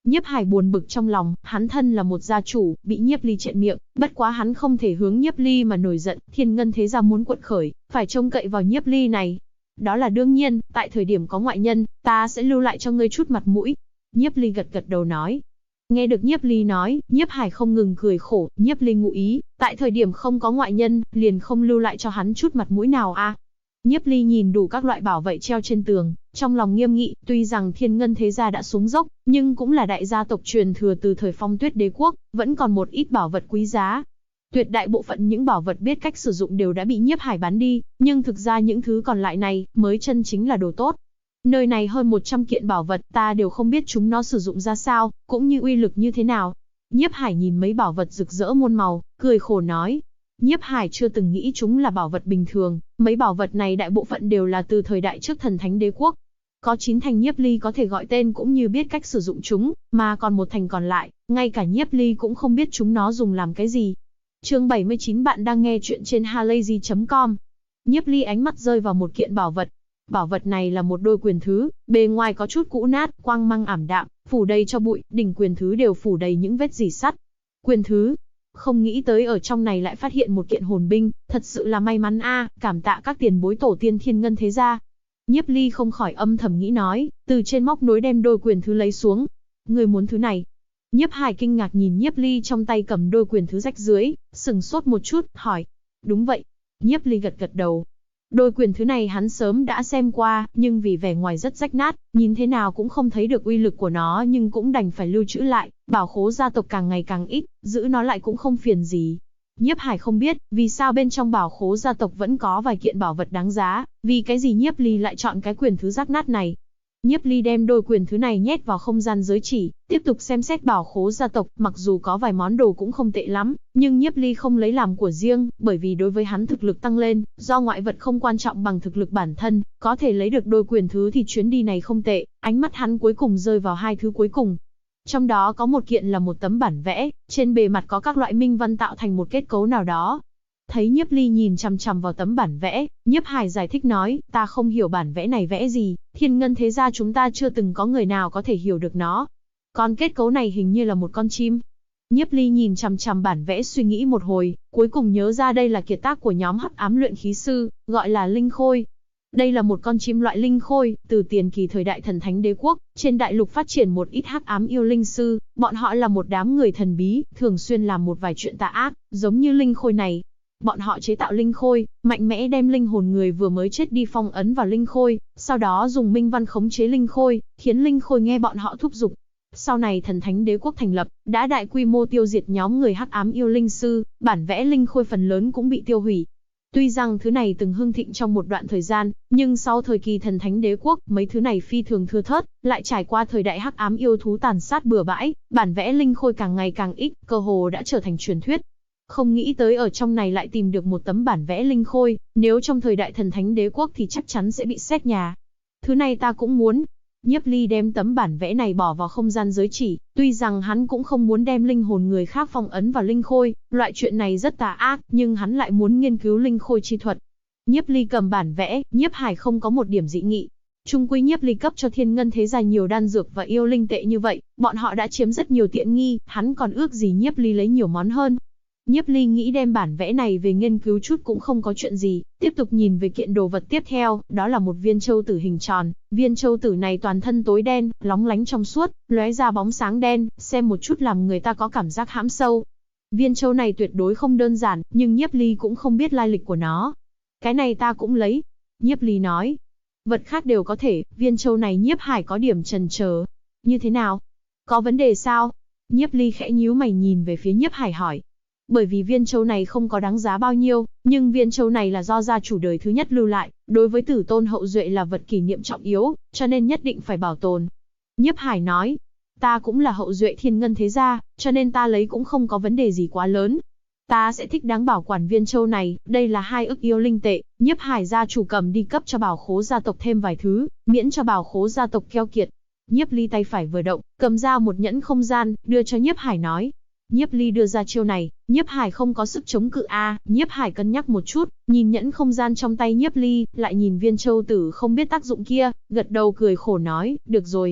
Nhiếp Hải buồn bực trong lòng, hắn thân là một gia chủ, bị Nhiếp Ly chẹn miệng, bất quá hắn không thể hướng Nhiếp Ly mà nổi giận, Thiên Ngân thế gia muốn quật khởi, phải trông cậy vào Nhiếp Ly này. Đó là đương nhiên, tại thời điểm có ngoại nhân, ta sẽ lưu lại cho ngươi chút mặt mũi. Nhiếp Ly gật gật đầu nói. Nghe được Nhiếp Ly nói, Nhiếp Hải không ngừng cười khổ, Nhiếp Ly ngụ ý, tại thời điểm không có ngoại nhân, liền không lưu lại cho hắn chút mặt mũi nào à. Nhiếp Ly nhìn đủ các loại bảo vệ treo trên tường, trong lòng nghiêm nghị, tuy rằng Thiên Ngân thế gia đã xuống dốc, nhưng cũng là đại gia tộc truyền thừa từ thời Phong Tuyết đế quốc, vẫn còn một ít bảo vật quý giá. Tuyệt đại bộ phận những bảo vật biết cách sử dụng đều đã bị Nhiếp Hải bán đi, nhưng thực ra những thứ còn lại này mới chân chính là đồ tốt. Nơi này hơn 100 kiện bảo vật, ta đều không biết chúng nó sử dụng ra sao, cũng như uy lực như thế nào. Nhiếp Hải nhìn mấy bảo vật rực rỡ muôn màu, cười khổ nói. Nhiếp Hải chưa từng nghĩ chúng là bảo vật bình thường, mấy bảo vật này đại bộ phận đều là từ thời đại trước Thần Thánh đế quốc. Có 9 thành Nhiếp Ly có thể gọi tên cũng như biết cách sử dụng chúng, mà còn một thành còn lại, ngay cả Nhiếp Ly cũng không biết chúng nó dùng làm cái gì. Chương 79 bạn đang nghe chuyện trên halayzi.com. Nhiếp Ly ánh mắt rơi vào một kiện bảo vật. Bảo vật này là một đôi quyền thứ, bề ngoài có chút cũ nát, quang mang ảm đạm, phủ đầy cho bụi, đỉnh quyền thứ đều phủ đầy những vết rỉ sắt. Quyền thứ, không nghĩ tới ở trong này lại phát hiện một kiện hồn binh, thật sự là may mắn a, cảm tạ các tiền bối tổ tiên Thiên Ngân thế gia. Nhiếp Ly không khỏi âm thầm nghĩ nói, từ trên móc nối đem đôi quyền thứ lấy xuống. Người muốn thứ này? Nhiếp Hải kinh ngạc nhìn Nhiếp Ly trong tay cầm đôi quyền thứ rách dưới, sừng sốt một chút, hỏi. Đúng vậy. Nhiếp Ly gật gật đầu. Đôi quyền thứ này hắn sớm đã xem qua, nhưng vì vẻ ngoài rất rách nát, nhìn thế nào cũng không thấy được uy lực của nó, nhưng cũng đành phải lưu trữ lại, bảo khố gia tộc càng ngày càng ít, giữ nó lại cũng không phiền gì. Nhiếp Hải không biết, vì sao bên trong bảo khố gia tộc vẫn có vài kiện bảo vật đáng giá, vì cái gì Nhiếp Ly lại chọn cái quyền thứ rách nát này. Nhiếp Ly đem đôi quyền thứ này nhét vào không gian giới chỉ, tiếp tục xem xét bảo khố gia tộc, mặc dù có vài món đồ cũng không tệ lắm, nhưng Nhiếp Ly không lấy làm của riêng, bởi vì đối với hắn thực lực tăng lên, do ngoại vật không quan trọng bằng thực lực bản thân, có thể lấy được đôi quyền thứ thì chuyến đi này không tệ, ánh mắt hắn cuối cùng rơi vào hai thứ cuối cùng. Trong đó có một kiện là một tấm bản vẽ, trên bề mặt có các loại minh văn tạo thành một kết cấu nào đó. Thấy Nhiếp Ly nhìn chằm chằm vào tấm bản vẽ, Nhiếp Hải giải thích nói, ta không hiểu bản vẽ này vẽ gì, Thiên Ngân thế gia chúng ta chưa từng có người nào có thể hiểu được nó. Còn kết cấu này hình như là một con chim. Nhiếp Ly nhìn chằm chằm bản vẽ suy nghĩ một hồi, cuối cùng nhớ ra đây là kiệt tác của nhóm Hắc Ám luyện khí sư, gọi là linh khôi. Đây là một con chim loại linh khôi, từ tiền kỳ thời đại Thần Thánh đế quốc, trên đại lục phát triển một ít hắc ám yêu linh sư, bọn họ là một đám người thần bí, thường xuyên làm một vài chuyện tà ác, giống như linh khôi này. Bọn họ chế tạo linh khôi, mạnh mẽ đem linh hồn người vừa mới chết đi phong ấn vào linh khôi, sau đó dùng minh văn khống chế linh khôi, khiến linh khôi nghe bọn họ thúc giục. Sau này Thần Thánh đế quốc thành lập, đã đại quy mô tiêu diệt nhóm người hắc ám yêu linh sư, bản vẽ linh khôi phần lớn cũng bị tiêu hủy. Tuy rằng thứ này từng hưng thịnh trong một đoạn thời gian, nhưng sau thời kỳ Thần Thánh đế quốc, mấy thứ này phi thường thưa thớt, lại trải qua thời đại hắc ám yêu thú tàn sát bừa bãi, bản vẽ linh khôi càng ngày càng ít, cơ hồ đã trở thành truyền thuyết. Không nghĩ tới ở trong này lại tìm được một tấm bản vẽ linh khôi, nếu trong thời đại Thần Thánh đế quốc thì chắc chắn sẽ bị xét nhà. Thứ này ta cũng muốn. Nhiếp Ly đem tấm bản vẽ này bỏ vào không gian giới chỉ, tuy rằng hắn cũng không muốn đem linh hồn người khác phong ấn vào linh khôi, loại chuyện này rất tà ác, nhưng hắn lại muốn nghiên cứu linh khôi chi thuật. Nhiếp Ly cầm bản vẽ, Nhiếp Hải không có một điểm dị nghị. Chung quy Nhiếp Ly cấp cho Thiên Ngân thế gia nhiều đan dược và yêu linh tệ như vậy, bọn họ đã chiếm rất nhiều tiện nghi, hắn còn ước gì Nhiếp Ly lấy nhiều món hơn. Nhiếp Ly nghĩ đem bản vẽ này về nghiên cứu chút cũng không có chuyện gì, tiếp tục nhìn về kiện đồ vật tiếp theo, đó là một viên châu tử hình tròn, viên châu tử này toàn thân tối đen, lóng lánh trong suốt, lóe ra bóng sáng đen, xem một chút làm người ta có cảm giác hãm sâu. Viên châu này tuyệt đối không đơn giản, nhưng Nhiếp Ly cũng không biết lai lịch của nó. Cái này ta cũng lấy. Nhiếp Ly nói. Vật khác đều có thể, viên châu này Nhiếp Hải có điểm chần chờ. Như thế nào? Có vấn đề sao? Nhiếp Ly khẽ nhíu mày nhìn về phía Nhiếp Hải hỏi. Bởi vì viên châu này không có đáng giá bao nhiêu, nhưng viên châu này là do gia chủ đời thứ nhất lưu lại, đối với tử tôn hậu duệ là vật kỷ niệm trọng yếu, cho nên nhất định phải bảo tồn. Nhiếp Hải nói, ta cũng là hậu duệ Thiên Ngân thế gia, cho nên ta lấy cũng không có vấn đề gì quá lớn. Ta sẽ thích đáng bảo quản viên châu này, đây là 2 ức yêu linh tệ, Nhiếp Hải gia chủ cầm đi cấp cho bảo khố gia tộc thêm vài thứ, miễn cho bảo khố gia tộc keo kiệt. Nhiếp Ly tay phải vừa động, cầm ra một nhẫn không gian, đưa cho Nhiếp Hải nói. Nhiếp Ly đưa ra chiêu này, Nhiếp Hải không có sức chống cự Nhiếp Hải cân nhắc một chút, nhìn nhẫn không gian trong tay Nhiếp Ly, lại nhìn viên châu tử không biết tác dụng kia, gật đầu cười khổ nói, được rồi.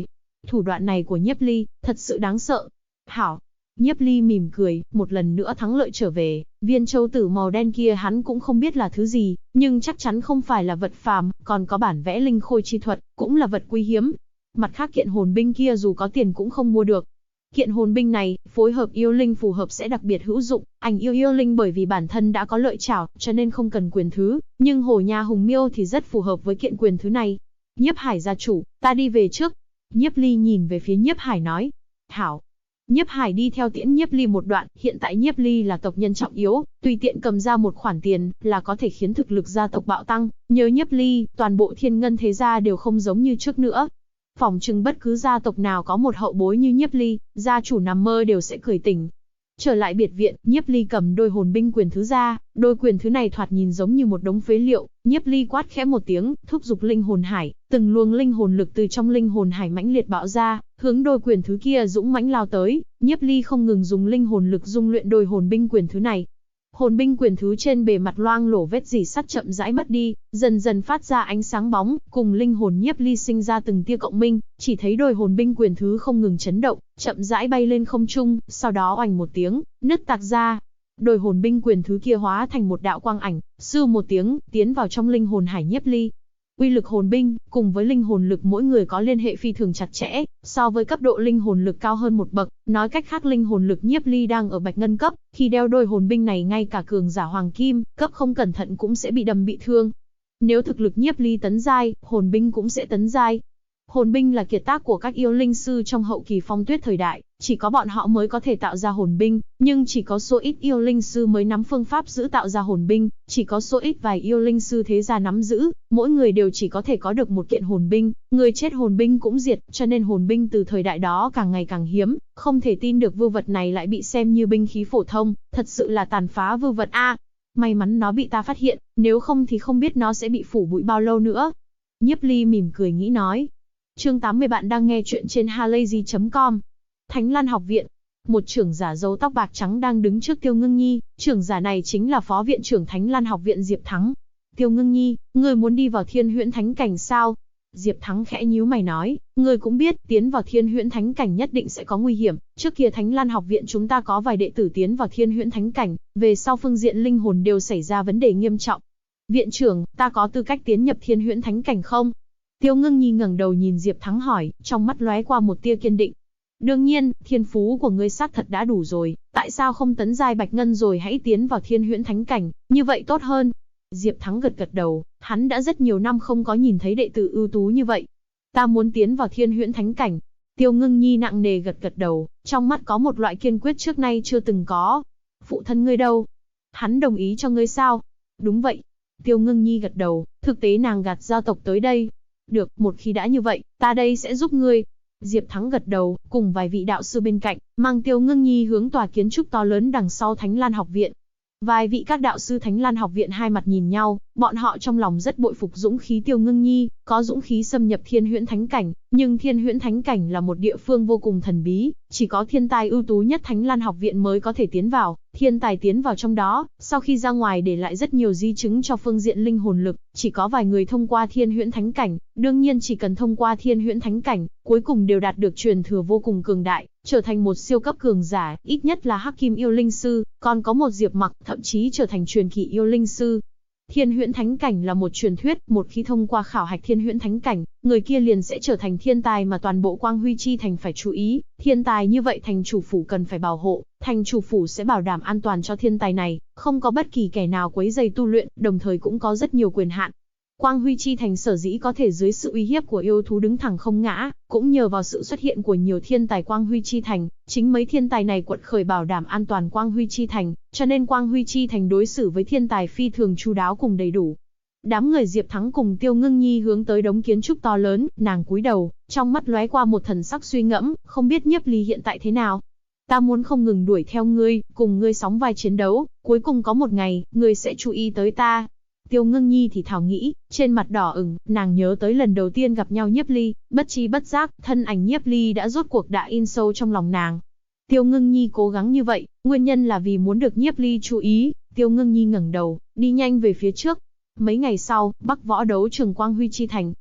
Thủ đoạn này của Nhiếp Ly, thật sự đáng sợ. Hảo. Nhiếp Ly mỉm cười, một lần nữa thắng lợi trở về, viên châu tử màu đen kia hắn cũng không biết là thứ gì, nhưng chắc chắn không phải là vật phàm, còn có bản vẽ linh khôi chi thuật, cũng là vật quý hiếm. Mặt khác kiện hồn binh kia dù có tiền cũng không mua được. Kiện hồn binh này, phối hợp yêu linh phù hợp sẽ đặc biệt hữu dụng, ảnh yêu linh bởi vì bản thân đã có lợi chảo, cho nên không cần quyền thứ, nhưng Hổ Nha Hùng Miêu thì rất phù hợp với kiện quyền thứ này. Nhiếp Hải gia chủ, ta đi về trước. Nhiếp Ly nhìn về phía Nhiếp Hải nói. Hảo. Nhiếp Hải đi theo tiễn Nhiếp Ly một đoạn, hiện tại Nhiếp Ly là tộc nhân trọng yếu, tùy tiện cầm ra một khoản tiền là có thể khiến thực lực gia tộc bạo tăng, nhờ Nhiếp Ly, toàn bộ Thiên Ngân thế gia đều không giống như trước nữa. Phỏng chừng bất cứ gia tộc nào có một hậu bối như Nhiếp Ly, gia chủ nằm mơ đều sẽ cười tỉnh. Trở lại biệt viện, Nhiếp Ly cầm đôi hồn binh quyền thứ ra, đôi quyền thứ này thoạt nhìn giống như một đống phế liệu, Nhiếp Ly quát khẽ một tiếng, thúc giục linh hồn hải, từng luồng linh hồn lực từ trong linh hồn hải mãnh liệt bạo ra, hướng đôi quyền thứ kia dũng mãnh lao tới, Nhiếp Ly không ngừng dùng linh hồn lực dung luyện đôi hồn binh quyền thứ này. Hồn binh quyền thứ trên bề mặt loang lổ vết rỉ sắt chậm rãi mất đi, dần dần phát ra ánh sáng bóng, cùng linh hồn Nhiếp Ly sinh ra từng tia cộng minh, chỉ thấy đôi hồn binh quyền thứ không ngừng chấn động, chậm rãi bay lên không trung, sau đó oành một tiếng, nứt tạc ra. Đôi hồn binh quyền thứ kia hóa thành một đạo quang ảnh, sưu một tiếng, tiến vào trong linh hồn hải Nhiếp Ly. Uy lực hồn binh, cùng với linh hồn lực mỗi người có liên hệ phi thường chặt chẽ, so với cấp độ linh hồn lực cao hơn một bậc, nói cách khác linh hồn lực Nhiếp Ly đang ở bạch ngân cấp, khi đeo đôi hồn binh này ngay cả cường giả hoàng kim, cấp không cẩn thận cũng sẽ bị đâm bị thương. Nếu thực lực Nhiếp Ly tấn giai, hồn binh cũng sẽ tấn giai. Hồn binh là kiệt tác của các yêu linh sư trong hậu kỳ phong tuyết thời đại, chỉ có bọn họ mới có thể tạo ra hồn binh, nhưng chỉ có số ít yêu linh sư mới nắm phương pháp giữ tạo ra hồn binh, chỉ có số ít vài yêu linh sư thế gia nắm giữ, mỗi người đều chỉ có thể có được một kiện hồn binh, người chết hồn binh cũng diệt, cho nên hồn binh từ thời đại đó càng ngày càng hiếm, không thể tin được vưu vật này lại bị xem như binh khí phổ thông, thật sự là tàn phá vưu vật a. May mắn nó bị ta phát hiện, nếu không thì không biết nó sẽ bị phủ bụi bao lâu nữa. Nhiếp Ly mỉm cười nghĩ nói. Chương 80 bạn đang nghe chuyện trên halayzi.com. Thánh Lan học viện. Một trưởng giả râu tóc bạc trắng đang đứng trước Tiêu Ngưng Nhi, trưởng giả này chính là phó viện trưởng Thánh Lan học viện Diệp Thắng. Tiêu Ngưng Nhi, người muốn đi vào Thiên Huyễn Thánh cảnh sao? Diệp Thắng khẽ nhíu mày nói, người cũng biết, tiến vào Thiên Huyễn Thánh cảnh nhất định sẽ có nguy hiểm, trước kia Thánh Lan học viện chúng ta có vài đệ tử tiến vào Thiên Huyễn Thánh cảnh, về sau phương diện linh hồn đều xảy ra vấn đề nghiêm trọng. Viện trưởng, ta có tư cách tiến nhập Thiên Huyễn Thánh cảnh không? Tiêu Ngưng Nhi ngẩng đầu nhìn Diệp Thắng hỏi, trong mắt lóe qua một tia kiên định. Đương nhiên, thiên phú của ngươi xác thật đã đủ rồi, tại sao không tấn giai bạch ngân rồi hãy tiến vào Thiên Huyễn Thánh cảnh, như vậy tốt hơn. Diệp Thắng gật gật đầu, hắn đã rất nhiều năm không có nhìn thấy đệ tử ưu tú như vậy. Ta muốn tiến vào Thiên Huyễn Thánh cảnh. Tiêu Ngưng Nhi nặng nề gật gật đầu, trong mắt có một loại kiên quyết trước nay chưa từng có. Phụ thân ngươi đâu? Hắn đồng ý cho ngươi sao? Đúng vậy. Tiêu Ngưng Nhi gật đầu, thực tế nàng gạt gia tộc tới đây. Được, một khi đã như vậy, ta đây sẽ giúp ngươi. Diệp Thắng gật đầu, cùng vài vị đạo sư bên cạnh, mang Tiêu Ngưng Nhi hướng tòa kiến trúc to lớn đằng sau Thánh Lan học viện. Vài vị các đạo sư Thánh Lan học viện hai mặt nhìn nhau, bọn họ trong lòng rất bội phục dũng khí Tiêu Ngưng Nhi, có dũng khí xâm nhập Thiên Huyễn Thánh cảnh, nhưng Thiên Huyễn Thánh cảnh là một địa phương vô cùng thần bí, chỉ có thiên tài ưu tú nhất Thánh Lan học viện mới có thể tiến vào, thiên tài tiến vào trong đó, sau khi ra ngoài để lại rất nhiều di chứng cho phương diện linh hồn lực, chỉ có vài người thông qua Thiên Huyễn Thánh cảnh, đương nhiên chỉ cần thông qua Thiên Huyễn Thánh cảnh, cuối cùng đều đạt được truyền thừa vô cùng cường đại, trở thành một siêu cấp cường giả, ít nhất là Hắc Kim yêu linh sư, còn có một Diệp Mặc, thậm chí trở thành truyền kỳ yêu linh sư. Thiên Huyễn Thánh cảnh là một truyền thuyết, một khi thông qua khảo hạch Thiên Huyễn Thánh cảnh, người kia liền sẽ trở thành thiên tài mà toàn bộ Quang Huy Chi thành phải chú ý, thiên tài như vậy thành chủ phủ cần phải bảo hộ, thành chủ phủ sẽ bảo đảm an toàn cho thiên tài này, không có bất kỳ kẻ nào quấy rầy tu luyện, đồng thời cũng có rất nhiều quyền hạn. Quang Huy Chi thành sở dĩ có thể dưới sự uy hiếp của yêu thú đứng thẳng không ngã, cũng nhờ vào sự xuất hiện của nhiều thiên tài Quang Huy Chi thành, chính mấy thiên tài này quật khởi bảo đảm an toàn Quang Huy Chi thành, cho nên Quang Huy Chi thành đối xử với thiên tài phi thường chu đáo cùng đầy đủ. Đám người Diệp Thắng cùng Tiêu Ngưng Nhi hướng tới đống kiến trúc to lớn, nàng cúi đầu, trong mắt lóe qua một thần sắc suy ngẫm, không biết Nhiếp Ly hiện tại thế nào. Ta muốn không ngừng đuổi theo ngươi, cùng ngươi sóng vai chiến đấu, cuối cùng có một ngày, ngươi sẽ chú ý tới ta. Tiêu Ngưng Nhi thì thào nghĩ, trên mặt đỏ ửng, nàng nhớ tới lần đầu tiên gặp nhau Nhiếp Ly, bất tri bất giác, thân ảnh Nhiếp Ly đã rốt cuộc đã in sâu trong lòng nàng. Tiêu Ngưng Nhi cố gắng như vậy, nguyên nhân là vì muốn được Nhiếp Ly chú ý. Tiêu Ngưng Nhi ngẩng đầu, đi nhanh về phía trước. Mấy ngày sau, Bắc Võ đấu trường Quang Huy Chi thành.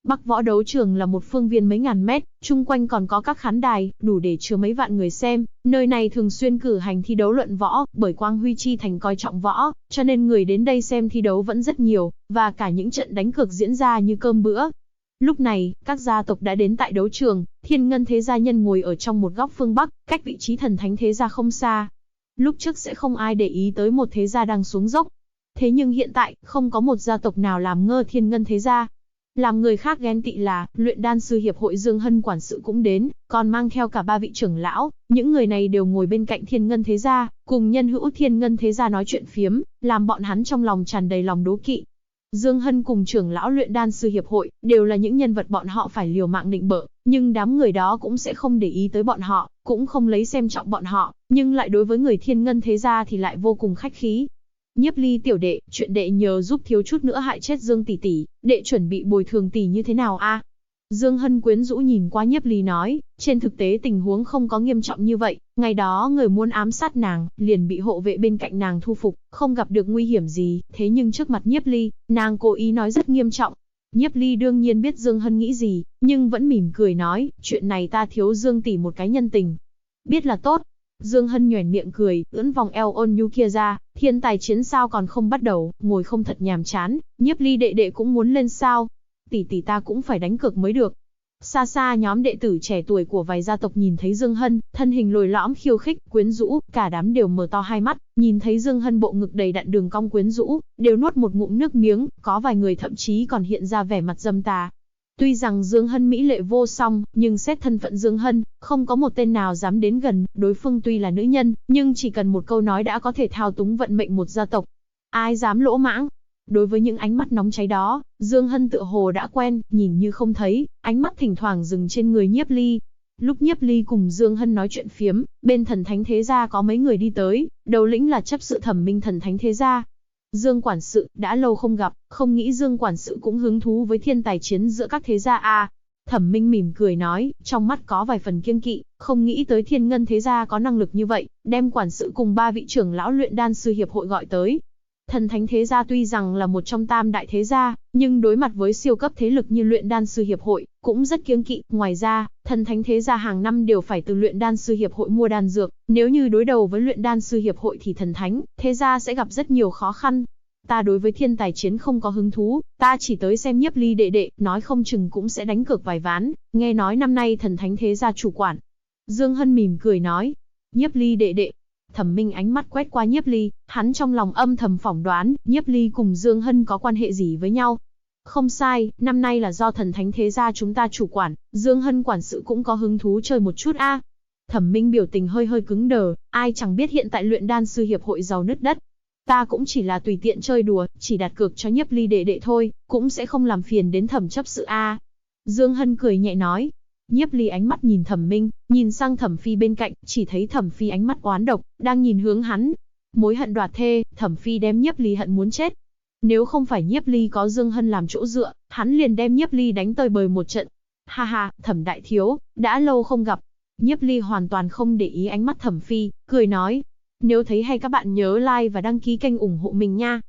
Bắc Võ Đấu Trường là một phương viên mấy ngàn mét, chung quanh còn có các khán đài, đủ để chứa mấy vạn người xem. Nơi này thường xuyên cử hành thi đấu luận võ, bởi Quang Huy Chi thành coi trọng võ, cho nên người đến đây xem thi đấu vẫn rất nhiều, và cả những trận đánh cược diễn ra như cơm bữa. Lúc này, các gia tộc đã đến tại đấu trường, Thiên Ngân Thế Gia nhân ngồi ở trong một góc phương Bắc, cách vị trí Thần Thánh Thế Gia không xa. Lúc trước sẽ không ai để ý tới một thế gia đang xuống dốc. Thế nhưng hiện tại, không có một gia tộc nào làm ngơ Thiên Ngân Thế Gia. Làm người khác ghen tị là, luyện đan sư hiệp hội Dương Hân quản sự cũng đến, còn mang theo cả 3 vị trưởng lão, những người này đều ngồi bên cạnh Thiên Ngân Thế Gia, cùng nhân hữu Thiên Ngân Thế Gia nói chuyện phiếm, làm bọn hắn trong lòng tràn đầy lòng đố kỵ. Dương Hân cùng trưởng lão luyện đan sư hiệp hội, đều là những nhân vật bọn họ phải liều mạng nịnh bợ, nhưng đám người đó cũng sẽ không để ý tới bọn họ, cũng không lấy xem trọng bọn họ, nhưng lại đối với người Thiên Ngân Thế Gia thì lại vô cùng khách khí. Nhiếp Ly tiểu đệ, chuyện đệ nhờ giúp thiếu chút nữa hại chết Dương tỷ tỷ, đệ chuẩn bị bồi thường tỷ như thế nào a? Dương Hân quyến rũ nhìn qua Nhiếp Ly nói, trên thực tế tình huống không có nghiêm trọng như vậy, ngày đó người muốn ám sát nàng, liền bị hộ vệ bên cạnh nàng thu phục, không gặp được nguy hiểm gì, thế nhưng trước mặt Nhiếp Ly, nàng cố ý nói rất nghiêm trọng. Nhiếp Ly đương nhiên biết Dương Hân nghĩ gì, nhưng vẫn mỉm cười nói, chuyện này ta thiếu Dương tỷ một cái nhân tình. Biết là tốt. Dương Hân nhoẻn miệng cười, ưỡn vòng eo ôn nhu kia ra, thiên tài chiến sao còn không bắt đầu, ngồi không thật nhàm chán, Nhiếp Ly đệ đệ cũng muốn lên sao? Tỷ tỷ ta cũng phải đánh cược mới được. Xa xa nhóm đệ tử trẻ tuổi của vài gia tộc nhìn thấy Dương Hân, thân hình lồi lõm khiêu khích, quyến rũ, cả đám đều mở to hai mắt, nhìn thấy Dương Hân bộ ngực đầy đặn đường cong quyến rũ, đều nuốt một ngụm nước miếng, có vài người thậm chí còn hiện ra vẻ mặt dâm tà. Tuy rằng Dương Hân mỹ lệ vô song, nhưng xét thân phận Dương Hân, không có một tên nào dám đến gần, đối phương tuy là nữ nhân, nhưng chỉ cần một câu nói đã có thể thao túng vận mệnh một gia tộc. Ai dám lỗ mãng? Đối với những ánh mắt nóng cháy đó, Dương Hân tựa hồ đã quen, nhìn như không thấy, ánh mắt thỉnh thoảng dừng trên người Nhiếp Ly. Lúc Nhiếp Ly cùng Dương Hân nói chuyện phiếm, bên Thần Thánh Thế Gia có mấy người đi tới, đầu lĩnh là chấp sự Thẩm Minh Thần Thánh Thế Gia. Dương quản sự, đã lâu không gặp, không nghĩ Dương quản sự cũng hứng thú với thiên tài chiến giữa các thế gia a. Thẩm Minh mỉm cười nói, trong mắt có vài phần kiêng kỵ, không nghĩ tới Thiên Ngân Thế Gia có năng lực như vậy, đem quản sự cùng 3 vị trưởng lão luyện đan sư hiệp hội gọi tới. Thần Thánh Thế Gia tuy rằng là một trong tam đại thế gia, nhưng đối mặt với siêu cấp thế lực như luyện đan sư hiệp hội, cũng rất kiêng kỵ. Ngoài ra, Thần Thánh Thế Gia hàng năm đều phải từ luyện đan sư hiệp hội mua đan dược, nếu như đối đầu với luyện đan sư hiệp hội thì Thần Thánh Thế Gia sẽ gặp rất nhiều khó khăn. Ta đối với thiên tài chiến không có hứng thú, ta chỉ tới xem Nhiếp Ly đệ đệ, nói không chừng cũng sẽ đánh cược vài ván, nghe nói năm nay Thần Thánh Thế Gia chủ quản. Dương Hân mỉm cười nói, Nhiếp Ly đệ đệ. Thẩm Minh ánh mắt quét qua Nhiếp Ly, hắn trong lòng âm thầm phỏng đoán, Nhiếp Ly cùng Dương Hân có quan hệ gì với nhau. Không sai, năm nay là do Thần Thánh Thế Gia chúng ta chủ quản, Dương Hân quản sự cũng có hứng thú chơi một chút a. Thẩm Minh biểu tình hơi hơi cứng đờ, ai chẳng biết hiện tại luyện đan sư hiệp hội giàu nứt đất. Ta cũng chỉ là tùy tiện chơi đùa, chỉ đặt cược cho Nhiếp Ly đệ đệ thôi, cũng sẽ không làm phiền đến Thẩm chấp sự a. Dương Hân cười nhẹ nói. Nhiếp Ly ánh mắt nhìn Thẩm Minh, nhìn sang Thẩm Phi bên cạnh, chỉ thấy Thẩm Phi ánh mắt oán độc, đang nhìn hướng hắn. Mối hận đoạt thê, Thẩm Phi đem Nhiếp Ly hận muốn chết. Nếu không phải Nhiếp Ly có Dương Hân làm chỗ dựa, hắn liền đem Nhiếp Ly đánh tơi bời một trận. Ha ha, Thẩm đại thiếu, đã lâu không gặp. Nhiếp Ly hoàn toàn không để ý ánh mắt Thẩm Phi, cười nói. Nếu thấy hay các bạn nhớ like và đăng ký kênh ủng hộ mình nha.